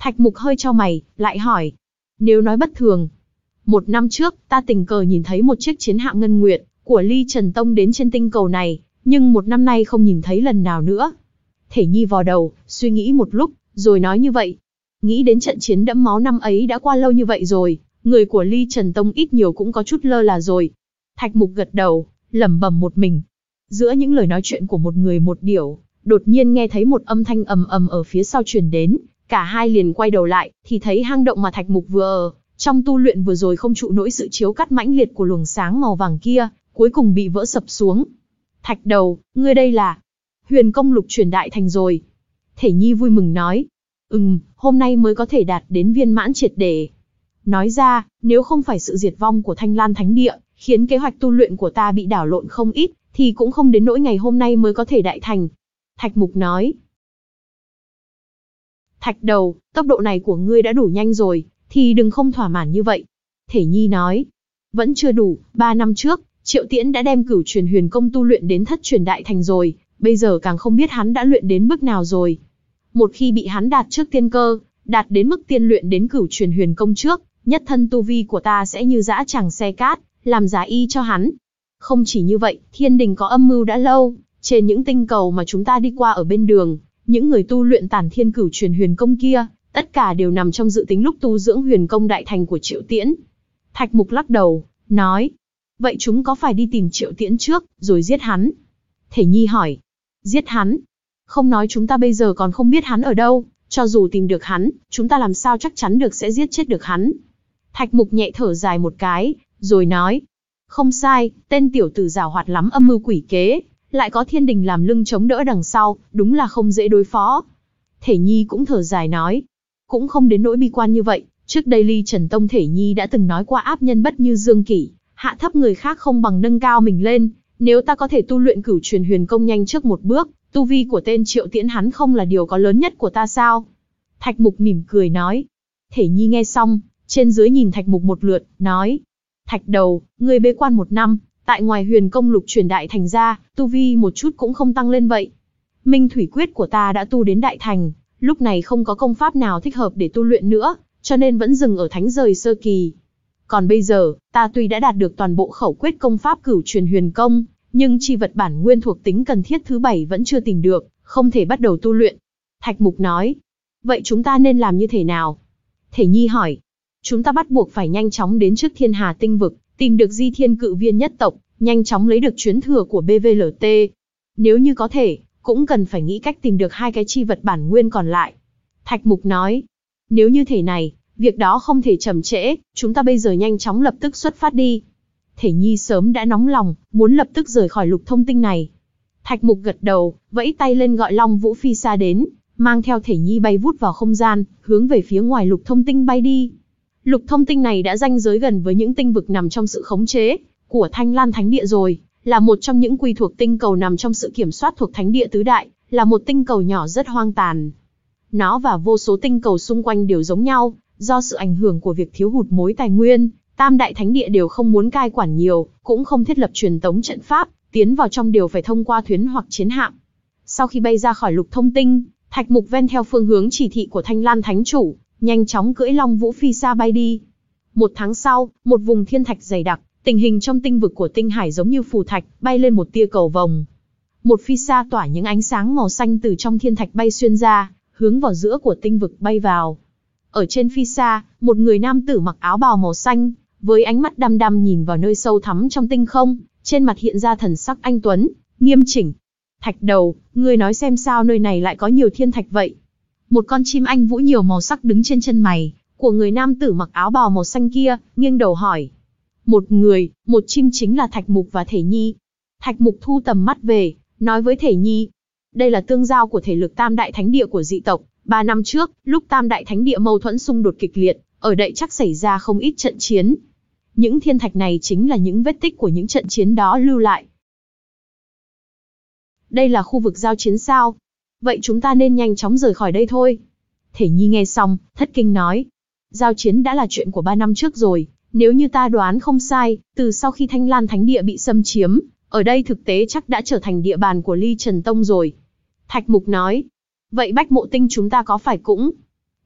Thạch Mục hơi chau mày, lại hỏi. Nếu nói bất thường, một năm trước, ta tình cờ nhìn thấy một chiếc chiến hạm ngân nguyệt của Ly Trần Tông đến trên tinh cầu này, nhưng một năm nay không nhìn thấy lần nào nữa. Thể Nhi vò đầu, suy nghĩ một lúc, rồi nói như vậy. Nghĩ đến trận chiến đẫm máu năm ấy đã qua lâu như vậy rồi, người của Ly Trần Tông ít nhiều cũng có chút lơ là rồi. Thạch Mục gật đầu, lẩm bẩm một mình. Giữa những lời nói chuyện của một người một điểu, đột nhiên nghe thấy một âm thanh ầm ầm ở phía sau truyền đến, cả hai liền quay đầu lại, thì thấy hang động mà Thạch Mục vừa ở, trong tu luyện vừa rồi không trụ nổi sự chiếu cắt mãnh liệt của luồng sáng màu vàng kia, cuối cùng bị vỡ sập xuống. Thạch Đầu, ngươi đây là Huyền Công Lục truyền đại thành rồi. Thể Nhi vui mừng nói. Ừm, hôm nay mới có thể đạt đến viên mãn triệt để. Nói ra, nếu không phải sự diệt vong của Thanh Lan Thánh Địa, khiến kế hoạch tu luyện của ta bị đảo lộn không ít, thì cũng không đến nỗi ngày hôm nay mới có thể đại thành. Thạch Mục nói. Thạch Đầu, tốc độ này của ngươi đã đủ nhanh rồi, thì đừng không thỏa mãn như vậy. Thể Nhi nói. Vẫn chưa đủ, ba năm trước, Triệu Tiễn đã đem cửu truyền huyền công tu luyện đến thất truyền đại thành rồi, bây giờ càng không biết hắn đã luyện đến mức nào rồi. Một khi bị hắn đạt trước tiên cơ, đạt đến mức tiên luyện đến cửu truyền huyền công trước, nhất thân tu vi của ta sẽ như dã tràng xe cát, làm giá y cho hắn. Không chỉ như vậy, thiên đình có âm mưu đã lâu, trên những tinh cầu mà chúng ta đi qua ở bên đường, những người tu luyện tản thiên cửu truyền huyền công kia, tất cả đều nằm trong dự tính lúc tu dưỡng huyền công đại thành của Triệu Tiễn. Thạch Mục lắc đầu, nói, vậy chúng có phải đi tìm Triệu Tiễn trước, rồi giết hắn? Thể Nhi hỏi, giết hắn? Không nói chúng ta bây giờ còn không biết hắn ở đâu, cho dù tìm được hắn, chúng ta làm sao chắc chắn được sẽ giết chết được hắn. Thạch Mục nhẹ thở dài một cái, rồi nói, không sai, tên tiểu tử giảo hoạt lắm, âm mưu quỷ kế, lại có thiên đình làm lưng chống đỡ đằng sau, đúng là không dễ đối phó. Thể Nhi cũng thở dài nói, cũng không đến nỗi bi quan như vậy, trước đây Ly Trần Tông Thể Nhi đã từng nói qua áp nhân bất như Dương Kỷ, hạ thấp người khác không bằng nâng cao mình lên, nếu ta có thể tu luyện cửu truyền huyền công nhanh trước một bước, tu vi của tên Triệu Tiễn hắn không là điều có lớn nhất của ta sao? Thạch Mục mỉm cười nói. Thể Nhi nghe xong, trên dưới nhìn Thạch Mục một lượt, nói, Thạch Đầu, ngươi bế quan một năm, tại ngoài huyền công lục truyền đại thành ra, tu vi một chút cũng không tăng lên vậy. Minh Thủy Quyết của ta đã tu đến đại thành, lúc này không có công pháp nào thích hợp để tu luyện nữa, cho nên vẫn dừng ở thánh rời sơ kỳ. Còn bây giờ, ta tuy đã đạt được toàn bộ khẩu quyết công pháp cửu truyền huyền công, nhưng chi vật bản nguyên thuộc tính cần thiết thứ bảy vẫn chưa tìm được, không thể bắt đầu tu luyện. Thạch Mục nói, vậy chúng ta nên làm như thế nào? Thể Nhi hỏi, chúng ta bắt buộc phải nhanh chóng đến trước Thiên Hà tinh vực, tìm được Di Thiên Cự Viên nhất tộc, nhanh chóng lấy được chuyến thừa của bê vê lờ tê. Nếu như có thể, cũng cần phải nghĩ cách tìm được hai cái chi vật bản nguyên còn lại. Thạch Mục nói, nếu như thế này, việc đó không thể chậm trễ, chúng ta bây giờ nhanh chóng lập tức xuất phát đi. Thể Nhi sớm đã nóng lòng, muốn lập tức rời khỏi lục thông tinh này. Thạch Mục gật đầu, vẫy tay lên gọi Long Vũ Phi Sa đến, mang theo Thể Nhi bay vút vào không gian, hướng về phía ngoài lục thông tinh bay đi. Lục thông tinh này đã ranh giới gần với những tinh vực nằm trong sự khống chế của Thanh Lan Thánh Địa rồi, là một trong những quy thuộc tinh cầu nằm trong sự kiểm soát thuộc Thánh Địa tứ đại, là một tinh cầu nhỏ rất hoang tàn. Nó và vô số tinh cầu xung quanh đều giống nhau, do sự ảnh hưởng của việc thiếu hụt mối tài nguyên, Tam đại thánh địa đều không muốn cai quản nhiều, cũng không thiết lập truyền tống trận pháp, tiến vào trong đều phải thông qua thuyền hoặc chiến hạm. Sau khi bay ra khỏi lục thông tinh, Thạch Mục ven theo phương hướng chỉ thị của Thanh Lan Thánh Chủ, nhanh chóng cưỡi Long Vũ Phi Sa bay đi. Một tháng sau, một vùng thiên thạch dày đặc, tình hình trong tinh vực của tinh hải giống như phù thạch, bay lên một tia cầu vồng. Một phi sa tỏa những ánh sáng màu xanh từ trong thiên thạch bay xuyên ra, hướng vào giữa của tinh vực bay vào. Ở trên phi sa, một người nam tử mặc áo bào màu xanh, với ánh mắt đăm đăm nhìn vào nơi sâu thẳm trong tinh không, trên mặt hiện ra thần sắc anh tuấn, nghiêm chỉnh. Thạch Đầu, ngươi nói xem sao nơi này lại có nhiều thiên thạch vậy? Một con chim anh vũ nhiều màu sắc đứng trên chân mày của người nam tử mặc áo bào màu xanh kia, nghiêng đầu hỏi. Một người, một chim chính là Thạch Mục và Thể Nhi. Thạch Mục thu tầm mắt về, nói với Thể Nhi. Đây là tương giao của thể lực Tam Đại Thánh Địa của dị tộc. Ba năm trước, lúc Tam Đại Thánh Địa mâu thuẫn xung đột kịch liệt, ở đây chắc xảy ra không ít trận chiến. Những thiên thạch này chính là những vết tích của những trận chiến đó lưu lại. Đây là khu vực giao chiến sao? Vậy chúng ta nên nhanh chóng rời khỏi đây thôi. Thể Nhi nghe xong, thất kinh nói. Giao chiến đã là chuyện của ba năm trước rồi. Nếu như ta đoán không sai, từ sau khi Thanh Lan Thánh Địa bị xâm chiếm, ở đây thực tế chắc đã trở thành địa bàn của Ly Trần Tông rồi. Thạch Mục nói. Vậy Bách Mộ Tinh chúng ta có phải cũng...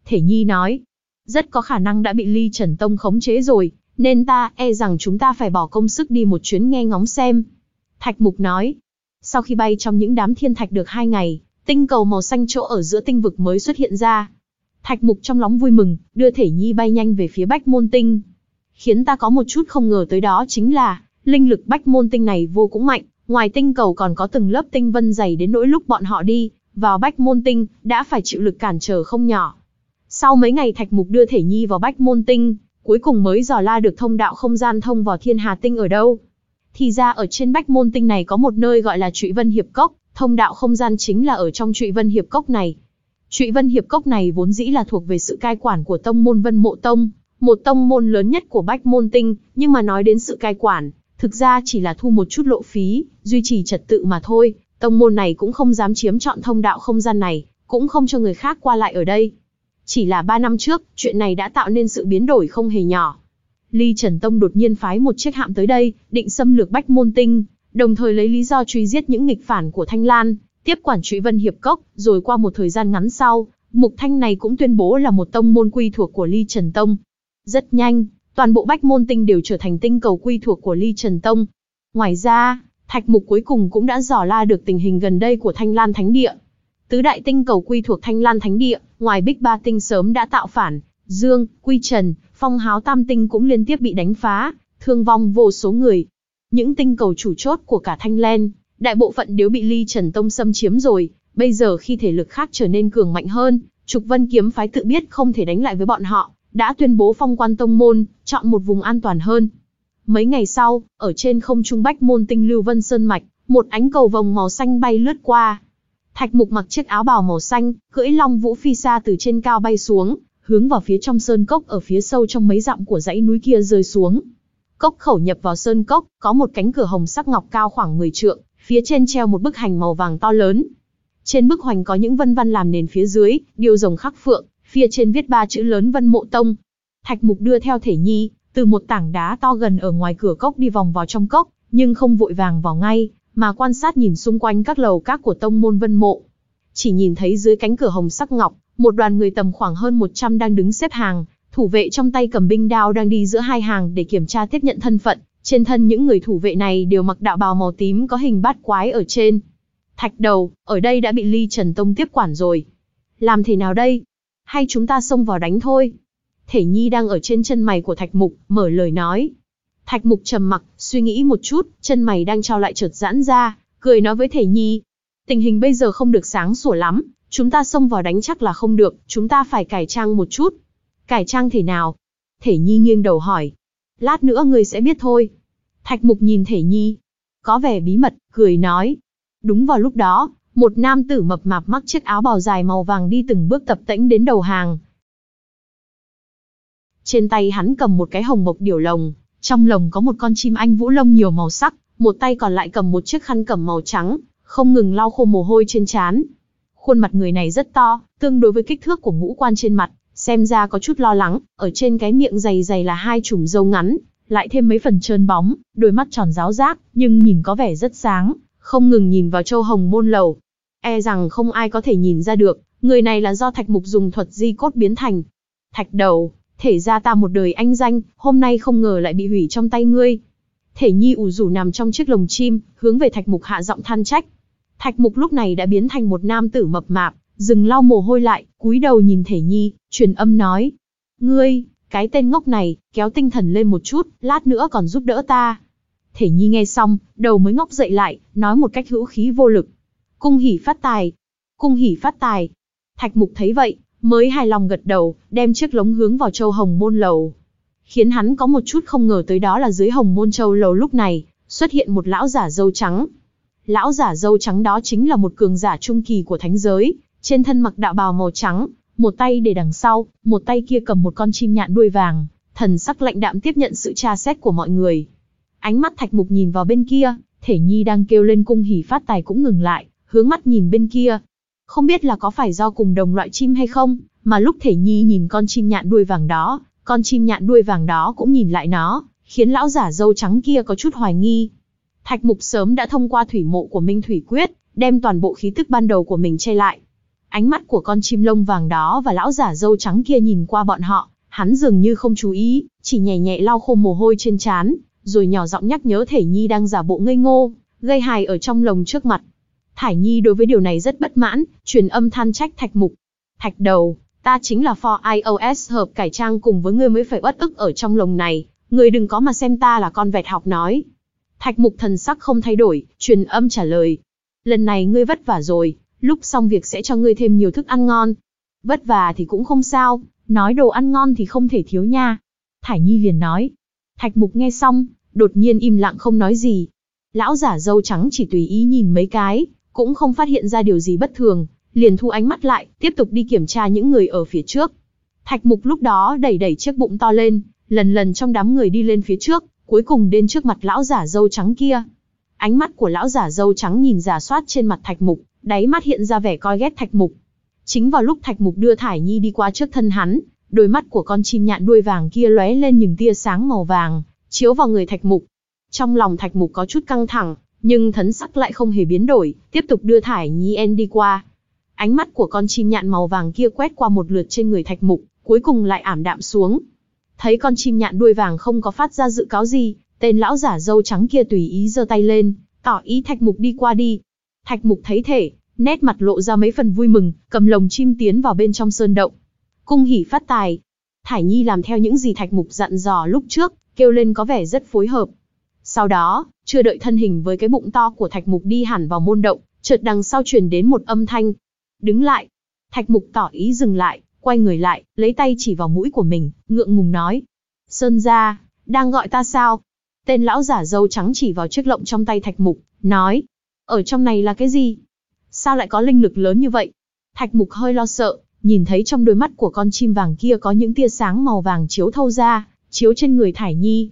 Thể Nhi nói. Rất có khả năng đã bị Ly Trần Tông khống chế rồi, nên ta e rằng chúng ta phải bỏ công sức đi một chuyến nghe ngóng xem. Thạch Mục nói. Sau khi bay trong những đám thiên thạch được hai ngày, tinh cầu màu xanh chỗ ở giữa tinh vực mới xuất hiện ra. Thạch Mục trong lòng vui mừng, đưa Thể Nhi bay nhanh về phía Bách Môn Tinh. Khiến ta có một chút không ngờ tới đó chính là, linh lực Bách Môn Tinh này vô cùng mạnh, ngoài tinh cầu còn có từng lớp tinh vân dày đến nỗi lúc bọn họ đi vào Bách Môn Tinh, đã phải chịu lực cản trở không nhỏ. Sau mấy ngày Thạch Mục đưa Thể Nhi vào Bách Môn Tinh, cuối cùng mới dò la được thông đạo không gian thông vào Thiên Hà Tinh ở đâu. Thì ra ở trên Bách Môn Tinh này có một nơi gọi là Trụy Vân Hiệp Cốc, thông đạo không gian chính là ở trong Trụy Vân Hiệp Cốc này. Trụy Vân Hiệp Cốc này vốn dĩ là thuộc về sự cai quản của tông môn Vân Mộ Tông, một tông môn lớn nhất của Bách Môn Tinh, nhưng mà nói đến sự cai quản, thực ra chỉ là thu một chút lộ phí, duy trì trật tự mà thôi. Tông môn này cũng không dám chiếm trọn thông đạo không gian này, cũng không cho người khác qua lại ở đây. Chỉ là ba năm trước, chuyện này đã tạo nên sự biến đổi không hề nhỏ. Ly Trần Tông đột nhiên phái một chiếc hạm tới đây, định xâm lược Bách Môn Tinh, đồng thời lấy lý do truy giết những nghịch phản của Thanh Lan, tiếp quản Trụy Vân Hiệp Cốc, rồi qua một thời gian ngắn sau, Mục Thanh này cũng tuyên bố là một tông môn quy thuộc của Ly Trần Tông. Rất nhanh, toàn bộ Bách Môn Tinh đều trở thành tinh cầu quy thuộc của Ly Trần Tông. Ngoài ra, Thạch Mục cuối cùng cũng đã dò la được tình hình gần đây của Thanh Lan Thánh Địa. Tứ đại tinh cầu quy thuộc Thanh Lan Thánh Địa, ngoài Bích Ba Tinh sớm đã tạo phản, Dương, Quy Trần, Phong Háo Tam Tinh cũng liên tiếp bị đánh phá, thương vong vô số người. Những tinh cầu chủ chốt của cả Thanh Lan, đại bộ phận đều bị Ly Trần Tông xâm chiếm rồi, bây giờ khi thể lực khác trở nên cường mạnh hơn, Trục Vân Kiếm phái tự biết không thể đánh lại với bọn họ, đã tuyên bố phong quan tông môn, chọn một vùng an toàn hơn. Mấy ngày sau, ở trên không trung Bách Môn Tinh Lưu Vân Sơn Mạch, một ánh cầu vồng màu xanh bay lướt qua. Thạch Mục mặc chiếc áo bào màu xanh, cưỡi long vũ phi xa từ trên cao bay xuống, hướng vào phía trong sơn cốc ở phía sâu trong mấy dặm của dãy núi kia rơi xuống. Cốc khẩu nhập vào sơn cốc, có một cánh cửa hồng sắc ngọc cao khoảng mười trượng, phía trên treo một bức hành màu vàng to lớn. Trên bức hoành có những vân văn làm nền phía dưới, điêu rồng khắc phượng, phía trên viết ba chữ lớn Vân Mộ Tông. Thạch Mục đưa theo Thể Nhi, từ một tảng đá to gần ở ngoài cửa cốc đi vòng vào trong cốc, nhưng không vội vàng vào ngay, mà quan sát nhìn xung quanh các lầu các của tông môn Vân Mộ. Chỉ nhìn thấy dưới cánh cửa hồng sắc ngọc, một đoàn người tầm khoảng hơn một trăm đang đứng xếp hàng, thủ vệ trong tay cầm binh đao đang đi giữa hai hàng để kiểm tra tiếp nhận thân phận. Trên thân những người thủ vệ này đều mặc đạo bào màu tím có hình bát quái ở trên. Thạch Đầu, ở đây đã bị Ly Trần Tông tiếp quản rồi. Làm thế nào đây? Hay chúng ta xông vào đánh thôi? Thể Nhi đang ở trên chân mày của Thạch Mục, mở lời nói. Thạch Mục trầm mặc, suy nghĩ một chút, chân mày đang trao lại chợt giãn ra, cười nói với Thể Nhi. Tình hình bây giờ không được sáng sủa lắm, chúng ta xông vào đánh chắc là không được, chúng ta phải cải trang một chút. Cải trang thế nào? Thể Nhi nghiêng đầu hỏi. Lát nữa ngươi sẽ biết thôi. Thạch Mục nhìn Thể Nhi, có vẻ bí mật, cười nói. Đúng vào lúc đó, một nam tử mập mạp mặc chiếc áo bào dài màu vàng đi từng bước tập tễnh đến đầu hàng. Trên tay hắn cầm một cái hồng mộc điểu lồng, trong lồng có một con chim anh vũ lông nhiều màu sắc, một tay còn lại cầm một chiếc khăn cẩm màu trắng, không ngừng lau khô mồ hôi trên trán. Khuôn mặt người này rất to, tương đối với kích thước của ngũ quan trên mặt, xem ra có chút lo lắng, ở trên cái miệng dày dày là hai chùm râu ngắn, lại thêm mấy phần trơn bóng, đôi mắt tròn ráo rác, nhưng nhìn có vẻ rất sáng, không ngừng nhìn vào châu hồng môn lầu. E rằng không ai có thể nhìn ra được, người này là do Thạch Mục dùng thuật di cốt biến thành. Thạch Đầu, thể ra ta một đời anh danh, hôm nay không ngờ lại bị hủy trong tay ngươi. Thể Nhi ủ rủ nằm trong chiếc lồng chim, hướng về Thạch Mục hạ giọng than trách. Thạch Mục lúc này đã biến thành một nam tử mập mạp, dừng lau mồ hôi lại, cúi đầu nhìn Thể Nhi, truyền âm nói. Ngươi, cái tên ngốc này, kéo tinh thần lên một chút, lát nữa còn giúp đỡ ta. Thể Nhi nghe xong, đầu mới ngóc dậy lại, nói một cách hữu khí vô lực. Cung hỉ phát tài. Cung hỉ phát tài. Thạch Mục thấy vậy, mới hài lòng gật đầu, đem chiếc lống hướng vào châu hồng môn lầu. Khiến hắn có một chút không ngờ tới đó là dưới hồng môn châu lầu lúc này, xuất hiện một lão giả râu trắng. Lão giả râu trắng đó chính là một cường giả trung kỳ của thánh giới, trên thân mặc đạo bào màu trắng, một tay để đằng sau, một tay kia cầm một con chim nhạn đuôi vàng, thần sắc lạnh đạm tiếp nhận sự tra xét của mọi người. Ánh mắt Thạch Mục nhìn vào bên kia, Thể Nhi đang kêu lên cung hỉ phát tài cũng ngừng lại, hướng mắt nhìn bên kia. Không biết là có phải do cùng đồng loại chim hay không, mà lúc Thể Nhi nhìn con chim nhạn đuôi vàng đó, con chim nhạn đuôi vàng đó cũng nhìn lại nó, khiến lão giả râu trắng kia có chút hoài nghi. Thạch Mục sớm đã thông qua thủy mộ của Minh Thủy Quyết, đem toàn bộ khí tức ban đầu của mình che lại. Ánh mắt của con chim lông vàng đó và lão giả râu trắng kia nhìn qua bọn họ, hắn dường như không chú ý, chỉ nhẹ nhẹ lau khô mồ hôi trên trán, rồi nhỏ giọng nhắc nhớ Thải Nhi đang giả bộ ngây ngô, gây hài ở trong lồng trước mặt. Thải Nhi đối với điều này rất bất mãn, truyền âm than trách Thạch Mục. Thạch đầu, ta chính là for iOS hợp cải trang cùng với ngươi mới phải uất ức ở trong lồng này, ngươi đừng có mà xem ta là con vẹt học nói. Thạch Mục thần sắc không thay đổi, truyền âm trả lời. Lần này ngươi vất vả rồi, lúc xong việc sẽ cho ngươi thêm nhiều thức ăn ngon. Vất vả thì cũng không sao, nói đồ ăn ngon thì không thể thiếu nha. Thải Nhi liền nói. Thạch Mục nghe xong, đột nhiên im lặng không nói gì. Lão giả râu trắng chỉ tùy ý nhìn mấy cái, cũng không phát hiện ra điều gì bất thường, liền thu ánh mắt lại, tiếp tục đi kiểm tra những người ở phía trước. Thạch Mục lúc đó đẩy đẩy chiếc bụng to lên, lần lần trong đám người đi lên phía trước, cuối cùng đến trước mặt lão giả râu trắng kia. Ánh mắt của lão giả râu trắng nhìn rà soát trên mặt Thạch Mục, đáy mắt hiện ra vẻ coi ghét Thạch Mục. Chính vào lúc Thạch Mục đưa Thải Nhi đi qua trước thân hắn, đôi mắt của con chim nhạn đuôi vàng kia lóe lên những tia sáng màu vàng, chiếu vào người Thạch Mục. Trong lòng Thạch Mục có chút căng thẳng, nhưng thần sắc lại không hề biến đổi, tiếp tục đưa Thải Nhi en đi qua. Ánh mắt của con chim nhạn màu vàng kia quét qua một lượt trên người Thạch Mục, cuối cùng lại ảm đạm xuống. Thấy con chim nhạn đuôi vàng không có phát ra dự cáo gì, tên lão giả râu trắng kia tùy ý giơ tay lên, tỏ ý Thạch Mục đi qua đi. Thạch Mục thấy thể, nét mặt lộ ra mấy phần vui mừng, cầm lồng chim tiến vào bên trong sơn động. Cung hỉ phát tài. Thải Nhi làm theo những gì Thạch Mục dặn dò lúc trước, kêu lên có vẻ rất phối hợp. Sau đó, chưa đợi thân hình với cái bụng to của Thạch Mục đi hẳn vào môn động, chợt đằng sau truyền đến một âm thanh. Đứng lại. Thạch Mục tỏ ý dừng lại, quay người lại, lấy tay chỉ vào mũi của mình, ngượng ngùng nói. Sơn gia, đang gọi ta sao? Tên lão giả râu trắng chỉ vào chiếc lọng trong tay Thạch Mục, nói. Ở trong này là cái gì? Sao lại có linh lực lớn như vậy? Thạch Mục hơi lo sợ, nhìn thấy trong đôi mắt của con chim vàng kia có những tia sáng màu vàng chiếu thâu ra, chiếu trên người Thải Nhi.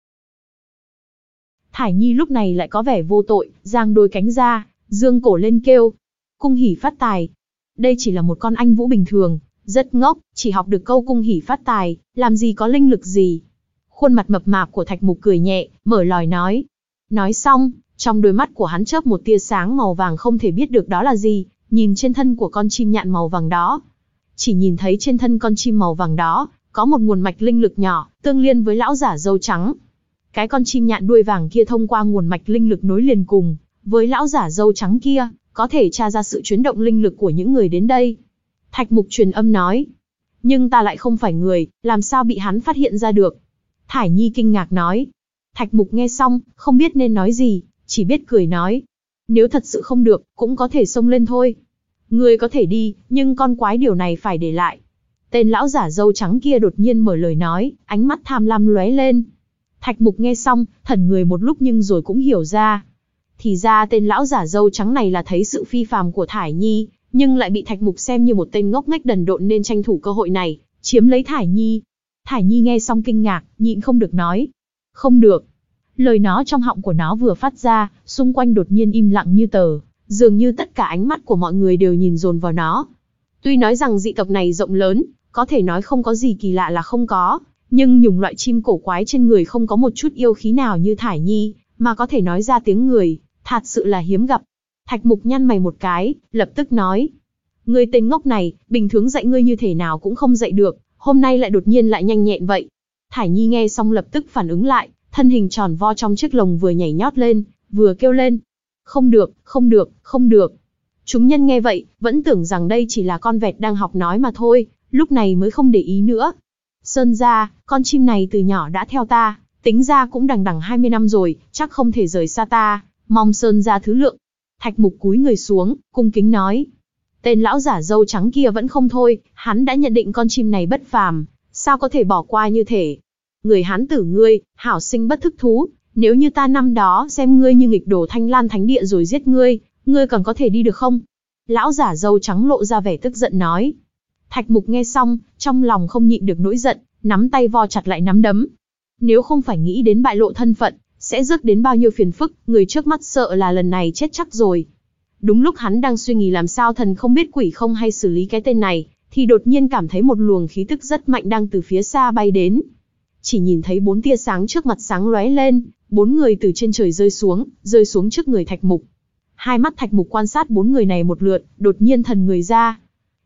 Thải Nhi lúc này lại có vẻ vô tội, giang đôi cánh ra, dương cổ lên kêu. Cung hỉ phát tài. Đây chỉ là một con anh vũ bình thường, rất ngốc, chỉ học được câu cung hỉ phát tài, làm gì có linh lực gì. Khuôn mặt mập mạp của Thạch Mục cười nhẹ, mở lòi nói. Nói xong, trong đôi mắt của hắn chớp một tia sáng màu vàng không thể biết được đó là gì, nhìn trên thân của con chim nhạn màu vàng đó. Chỉ nhìn thấy trên thân con chim màu vàng đó, có một nguồn mạch linh lực nhỏ, tương liên với lão giả râu trắng. Cái con chim nhạn đuôi vàng kia thông qua nguồn mạch linh lực nối liền cùng với lão giả râu trắng kia, có thể tra ra sự chuyển động linh lực của những người đến đây. Thạch Mục truyền âm nói. Nhưng ta lại không phải người, làm sao bị hắn phát hiện ra được? Thải Nhi kinh ngạc nói. Thạch Mục nghe xong, không biết nên nói gì, chỉ biết cười nói. Nếu thật sự không được, cũng có thể xông lên thôi. Người có thể đi, nhưng con quái điều này phải để lại. Tên lão giả râu trắng kia đột nhiên mở lời nói, ánh mắt tham lam lóe lên. Thạch Mục nghe xong, thẩn người một lúc nhưng rồi cũng hiểu ra. Thì ra tên lão giả râu trắng này là thấy sự phi phàm của Thải Nhi, nhưng lại bị Thạch Mục xem như một tên ngốc nghếch đần độn nên tranh thủ cơ hội này, chiếm lấy Thải Nhi. Thải Nhi nghe xong kinh ngạc, nhịn không được nói. Không được. Lời nó trong họng của nó vừa phát ra, xung quanh đột nhiên im lặng như tờ, dường như tất cả ánh mắt của mọi người đều nhìn dồn vào nó. Tuy nói rằng dị tộc này rộng lớn, có thể nói không có gì kỳ lạ là không có, nhưng nhùng loại chim cổ quái trên người không có một chút yêu khí nào như Thải Nhi, mà có thể nói ra tiếng người, thật sự là hiếm gặp. Thạch Mục nhăn mày một cái, lập tức nói. Ngươi tên ngốc này, bình thường dạy ngươi như thế nào cũng không dạy được, hôm nay lại đột nhiên lại nhanh nhẹn vậy. Thải Nhi nghe xong lập tức phản ứng lại, thân hình tròn vo trong chiếc lồng vừa nhảy nhót lên, vừa kêu lên. Không được, không được, không được. Chúng nhân nghe vậy, vẫn tưởng rằng đây chỉ là con vẹt đang học nói mà thôi, lúc này mới không để ý nữa. Sơn gia, con chim này từ nhỏ đã theo ta, tính ra cũng đằng đằng hai mươi năm rồi, chắc không thể rời xa ta, mong Sơn gia thứ lượng. Thạch Mục cúi người xuống, cung kính nói. Tên lão giả râu trắng kia vẫn không thôi, hắn đã nhận định con chim này bất phàm, sao có thể bỏ qua như thể. Người hán tử ngươi, hảo sinh bất thức thú, nếu như ta năm đó xem ngươi như nghịch đồ Thanh Lan Thánh Địa rồi giết ngươi, ngươi còn có thể đi được không? Lão giả râu trắng lộ ra vẻ tức giận nói. Thạch Mục nghe xong, trong lòng không nhịn được nỗi giận, nắm tay vo chặt lại nắm đấm. Nếu không phải nghĩ đến bại lộ thân phận, sẽ rước đến bao nhiêu phiền phức, người trước mắt sợ là lần này chết chắc rồi. Đúng lúc hắn đang suy nghĩ làm sao thần không biết quỷ không hay xử lý cái tên này, thì đột nhiên cảm thấy một luồng khí tức rất mạnh đang từ phía xa bay đến. Chỉ nhìn thấy bốn tia sáng trước mặt sáng lóe lên, bốn người từ trên trời rơi xuống, rơi xuống trước người Thạch Mục. Hai mắt Thạch Mục quan sát bốn người này một lượt, đột nhiên thần người ra.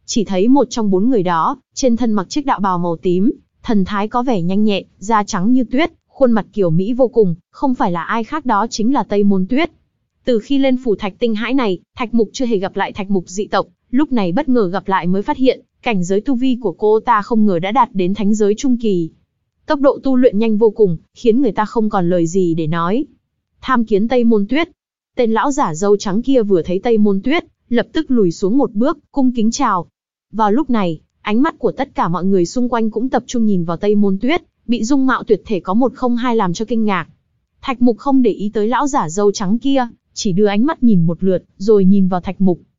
Chỉ thấy một trong bốn người đó, trên thân mặc chiếc đạo bào màu tím, thần thái có vẻ nhanh nhẹn, da trắng như tuyết, khuôn mặt kiều mỹ vô cùng, không phải là ai khác đó chính là Tây Môn Tuyết. Từ khi lên phủ Thạch Tinh Hãi này, Thạch Mục chưa hề gặp lại Thạch Mục dị tộc, lúc này bất ngờ gặp lại mới phát hiện, cảnh giới tu vi của cô ta không ngờ đã đạt đến thánh giới trung kỳ. Tốc độ tu luyện nhanh vô cùng, khiến người ta không còn lời gì để nói. Tham kiến Tây Môn Tuyết. Tên lão giả râu trắng kia vừa thấy Tây Môn Tuyết, lập tức lùi xuống một bước, cung kính chào. Vào lúc này, ánh mắt của tất cả mọi người xung quanh cũng tập trung nhìn vào Tây Môn Tuyết, bị dung mạo tuyệt thể có một không hai làm cho kinh ngạc. Thạch Mục không để ý tới lão giả râu trắng kia, chỉ đưa ánh mắt nhìn một lượt, rồi nhìn vào Thạch Mục.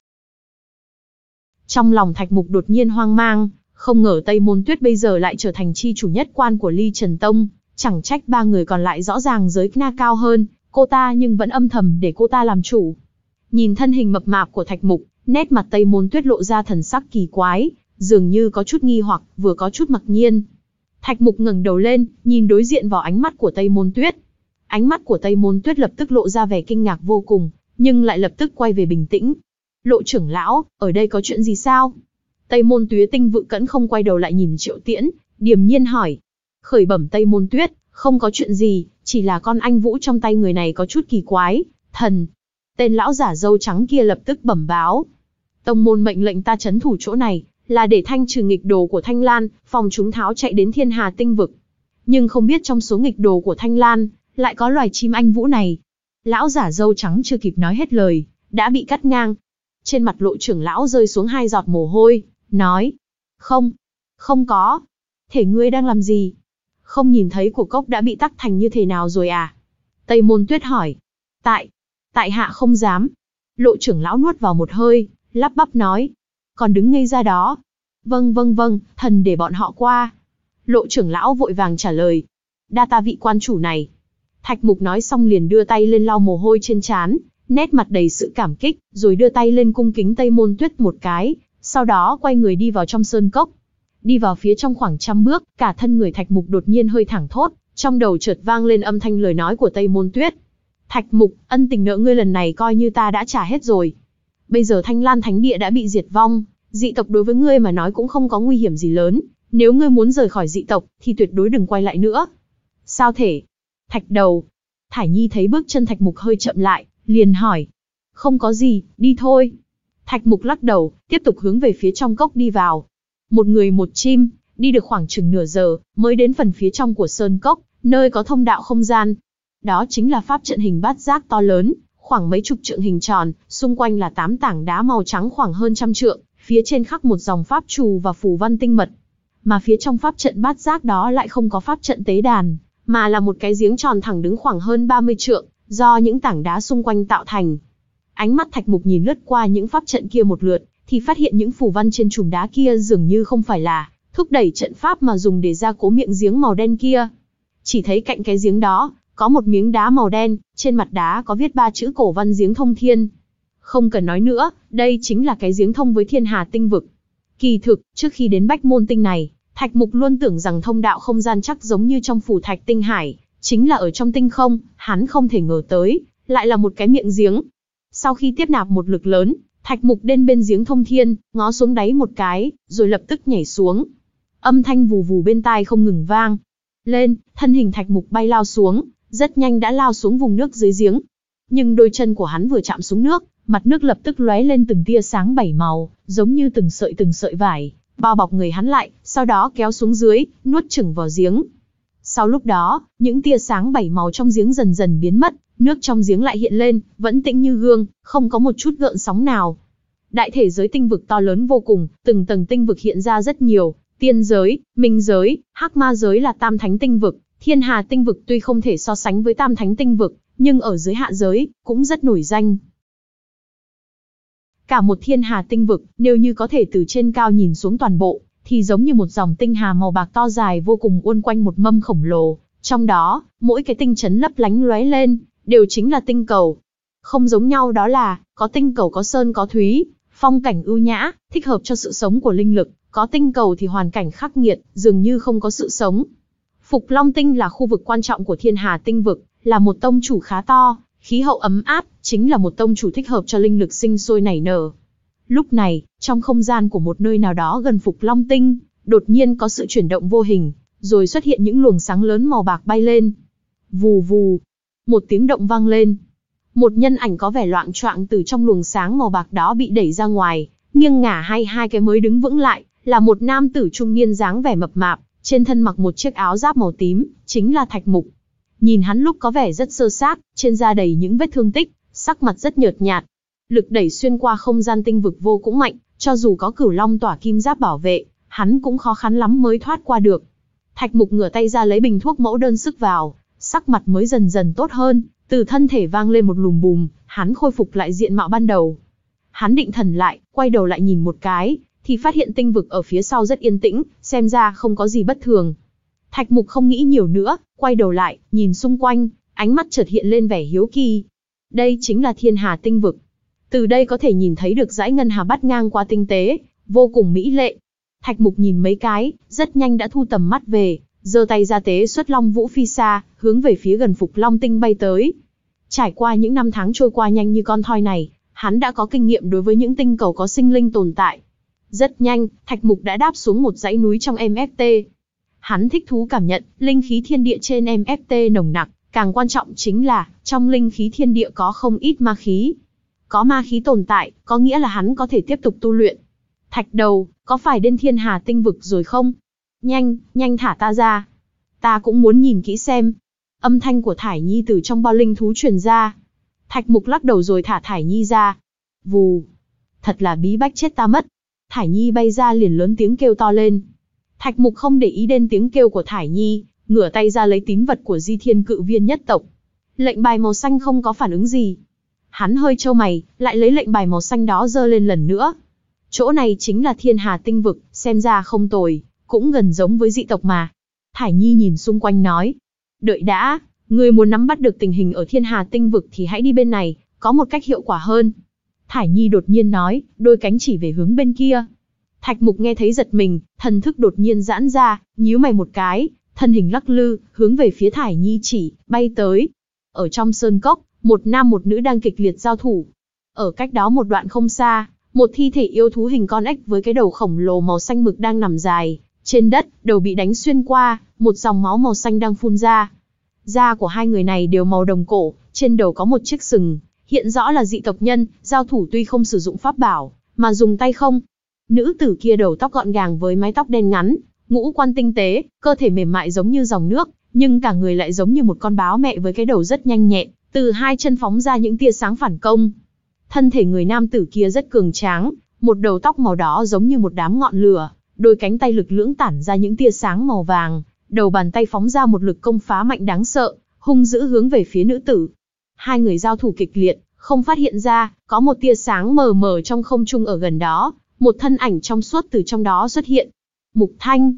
Trong lòng Thạch Mục đột nhiên hoang mang, không ngờ Tây Môn Tuyết bây giờ lại trở thành chi chủ nhất quan của Ly Trần Tông, chẳng trách ba người còn lại rõ ràng giới na cao hơn cô ta nhưng vẫn âm thầm để cô ta làm chủ. Nhìn thân hình mập mạp của Thạch Mục, nét mặt Tây Môn Tuyết lộ ra thần sắc kỳ quái, dường như có chút nghi hoặc, vừa có chút mặc nhiên. Thạch Mục ngẩng đầu lên, nhìn đối diện vào ánh mắt của Tây Môn Tuyết. Ánh mắt của Tây Môn Tuyết lập tức lộ ra vẻ kinh ngạc vô cùng, nhưng lại lập tức quay về bình tĩnh. Lộ trưởng lão, ở đây có chuyện gì sao? Tây Môn Tuyết Tinh Vự Cẫn không quay đầu lại nhìn Triệu Tiễn, điềm nhiên hỏi. Khởi bẩm Tây Môn Tuyết, không có chuyện gì, chỉ là con anh vũ trong tay người này có chút kỳ quái. Thần. Tên lão giả râu trắng kia lập tức bẩm báo. Tông môn mệnh lệnh ta trấn thủ chỗ này, là để thanh trừ nghịch đồ của Thanh Lan, phòng chúng tháo chạy đến Thiên Hà Tinh Vực. Nhưng không biết trong số nghịch đồ của Thanh Lan, lại có loài chim anh vũ này. Lão giả râu trắng chưa kịp nói hết lời, đã bị cắt ngang. Trên mặt Lộ trưởng lão rơi xuống hai giọt mồ hôi, nói. Không, không có. Thể ngươi đang làm gì? Không nhìn thấy của cốc đã bị tắc thành như thế nào rồi à? Tây Môn Tuyết hỏi. Tại, tại hạ không dám. Lộ trưởng lão nuốt vào một hơi, lắp bắp nói. Còn đứng ngây ra đó. Vâng vâng vâng, thần để bọn họ qua. Lộ trưởng lão vội vàng trả lời. Đa ta vị quan chủ này. Thạch Mục nói xong liền đưa tay lên lau mồ hôi trên trán, nét mặt đầy sự cảm kích, rồi đưa tay lên cung kính Tây Môn Tuyết một cái, sau đó quay người đi vào trong sơn cốc. Đi vào phía trong khoảng trăm bước, cả thân người Thạch Mục đột nhiên hơi thẳng thốt, trong đầu chợt vang lên âm thanh lời nói của Tây Môn Tuyết. Thạch Mục, ân tình nợ ngươi lần này coi như ta đã trả hết rồi. Bây giờ Thanh Lan Thánh Địa đã bị diệt vong, dị tộc đối với ngươi mà nói cũng không có nguy hiểm gì lớn, nếu ngươi muốn rời khỏi dị tộc, thì tuyệt đối đừng quay lại nữa. Sao thể? Thạch đầu. Thải Nhi thấy bước chân Thạch Mục hơi chậm lại, liền hỏi. Không có gì, đi thôi. Thạch Mục lắc đầu, tiếp tục hướng về phía trong cốc đi vào. Một người một chim, đi được khoảng chừng nửa giờ, mới đến phần phía trong của sơn cốc, nơi có thông đạo không gian. Đó chính là pháp trận hình bát giác to lớn, khoảng mấy chục trượng hình tròn, xung quanh là tám tảng đá màu trắng khoảng hơn trăm trượng, phía trên khắc một dòng pháp trù và phù văn tinh mật. Mà phía trong pháp trận bát giác đó lại không có pháp trận tế đàn, mà là một cái giếng tròn thẳng đứng khoảng hơn ba mươi trượng, do những tảng đá xung quanh tạo thành. Ánh mắt Thạch Mục nhìn lướt qua những pháp trận kia một lượt, thì phát hiện những phù văn trên chùm đá kia dường như không phải là thúc đẩy trận pháp mà dùng để gia cố miệng giếng màu đen kia. Chỉ thấy cạnh cái giếng đó, có một miếng đá màu đen, trên mặt đá có viết ba chữ cổ văn giếng thông thiên. Không cần nói nữa, đây chính là cái giếng thông với Thiên Hà Tinh Vực. Kỳ thực, trước khi đến Bách Môn Tinh này, Thạch Mục luôn tưởng rằng thông đạo không gian chắc giống như trong phủ Thạch Tinh Hải, chính là ở trong tinh không, hắn không thể ngờ tới, lại là một cái miệng giếng. Sau khi tiếp nạp một lực lớn, Thạch Mục đến bên giếng thông thiên, ngó xuống đáy một cái, rồi lập tức nhảy xuống. Âm thanh vù vù bên tai không ngừng vang lên, thân hình Thạch Mục bay lao xuống, rất nhanh đã lao xuống vùng nước dưới giếng. Nhưng đôi chân của hắn vừa chạm xuống nước, mặt nước lập tức lóe lên từng tia sáng bảy màu, giống như từng sợi từng sợi vải, bao bọc người hắn lại, sau đó kéo xuống dưới, nuốt chửng vào giếng. Sau lúc đó, những tia sáng bảy màu trong giếng dần dần biến mất, nước trong giếng lại hiện lên, vẫn tĩnh như gương, không có một chút gợn sóng nào. Đại thể giới tinh vực to lớn vô cùng, từng tầng tinh vực hiện ra rất nhiều, tiên giới, minh giới, hắc ma giới là tam thánh tinh vực, Thiên Hà Tinh Vực tuy không thể so sánh với tam thánh tinh vực, nhưng ở dưới hạ giới, cũng rất nổi danh. Cả một Thiên Hà Tinh Vực, nếu như có thể từ trên cao nhìn xuống toàn bộ, thì giống như một dòng tinh hà màu bạc to dài vô cùng uốn quanh một mâm khổng lồ, trong đó, mỗi cái tinh chấn lấp lánh lóe lên, đều chính là tinh cầu. Không giống nhau đó là, có tinh cầu có sơn có thúy, phong cảnh ưu nhã, thích hợp cho sự sống của linh lực, có tinh cầu thì hoàn cảnh khắc nghiệt, dường như không có sự sống. Phục Long Tinh là khu vực quan trọng của Thiên Hà Tinh Vực, là một tông chủ khá to, khí hậu ấm áp, chính là một tông chủ thích hợp cho linh lực sinh sôi nảy nở. Lúc này, trong không gian của một nơi nào đó gần Phục Long Tinh, đột nhiên có sự chuyển động vô hình, rồi xuất hiện những luồng sáng lớn màu bạc bay lên. Vù vù, một tiếng động vang lên. Một nhân ảnh có vẻ loạng choạng từ trong luồng sáng màu bạc đó bị đẩy ra ngoài, nghiêng ngả hay hai cái mới đứng vững lại, là một nam tử trung niên dáng vẻ mập mạp, trên thân mặc một chiếc áo giáp màu tím, chính là Thạch Mục. Nhìn hắn lúc có vẻ rất sơ sát, trên da đầy những vết thương tích, sắc mặt rất nhợt nhạt. Lực đẩy xuyên qua không gian tinh vực vô cũng mạnh, cho dù có Cửu Long tỏa kim giáp bảo vệ, hắn cũng khó khăn lắm mới thoát qua được. Thạch Mục ngửa tay ra lấy bình thuốc mẫu đơn sức vào, sắc mặt mới dần dần tốt hơn, từ thân thể vang lên một lùm bùm, hắn khôi phục lại diện mạo ban đầu. Hắn định thần lại, quay đầu lại nhìn một cái, thì phát hiện tinh vực ở phía sau rất yên tĩnh, xem ra không có gì bất thường. Thạch Mục không nghĩ nhiều nữa, quay đầu lại, nhìn xung quanh, ánh mắt chợt hiện lên vẻ hiếu kỳ. Đây chính là Thiên Hà tinh vực. Từ đây có thể nhìn thấy được dải ngân hà bắt ngang qua tinh tế, vô cùng mỹ lệ. Thạch Mục nhìn mấy cái, rất nhanh đã thu tầm mắt về, giơ tay ra tế xuất Long Vũ phi xa, hướng về phía gần Phục Long Tinh bay tới. Trải qua những năm tháng trôi qua nhanh như con thoi này, hắn đã có kinh nghiệm đối với những tinh cầu có sinh linh tồn tại. Rất nhanh, Thạch Mục đã đáp xuống một dãy núi trong em ép tê. Hắn thích thú cảm nhận, linh khí thiên địa trên em ép tê nồng nặc, càng quan trọng chính là, trong linh khí thiên địa có không ít ma khí. Có ma khí tồn tại, có nghĩa là hắn có thể tiếp tục tu luyện. Thạch Đầu, có phải đến Thiên Hà tinh vực rồi không? Nhanh, nhanh thả ta ra. Ta cũng muốn nhìn kỹ xem. Âm thanh của Thải Nhi từ trong bao linh thú truyền ra. Thạch Mục lắc đầu rồi thả Thải Nhi ra. Vù. Thật là bí bách chết ta mất. Thải Nhi bay ra liền lớn tiếng kêu to lên. Thạch Mục không để ý đến tiếng kêu của Thải Nhi, ngửa tay ra lấy tín vật của Di Thiên Cự Viên nhất tộc. Lệnh bài màu xanh không có phản ứng gì. Hắn hơi trâu mày, lại lấy lệnh bài màu xanh đó giơ lên lần nữa. Chỗ này chính là Thiên Hà tinh vực, xem ra không tồi, cũng gần giống với dị tộc mà. Thải Nhi nhìn xung quanh nói. Đợi đã, người muốn nắm bắt được tình hình ở Thiên Hà tinh vực thì hãy đi bên này, có một cách hiệu quả hơn. Thải Nhi đột nhiên nói, đôi cánh chỉ về hướng bên kia. Thạch Mục nghe thấy giật mình, thần thức đột nhiên giãn ra, nhíu mày một cái, thân hình lắc lư, hướng về phía Thải Nhi chỉ, bay tới. Ở trong sơn cốc, một nam một nữ đang kịch liệt giao thủ. Ở cách đó một đoạn không xa, một thi thể yêu thú hình con ếch với cái đầu khổng lồ màu xanh mực đang nằm dài trên đất, đầu bị đánh xuyên qua, một dòng máu màu xanh đang phun ra. Da của hai người này đều màu đồng cổ, trên đầu có một chiếc sừng, hiện rõ là dị tộc nhân, giao thủ tuy không sử dụng pháp bảo, mà dùng tay không. Nữ tử kia đầu tóc gọn gàng với mái tóc đen ngắn, ngũ quan tinh tế, cơ thể mềm mại giống như dòng nước, nhưng cả người lại giống như một con báo mẹ với cái đầu rất nhanh nhẹn, từ hai chân phóng ra những tia sáng phản công. Thân thể người nam tử kia rất cường tráng, một đầu tóc màu đỏ giống như một đám ngọn lửa, đôi cánh tay lực lưỡng tản ra những tia sáng màu vàng, đầu bàn tay phóng ra một lực công phá mạnh đáng sợ, hung dữ hướng về phía nữ tử. Hai người giao thủ kịch liệt, không phát hiện ra, có một tia sáng mờ mờ trong không trung ở gần đó, một thân ảnh trong suốt từ trong đó xuất hiện. Mục Thanh.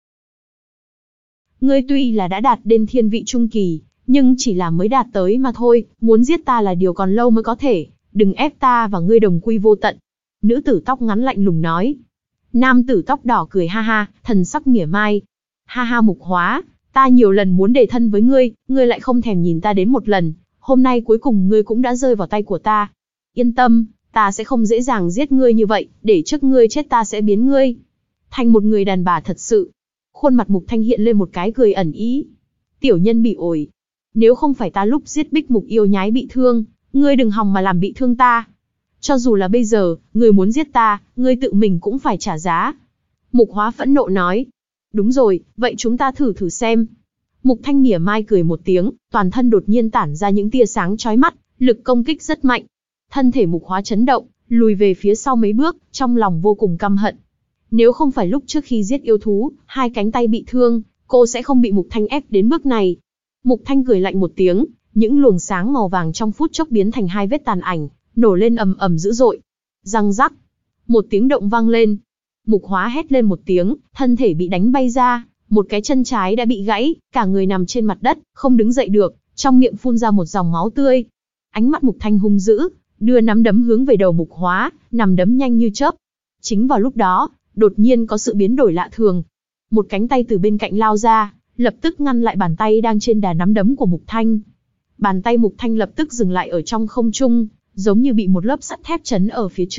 Ngươi tuy là đã đạt đến thiên vị trung kỳ, nhưng chỉ là mới đạt tới mà thôi, muốn giết ta là điều còn lâu mới có thể, đừng ép ta và ngươi đồng quy vô tận. Nữ tử tóc ngắn lạnh lùng nói. Nam tử tóc đỏ cười ha ha, thần sắc mỉa mai. Ha ha Mục Hóa, ta nhiều lần muốn để thân với ngươi, ngươi lại không thèm nhìn ta đến một lần, hôm nay cuối cùng ngươi cũng đã rơi vào tay của ta. Yên tâm, ta sẽ không dễ dàng giết ngươi như vậy, để trước ngươi chết ta sẽ biến ngươi thành một người đàn bà thật sự. Khuôn mặt Mục Thanh hiện lên một cái cười ẩn ý. Tiểu nhân bị ổi. Nếu không phải ta lúc giết Bích Mục yêu nhái bị thương, ngươi đừng hòng mà làm bị thương ta. Cho dù là bây giờ, ngươi muốn giết ta, ngươi tự mình cũng phải trả giá. Mục Hóa phẫn nộ nói. Đúng rồi, vậy chúng ta thử thử xem. Mục Thanh mỉa mai cười một tiếng, toàn thân đột nhiên tản ra những tia sáng chói mắt, lực công kích rất mạnh. Thân thể Mục Hóa chấn động, lùi về phía sau mấy bước, trong lòng vô cùng căm hận. Nếu không phải lúc trước khi giết yêu thú, hai cánh tay bị thương, cô sẽ không bị Mục Thanh ép đến bước này. Mục Thanh cười lạnh một tiếng, những luồng sáng màu vàng trong phút chốc biến thành hai vết tàn ảnh, nổ lên ầm ầm dữ dội. Răng rắc, một tiếng động vang lên. Mục Hóa hét lên một tiếng, thân thể bị đánh bay ra, một cái chân trái đã bị gãy, cả người nằm trên mặt đất, không đứng dậy được, trong miệng phun ra một dòng máu tươi. Ánh mắt Mục Thanh hung dữ, đưa nắm đấm hướng về đầu Mục Hóa, nằm đấm nhanh như chớp. Chính vào lúc đó, đột nhiên có sự biến đổi lạ thường. Một cánh tay từ bên cạnh lao ra, lập tức ngăn lại bàn tay đang trên đà nắm đấm của Mục Thanh. Bàn tay Mục Thanh lập tức dừng lại ở trong không trung, giống như bị một lớp sắt thép chấn ở phía trước,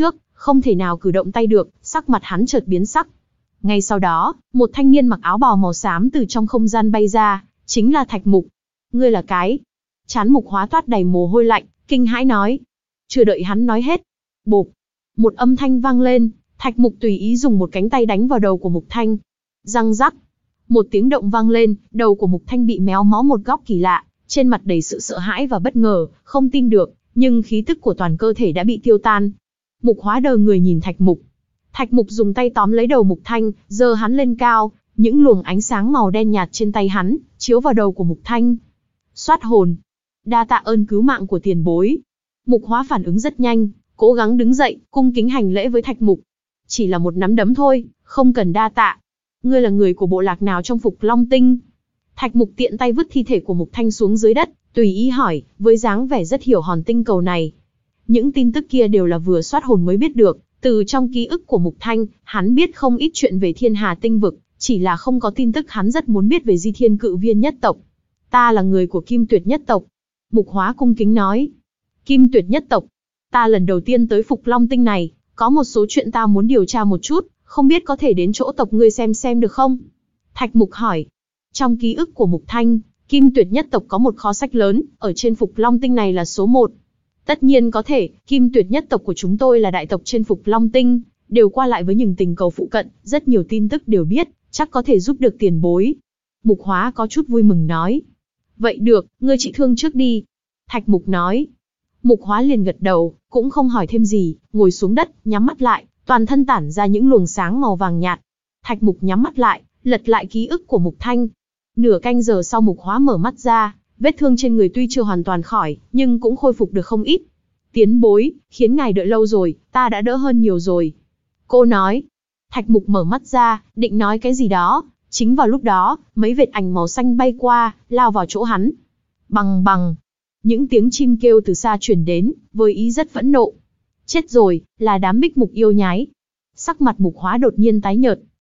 không thể nào cử động tay được, sắc mặt hắn chợt biến sắc. Ngay sau đó, một thanh niên mặc áo bào màu xám từ trong không gian bay ra, chính là Thạch Mục. Ngươi là cái? Trán Mục Hóa toát đầy mồ hôi lạnh, kinh hãi nói. Chưa đợi hắn nói hết, bộp, một âm thanh vang lên, Thạch Mục tùy ý dùng một cánh tay đánh vào đầu của Mục Thanh. Răng rắc, một tiếng động vang lên, đầu của Mục Thanh bị méo mó một góc kỳ lạ, trên mặt đầy sự sợ hãi và bất ngờ, không tin được, nhưng khí tức của toàn cơ thể đã bị tiêu tan. Mục Hóa đờ người nhìn Thạch Mục. Thạch Mục dùng tay tóm lấy đầu Mục Thanh, giơ hắn lên cao, những luồng ánh sáng màu đen nhạt trên tay hắn, chiếu vào đầu của Mục Thanh. Soát hồn. Đa tạ ơn cứu mạng của tiền bối. Mục Hóa phản ứng rất nhanh, cố gắng đứng dậy, cung kính hành lễ với Thạch Mục. Chỉ là một nắm đấm thôi, không cần đa tạ. Ngươi là người của bộ lạc nào trong Phục Long Tinh? Thạch Mục tiện tay vứt thi thể của Mục Thanh xuống dưới đất, tùy ý hỏi, với dáng vẻ rất hiểu hòn tinh cầu này. Những tin tức kia đều là vừa soát hồn mới biết được, từ trong ký ức của Mục Thanh, hắn biết không ít chuyện về Thiên Hà tinh vực, chỉ là không có tin tức hắn rất muốn biết về Di Thiên Cự Viên nhất tộc. Ta là người của Kim Tuyệt nhất tộc. Mục Hóa cung kính nói. Kim Tuyệt nhất tộc. Ta lần đầu tiên tới Phục Long Tinh này, có một số chuyện ta muốn điều tra một chút, không biết có thể đến chỗ tộc ngươi xem xem được không? Thạch Mục hỏi. Trong ký ức của Mục Thanh, Kim Tuyệt nhất tộc có một kho sách lớn, ở trên Phục Long Tinh này là số một. Tất nhiên có thể, Kim Tuyệt nhất tộc của chúng tôi là đại tộc trên Phục Long Tinh, đều qua lại với những tình cầu phụ cận, rất nhiều tin tức đều biết, chắc có thể giúp được tiền bối. Mục Hóa có chút vui mừng nói. Vậy được, ngươi trị thương trước đi. Thạch Mục nói. Mục Hóa liền gật đầu, cũng không hỏi thêm gì, ngồi xuống đất, nhắm mắt lại, toàn thân tản ra những luồng sáng màu vàng nhạt. Thạch Mục nhắm mắt lại, lật lại ký ức của Mục Thanh. Nửa canh giờ sau Mục Hóa mở mắt ra, vết thương trên người tuy chưa hoàn toàn khỏi, nhưng cũng khôi phục được không ít. Tiến bối, khiến ngài đợi lâu rồi, ta đã đỡ hơn nhiều rồi. Cô nói. Thạch Mục mở mắt ra, định nói cái gì đó. Chính vào lúc đó, mấy vệt ảnh màu xanh bay qua, lao vào chỗ hắn. Bằng bằng. Những tiếng chim kêu từ xa truyền đến, với ý rất phẫn nộ. Chết rồi, là đám bích mục yêu nhái. Sắc mặt Mục Hóa đột nhiên tái nhợt.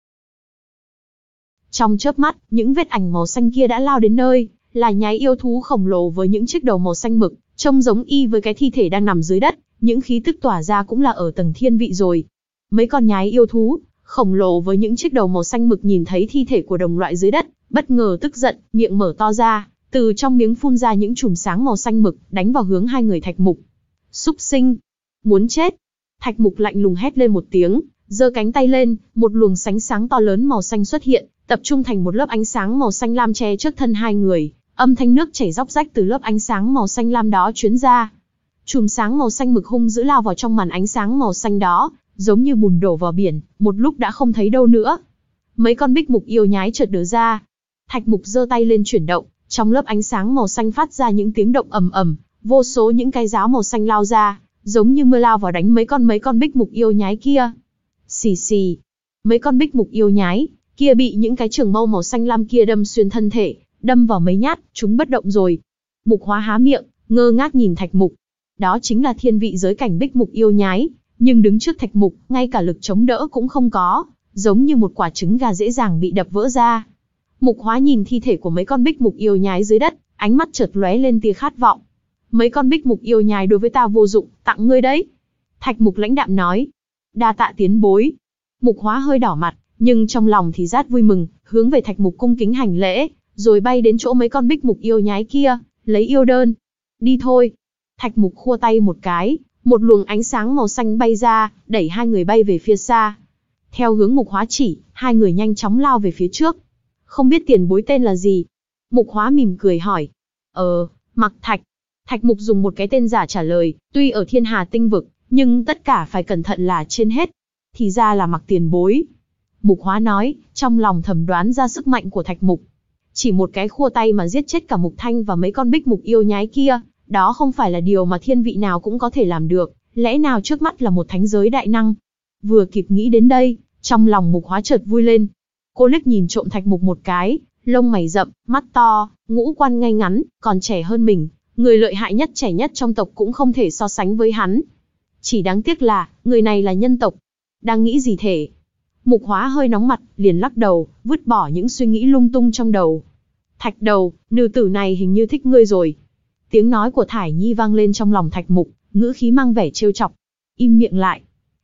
Trong chớp mắt, những vết ảnh màu xanh kia đã lao đến nơi, là nhái yêu thú khổng lồ với những chiếc đầu màu xanh mực, trông giống y với cái thi thể đang nằm dưới đất, những khí tức tỏa ra cũng là ở tầng thiên vị rồi. Mấy con nhái yêu thú khổng lồ với những chiếc đầu màu xanh mực nhìn thấy thi thể của đồng loại dưới đất, bất ngờ tức giận, miệng mở to ra, từ trong miếng phun ra những chùm sáng màu xanh mực, đánh vào hướng hai người Thạch Mục. Súc sinh, muốn chết! Thạch Mục lạnh lùng hét lên một tiếng, giơ cánh tay lên, một luồng sánh sáng to lớn màu xanh xuất hiện, tập trung thành một lớp ánh sáng màu xanh lam che trước thân hai người, âm thanh nước chảy róc rách từ lớp ánh sáng màu xanh lam đó truyền ra. Chùm sáng màu xanh mực hung dữ lao vào trong màn ánh sáng màu xanh đó, giống như bùn đổ vào biển, một lúc đã không thấy đâu nữa. Mấy con bích mục yêu nhái chợt đờ ra. Thạch Mục giơ tay lên chuyển động, trong lớp ánh sáng màu xanh phát ra những tiếng động ầm ầm, vô số những cái giáo màu xanh lao ra, giống như mưa lao vào đánh mấy con mấy con bích mục yêu nhái kia. Xì xì, mấy con bích mục yêu nhái kia bị những cái trường mâu màu xanh lam kia đâm xuyên thân thể, đâm vào mấy nhát, chúng bất động rồi. Mục Hóa há miệng, ngơ ngác nhìn Thạch Mục. Đó chính là thiên vị giới cảnh bích mục yêu nhái, nhưng đứng trước Thạch Mục, ngay cả lực chống đỡ cũng không có, giống như một quả trứng gà dễ dàng bị đập vỡ ra. Mục Hóa nhìn thi thể của mấy con bích mục yêu nhái dưới đất, ánh mắt chợt lóe lên tia khát vọng. Mấy con bích mục yêu nhái đối với ta vô dụng, tặng ngươi đấy. Thạch Mục lãnh đạm nói. Đa tạ tiến bối. Mục Hóa hơi đỏ mặt, nhưng trong lòng thì rất vui mừng, hướng về Thạch Mục cung kính hành lễ, rồi bay đến chỗ mấy con bích mục yêu nhái kia, lấy yêu đơn. Đi thôi. Thạch Mục khua tay một cái, một luồng ánh sáng màu xanh bay ra, đẩy hai người bay về phía xa. Theo hướng Mục Hóa chỉ, hai người nhanh chóng lao về phía trước. Không biết tiền bối tên là gì? Mục Hóa mỉm cười hỏi. Ờ, Mặc Thạch. Thạch Mục dùng một cái tên giả trả lời, tuy ở Thiên Hà tinh vực, nhưng tất cả phải cẩn thận là trên hết. Thì ra là Mặc tiền bối. Mục Hóa nói, trong lòng thầm đoán ra sức mạnh của Thạch Mục. Chỉ một cái khua tay mà giết chết cả Mục Thanh và mấy con bích mục yêu nhái kia, đó không phải là điều mà thiên vị nào cũng có thể làm được, lẽ nào trước mắt là một thánh giới đại năng? Vừa kịp nghĩ đến đây, trong lòng Mục Hóa chợt vui lên. Cô liếc nhìn trộm Thạch Mục một cái, lông mày rậm, mắt to, ngũ quan ngay ngắn, còn trẻ hơn mình, người lợi hại nhất trẻ nhất trong tộc cũng không thể so sánh với hắn. Chỉ đáng tiếc là, người này là nhân tộc. Đang nghĩ gì thể? Mục Hóa hơi nóng mặt, liền lắc đầu, vứt bỏ những suy nghĩ lung tung trong đầu. Thạch Đầu, nữ tử này hình như thích ngươi rồi. Tiếng nói của Thải Nhi vang lên trong lòng Thạch Mục, ngữ khí mang vẻ trêu chọc. Im miệng lại.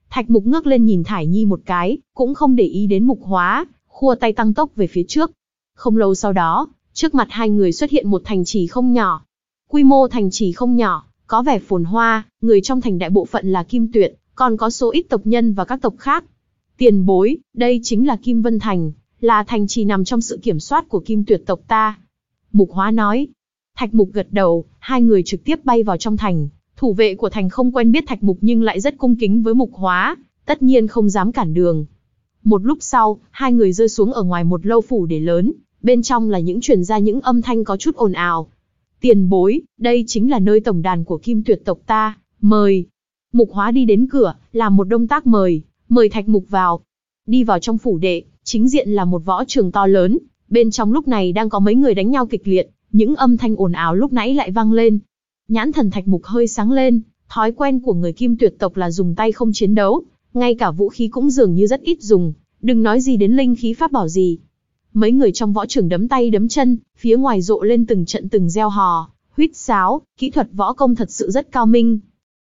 Thạch Mục ngước lên nhìn Thải Nhi một cái, cũng không để ý đến Mục Hóa, khua tay tăng tốc về phía trước. Không lâu sau đó, trước mặt hai người xuất hiện một thành trì không nhỏ. Quy mô thành trì không nhỏ, có vẻ phồn hoa, người trong thành đại bộ phận là Kim Tuyệt, còn có số ít tộc nhân và các tộc khác. Tiền bối, đây chính là Kim Vân Thành, là thành trì nằm trong sự kiểm soát của Kim Tuyệt tộc ta. Mục Hóa nói. Thạch Mục gật đầu, hai người trực tiếp bay vào trong thành. Thủ vệ của thành không quen biết Thạch Mục nhưng lại rất cung kính với Mục Hóa, tất nhiên không dám cản đường. Một lúc sau, hai người rơi xuống ở ngoài một lâu phủ để lớn, bên trong là những truyền ra những âm thanh có chút ồn ào. Tiền bối, đây chính là nơi tổng đàn của Kim Tuyệt tộc ta, mời. Mục Hóa đi đến cửa, làm một động tác mời, mời Thạch Mục vào. Đi vào trong phủ đệ, chính diện là một võ trường to lớn, bên trong lúc này đang có mấy người đánh nhau kịch liệt, những âm thanh ồn ào lúc nãy lại vang lên. Nhãn thần Thạch Mục hơi sáng lên, thói quen của người Kim Tuyệt tộc là dùng tay không chiến đấu, ngay cả vũ khí cũng dường như rất ít dùng, đừng nói gì đến linh khí pháp bảo gì. Mấy người trong võ trường đấm tay đấm chân, phía ngoài rộ lên từng trận từng reo hò, huýt sáo, kỹ thuật võ công thật sự rất cao minh.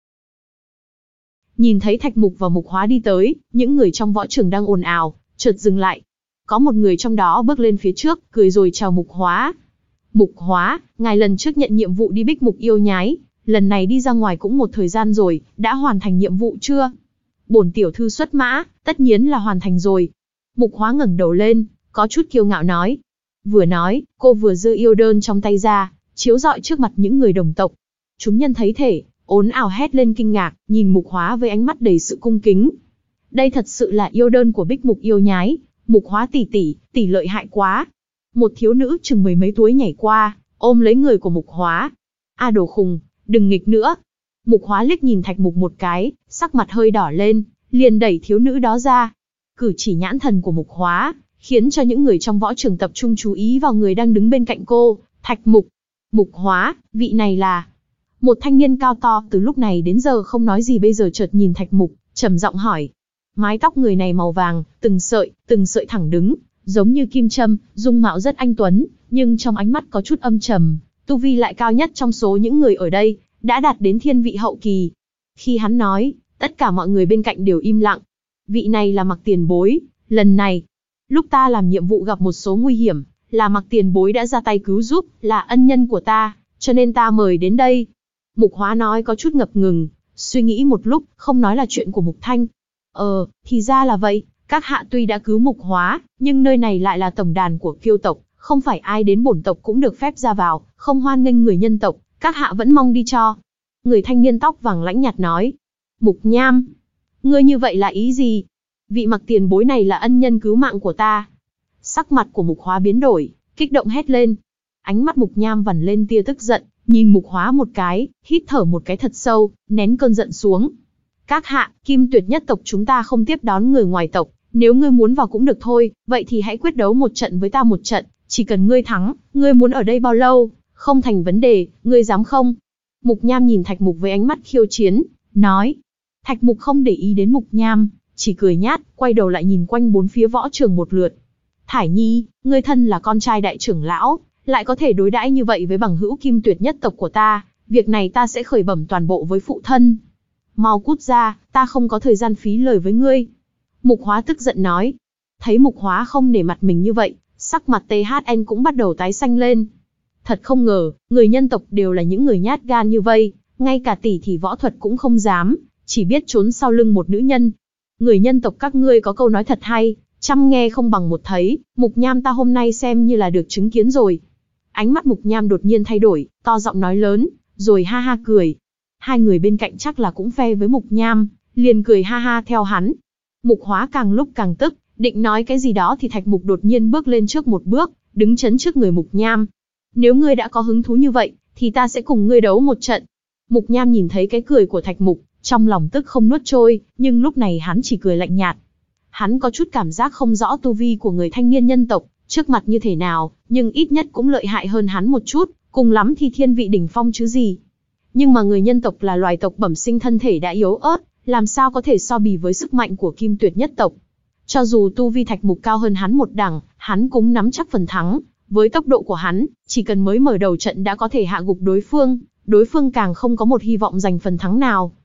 Nhìn thấy Thạch Mục và Mục Hóa đi tới, những người trong võ trường đang ồn ào, chợt dừng lại. Có một người trong đó bước lên phía trước, cười rồi chào Mục Hóa. Mục Hóa, ngài lần trước nhận nhiệm vụ đi Bích Mục yêu nhái, lần này đi ra ngoài cũng một thời gian rồi, đã hoàn thành nhiệm vụ chưa? Bổn tiểu thư xuất mã, tất nhiên là hoàn thành rồi. Mục Hóa ngẩng đầu lên, có chút kiêu ngạo nói. Vừa nói, cô vừa giơ yêu đơn trong tay ra, chiếu rọi trước mặt những người đồng tộc. Chúng nhân thấy thể, ồn ào hét lên kinh ngạc, nhìn Mục Hóa với ánh mắt đầy sự cung kính. Đây thật sự là yêu đơn của Bích Mục yêu nhái, Mục Hóa tỷ tỷ, tỷ lợi hại quá. Một thiếu nữ chừng mười mấy tuổi nhảy qua, ôm lấy người của Mục Hóa. A đồ khùng, đừng nghịch nữa. Mục Hóa liếc nhìn Thạch Mục một cái, sắc mặt hơi đỏ lên, liền đẩy thiếu nữ đó ra. Cử chỉ nhãn thần của Mục Hóa, khiến cho những người trong võ trường tập trung chú ý vào người đang đứng bên cạnh cô, Thạch Mục. Mục Hóa, vị này là... Một thanh niên cao to từ lúc này đến giờ không nói gì bây giờ chợt nhìn Thạch Mục, trầm giọng hỏi. Mái tóc người này màu vàng, từng sợi, từng sợi thẳng đứng, giống như kim châm, dung mạo rất anh tuấn, nhưng trong ánh mắt có chút âm trầm, tu vi lại cao nhất trong số những người ở đây, đã đạt đến thiên vị hậu kỳ. Khi hắn nói, tất cả mọi người bên cạnh đều im lặng. Vị này là Mặc tiền bối, lần này, lúc ta làm nhiệm vụ gặp một số nguy hiểm, là Mặc tiền bối đã ra tay cứu giúp, là ân nhân của ta, cho nên ta mời đến đây. Mục Hóa nói có chút ngập ngừng, suy nghĩ một lúc, không nói là chuyện của Mục Thanh. Ờ, thì ra là vậy, các hạ tuy đã cứu Mục Hóa, nhưng nơi này lại là tổng đàn của Kiêu tộc, không phải ai đến bổn tộc cũng được phép ra vào, không hoan nghênh người nhân tộc, các hạ vẫn mong đi cho. Người thanh niên tóc vàng lãnh nhạt nói. Mục Nham, ngươi như vậy là ý gì? Vị Mặc tiền bối này là ân nhân cứu mạng của ta. Sắc mặt của Mục Hóa biến đổi, kích động hét lên. Ánh mắt Mục Nham vằn lên tia tức giận, nhìn Mục Hóa một cái, hít thở một cái thật sâu, nén cơn giận xuống. Các hạ, Kim Tuyệt nhất tộc chúng ta không tiếp đón người ngoài tộc, nếu ngươi muốn vào cũng được thôi, vậy thì hãy quyết đấu một trận với ta một trận, chỉ cần ngươi thắng, ngươi muốn ở đây bao lâu, không thành vấn đề, ngươi dám không? Mục Nham nhìn Thạch Mục với ánh mắt khiêu chiến, nói. Thạch Mục không để ý đến Mục Nham, chỉ cười nhát, quay đầu lại nhìn quanh bốn phía võ trường một lượt. Thải Nhi, ngươi thân là con trai đại trưởng lão, lại có thể đối đãi như vậy với bằng hữu Kim Tuyệt nhất tộc của ta, việc này ta sẽ khởi bẩm toàn bộ với phụ thân. Mau cút ra, ta không có thời gian phí lời với ngươi. Mục Hóa tức giận nói. Thấy Mục Hóa không nể mặt mình như vậy, sắc mặt tê hát en cũng bắt đầu tái xanh lên. Thật không ngờ, người nhân tộc đều là những người nhát gan như vây, ngay cả tỷ thì võ thuật cũng không dám, chỉ biết trốn sau lưng một nữ nhân. Người nhân tộc các ngươi có câu nói thật hay, chăm nghe không bằng một thấy, Mục Nham ta hôm nay xem như là được chứng kiến rồi. Ánh mắt Mục Nham đột nhiên thay đổi, to giọng nói lớn, rồi ha ha cười. Hai người bên cạnh chắc là cũng phe với Mục Nham, liền cười ha ha theo hắn. Mục Hóa càng lúc càng tức, định nói cái gì đó thì Thạch Mục đột nhiên bước lên trước một bước, đứng chắn trước người Mục Nham. Nếu ngươi đã có hứng thú như vậy, thì ta sẽ cùng ngươi đấu một trận. Mục Nham nhìn thấy cái cười của Thạch Mục, trong lòng tức không nuốt trôi, nhưng lúc này hắn chỉ cười lạnh nhạt. Hắn có chút cảm giác không rõ tu vi của người thanh niên nhân tộc, trước mặt như thế nào, nhưng ít nhất cũng lợi hại hơn hắn một chút, cùng lắm thì thiên vị đỉnh phong chứ gì. Nhưng mà người nhân tộc là loài tộc bẩm sinh thân thể đã yếu ớt, làm sao có thể so bì với sức mạnh của Kim Tuyệt nhất tộc. Cho dù tu vi Thạch Mục cao hơn hắn một đẳng, hắn cũng nắm chắc phần thắng. Với tốc độ của hắn, chỉ cần mới mở đầu trận đã có thể hạ gục đối phương, đối phương càng không có một hy vọng giành phần thắng nào.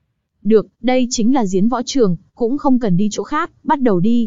Được, đây chính là diễn võ trường, cũng không cần đi chỗ khác, bắt đầu đi.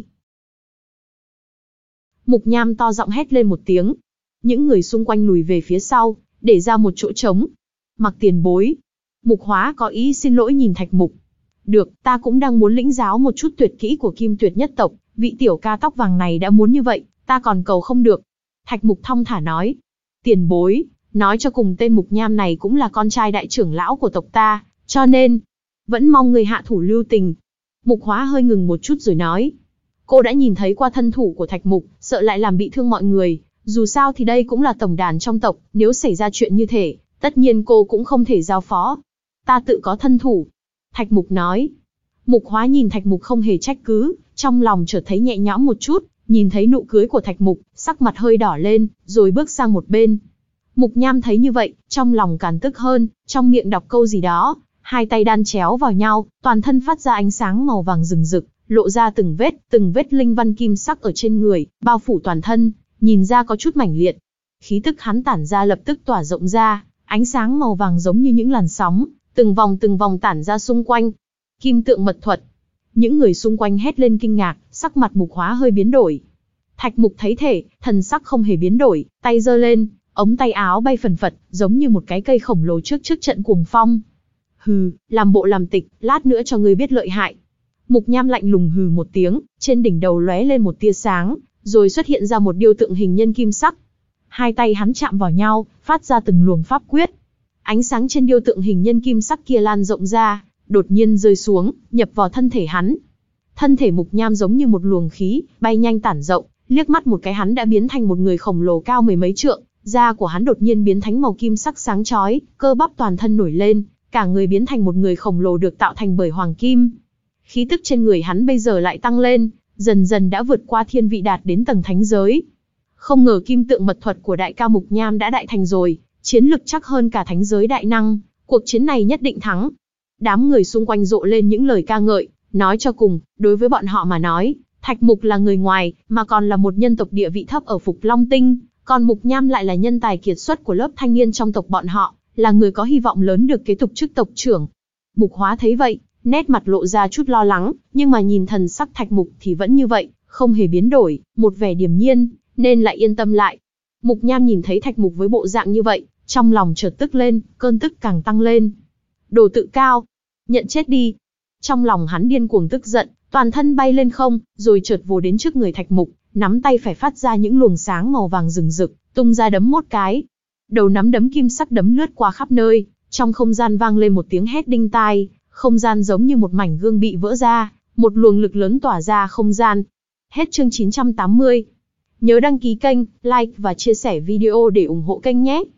Mục Nham to giọng hét lên một tiếng. Những người xung quanh lùi về phía sau, để ra một chỗ trống. Mặc tiền bối. Mục Hóa có ý xin lỗi nhìn Thạch Mục. Được, ta cũng đang muốn lĩnh giáo một chút tuyệt kỹ của Kim Tuyệt nhất tộc, vị tiểu ca tóc vàng này đã muốn như vậy, ta còn cầu không được. Thạch Mục thong thả nói. Tiền bối, nói cho cùng tên Mục Nham này cũng là con trai đại trưởng lão của tộc ta, cho nên, vẫn mong người hạ thủ lưu tình. Mục Hóa hơi ngừng một chút rồi nói. Cô đã nhìn thấy qua thân thủ của Thạch Mục, sợ lại làm bị thương mọi người, dù sao thì đây cũng là tổng đàn trong tộc, nếu xảy ra chuyện như thế, tất nhiên cô cũng không thể giao phó. Ta tự có thân thủ. Thạch Mục nói. Mục Hóa nhìn Thạch Mục không hề trách cứ, trong lòng chợt thấy nhẹ nhõm một chút, nhìn thấy nụ cười của Thạch Mục, sắc mặt hơi đỏ lên, rồi bước sang một bên. Mục Nham thấy như vậy, trong lòng càng tức hơn, trong miệng đọc câu gì đó, hai tay đan chéo vào nhau, toàn thân phát ra ánh sáng màu vàng rừng rực, lộ ra từng vết, từng vết linh văn kim sắc ở trên người, bao phủ toàn thân, nhìn ra có chút mảnh liệt. Khí tức hắn tản ra lập tức tỏa rộng ra, ánh sáng màu vàng giống như những làn sóng, từng vòng từng vòng tản ra xung quanh. Kim tượng mật thuật. Những người xung quanh hét lên kinh ngạc, sắc mặt Mục Hóa hơi biến đổi. Thạch Mục thấy thể, thần sắc không hề biến đổi, tay giơ lên, ống tay áo bay phần phật, giống như một cái cây khổng lồ trước trước trận cuồng phong. Hừ, làm bộ làm tịch, lát nữa cho ngươi biết lợi hại. Mục Nham lạnh lùng hừ một tiếng, trên đỉnh đầu lóe lên một tia sáng, rồi xuất hiện ra một điêu tượng hình nhân kim sắc. Hai tay hắn chạm vào nhau, phát ra từng luồng pháp quyết. Ánh sáng trên điêu tượng hình nhân kim sắc kia lan rộng ra, đột nhiên rơi xuống, nhập vào thân thể hắn. Thân thể Mục Nham giống như một luồng khí, bay nhanh tản rộng, liếc mắt một cái hắn đã biến thành một người khổng lồ cao mười mấy trượng, da của hắn đột nhiên biến thành màu kim sắc sáng chói, cơ bắp toàn thân nổi lên, cả người biến thành một người khổng lồ được tạo thành bởi hoàng kim. Khí tức trên người hắn bây giờ lại tăng lên, dần dần đã vượt qua thiên vị đạt đến tầng thánh giới. Không ngờ kim tượng mật thuật của đại ca Mục Nham đã đại thành rồi, chiến lực chắc hơn cả thánh giới đại năng, cuộc chiến này nhất định thắng. Đám người xung quanh rộ lên những lời ca ngợi, nói cho cùng, đối với bọn họ mà nói, Thạch Mục là người ngoài, mà còn là một nhân tộc địa vị thấp ở Phục Long Tinh, còn Mục Nham lại là nhân tài kiệt xuất của lớp thanh niên trong tộc bọn họ, là người có hy vọng lớn được kế tục chức tộc trưởng. Mục Hóa thấy vậy, nét mặt lộ ra chút lo lắng, nhưng mà nhìn thần sắc Thạch Mục thì vẫn như vậy, không hề biến đổi, một vẻ điềm nhiên, nên lại yên tâm lại. Mục Nham nhìn thấy Thạch Mục với bộ dạng như vậy, trong lòng chợt tức lên, cơn tức càng tăng lên. Đồ tự cao, nhận chết đi. Trong lòng hắn điên cuồng tức giận, toàn thân bay lên không, rồi chợt vồ đến trước người Thạch Mục, nắm tay phải phát ra những luồng sáng màu vàng rừng rực, tung ra đấm một cái. Đầu nắm đấm kim sắc đấm lướt qua khắp nơi, trong không gian vang lên một tiếng hét đinh tai, không gian giống như một mảnh gương bị vỡ ra, một luồng lực lớn tỏa ra không gian. Hết chương chín trăm tám mươi. Nhớ đăng ký kênh, like và chia sẻ video để ủng hộ kênh nhé.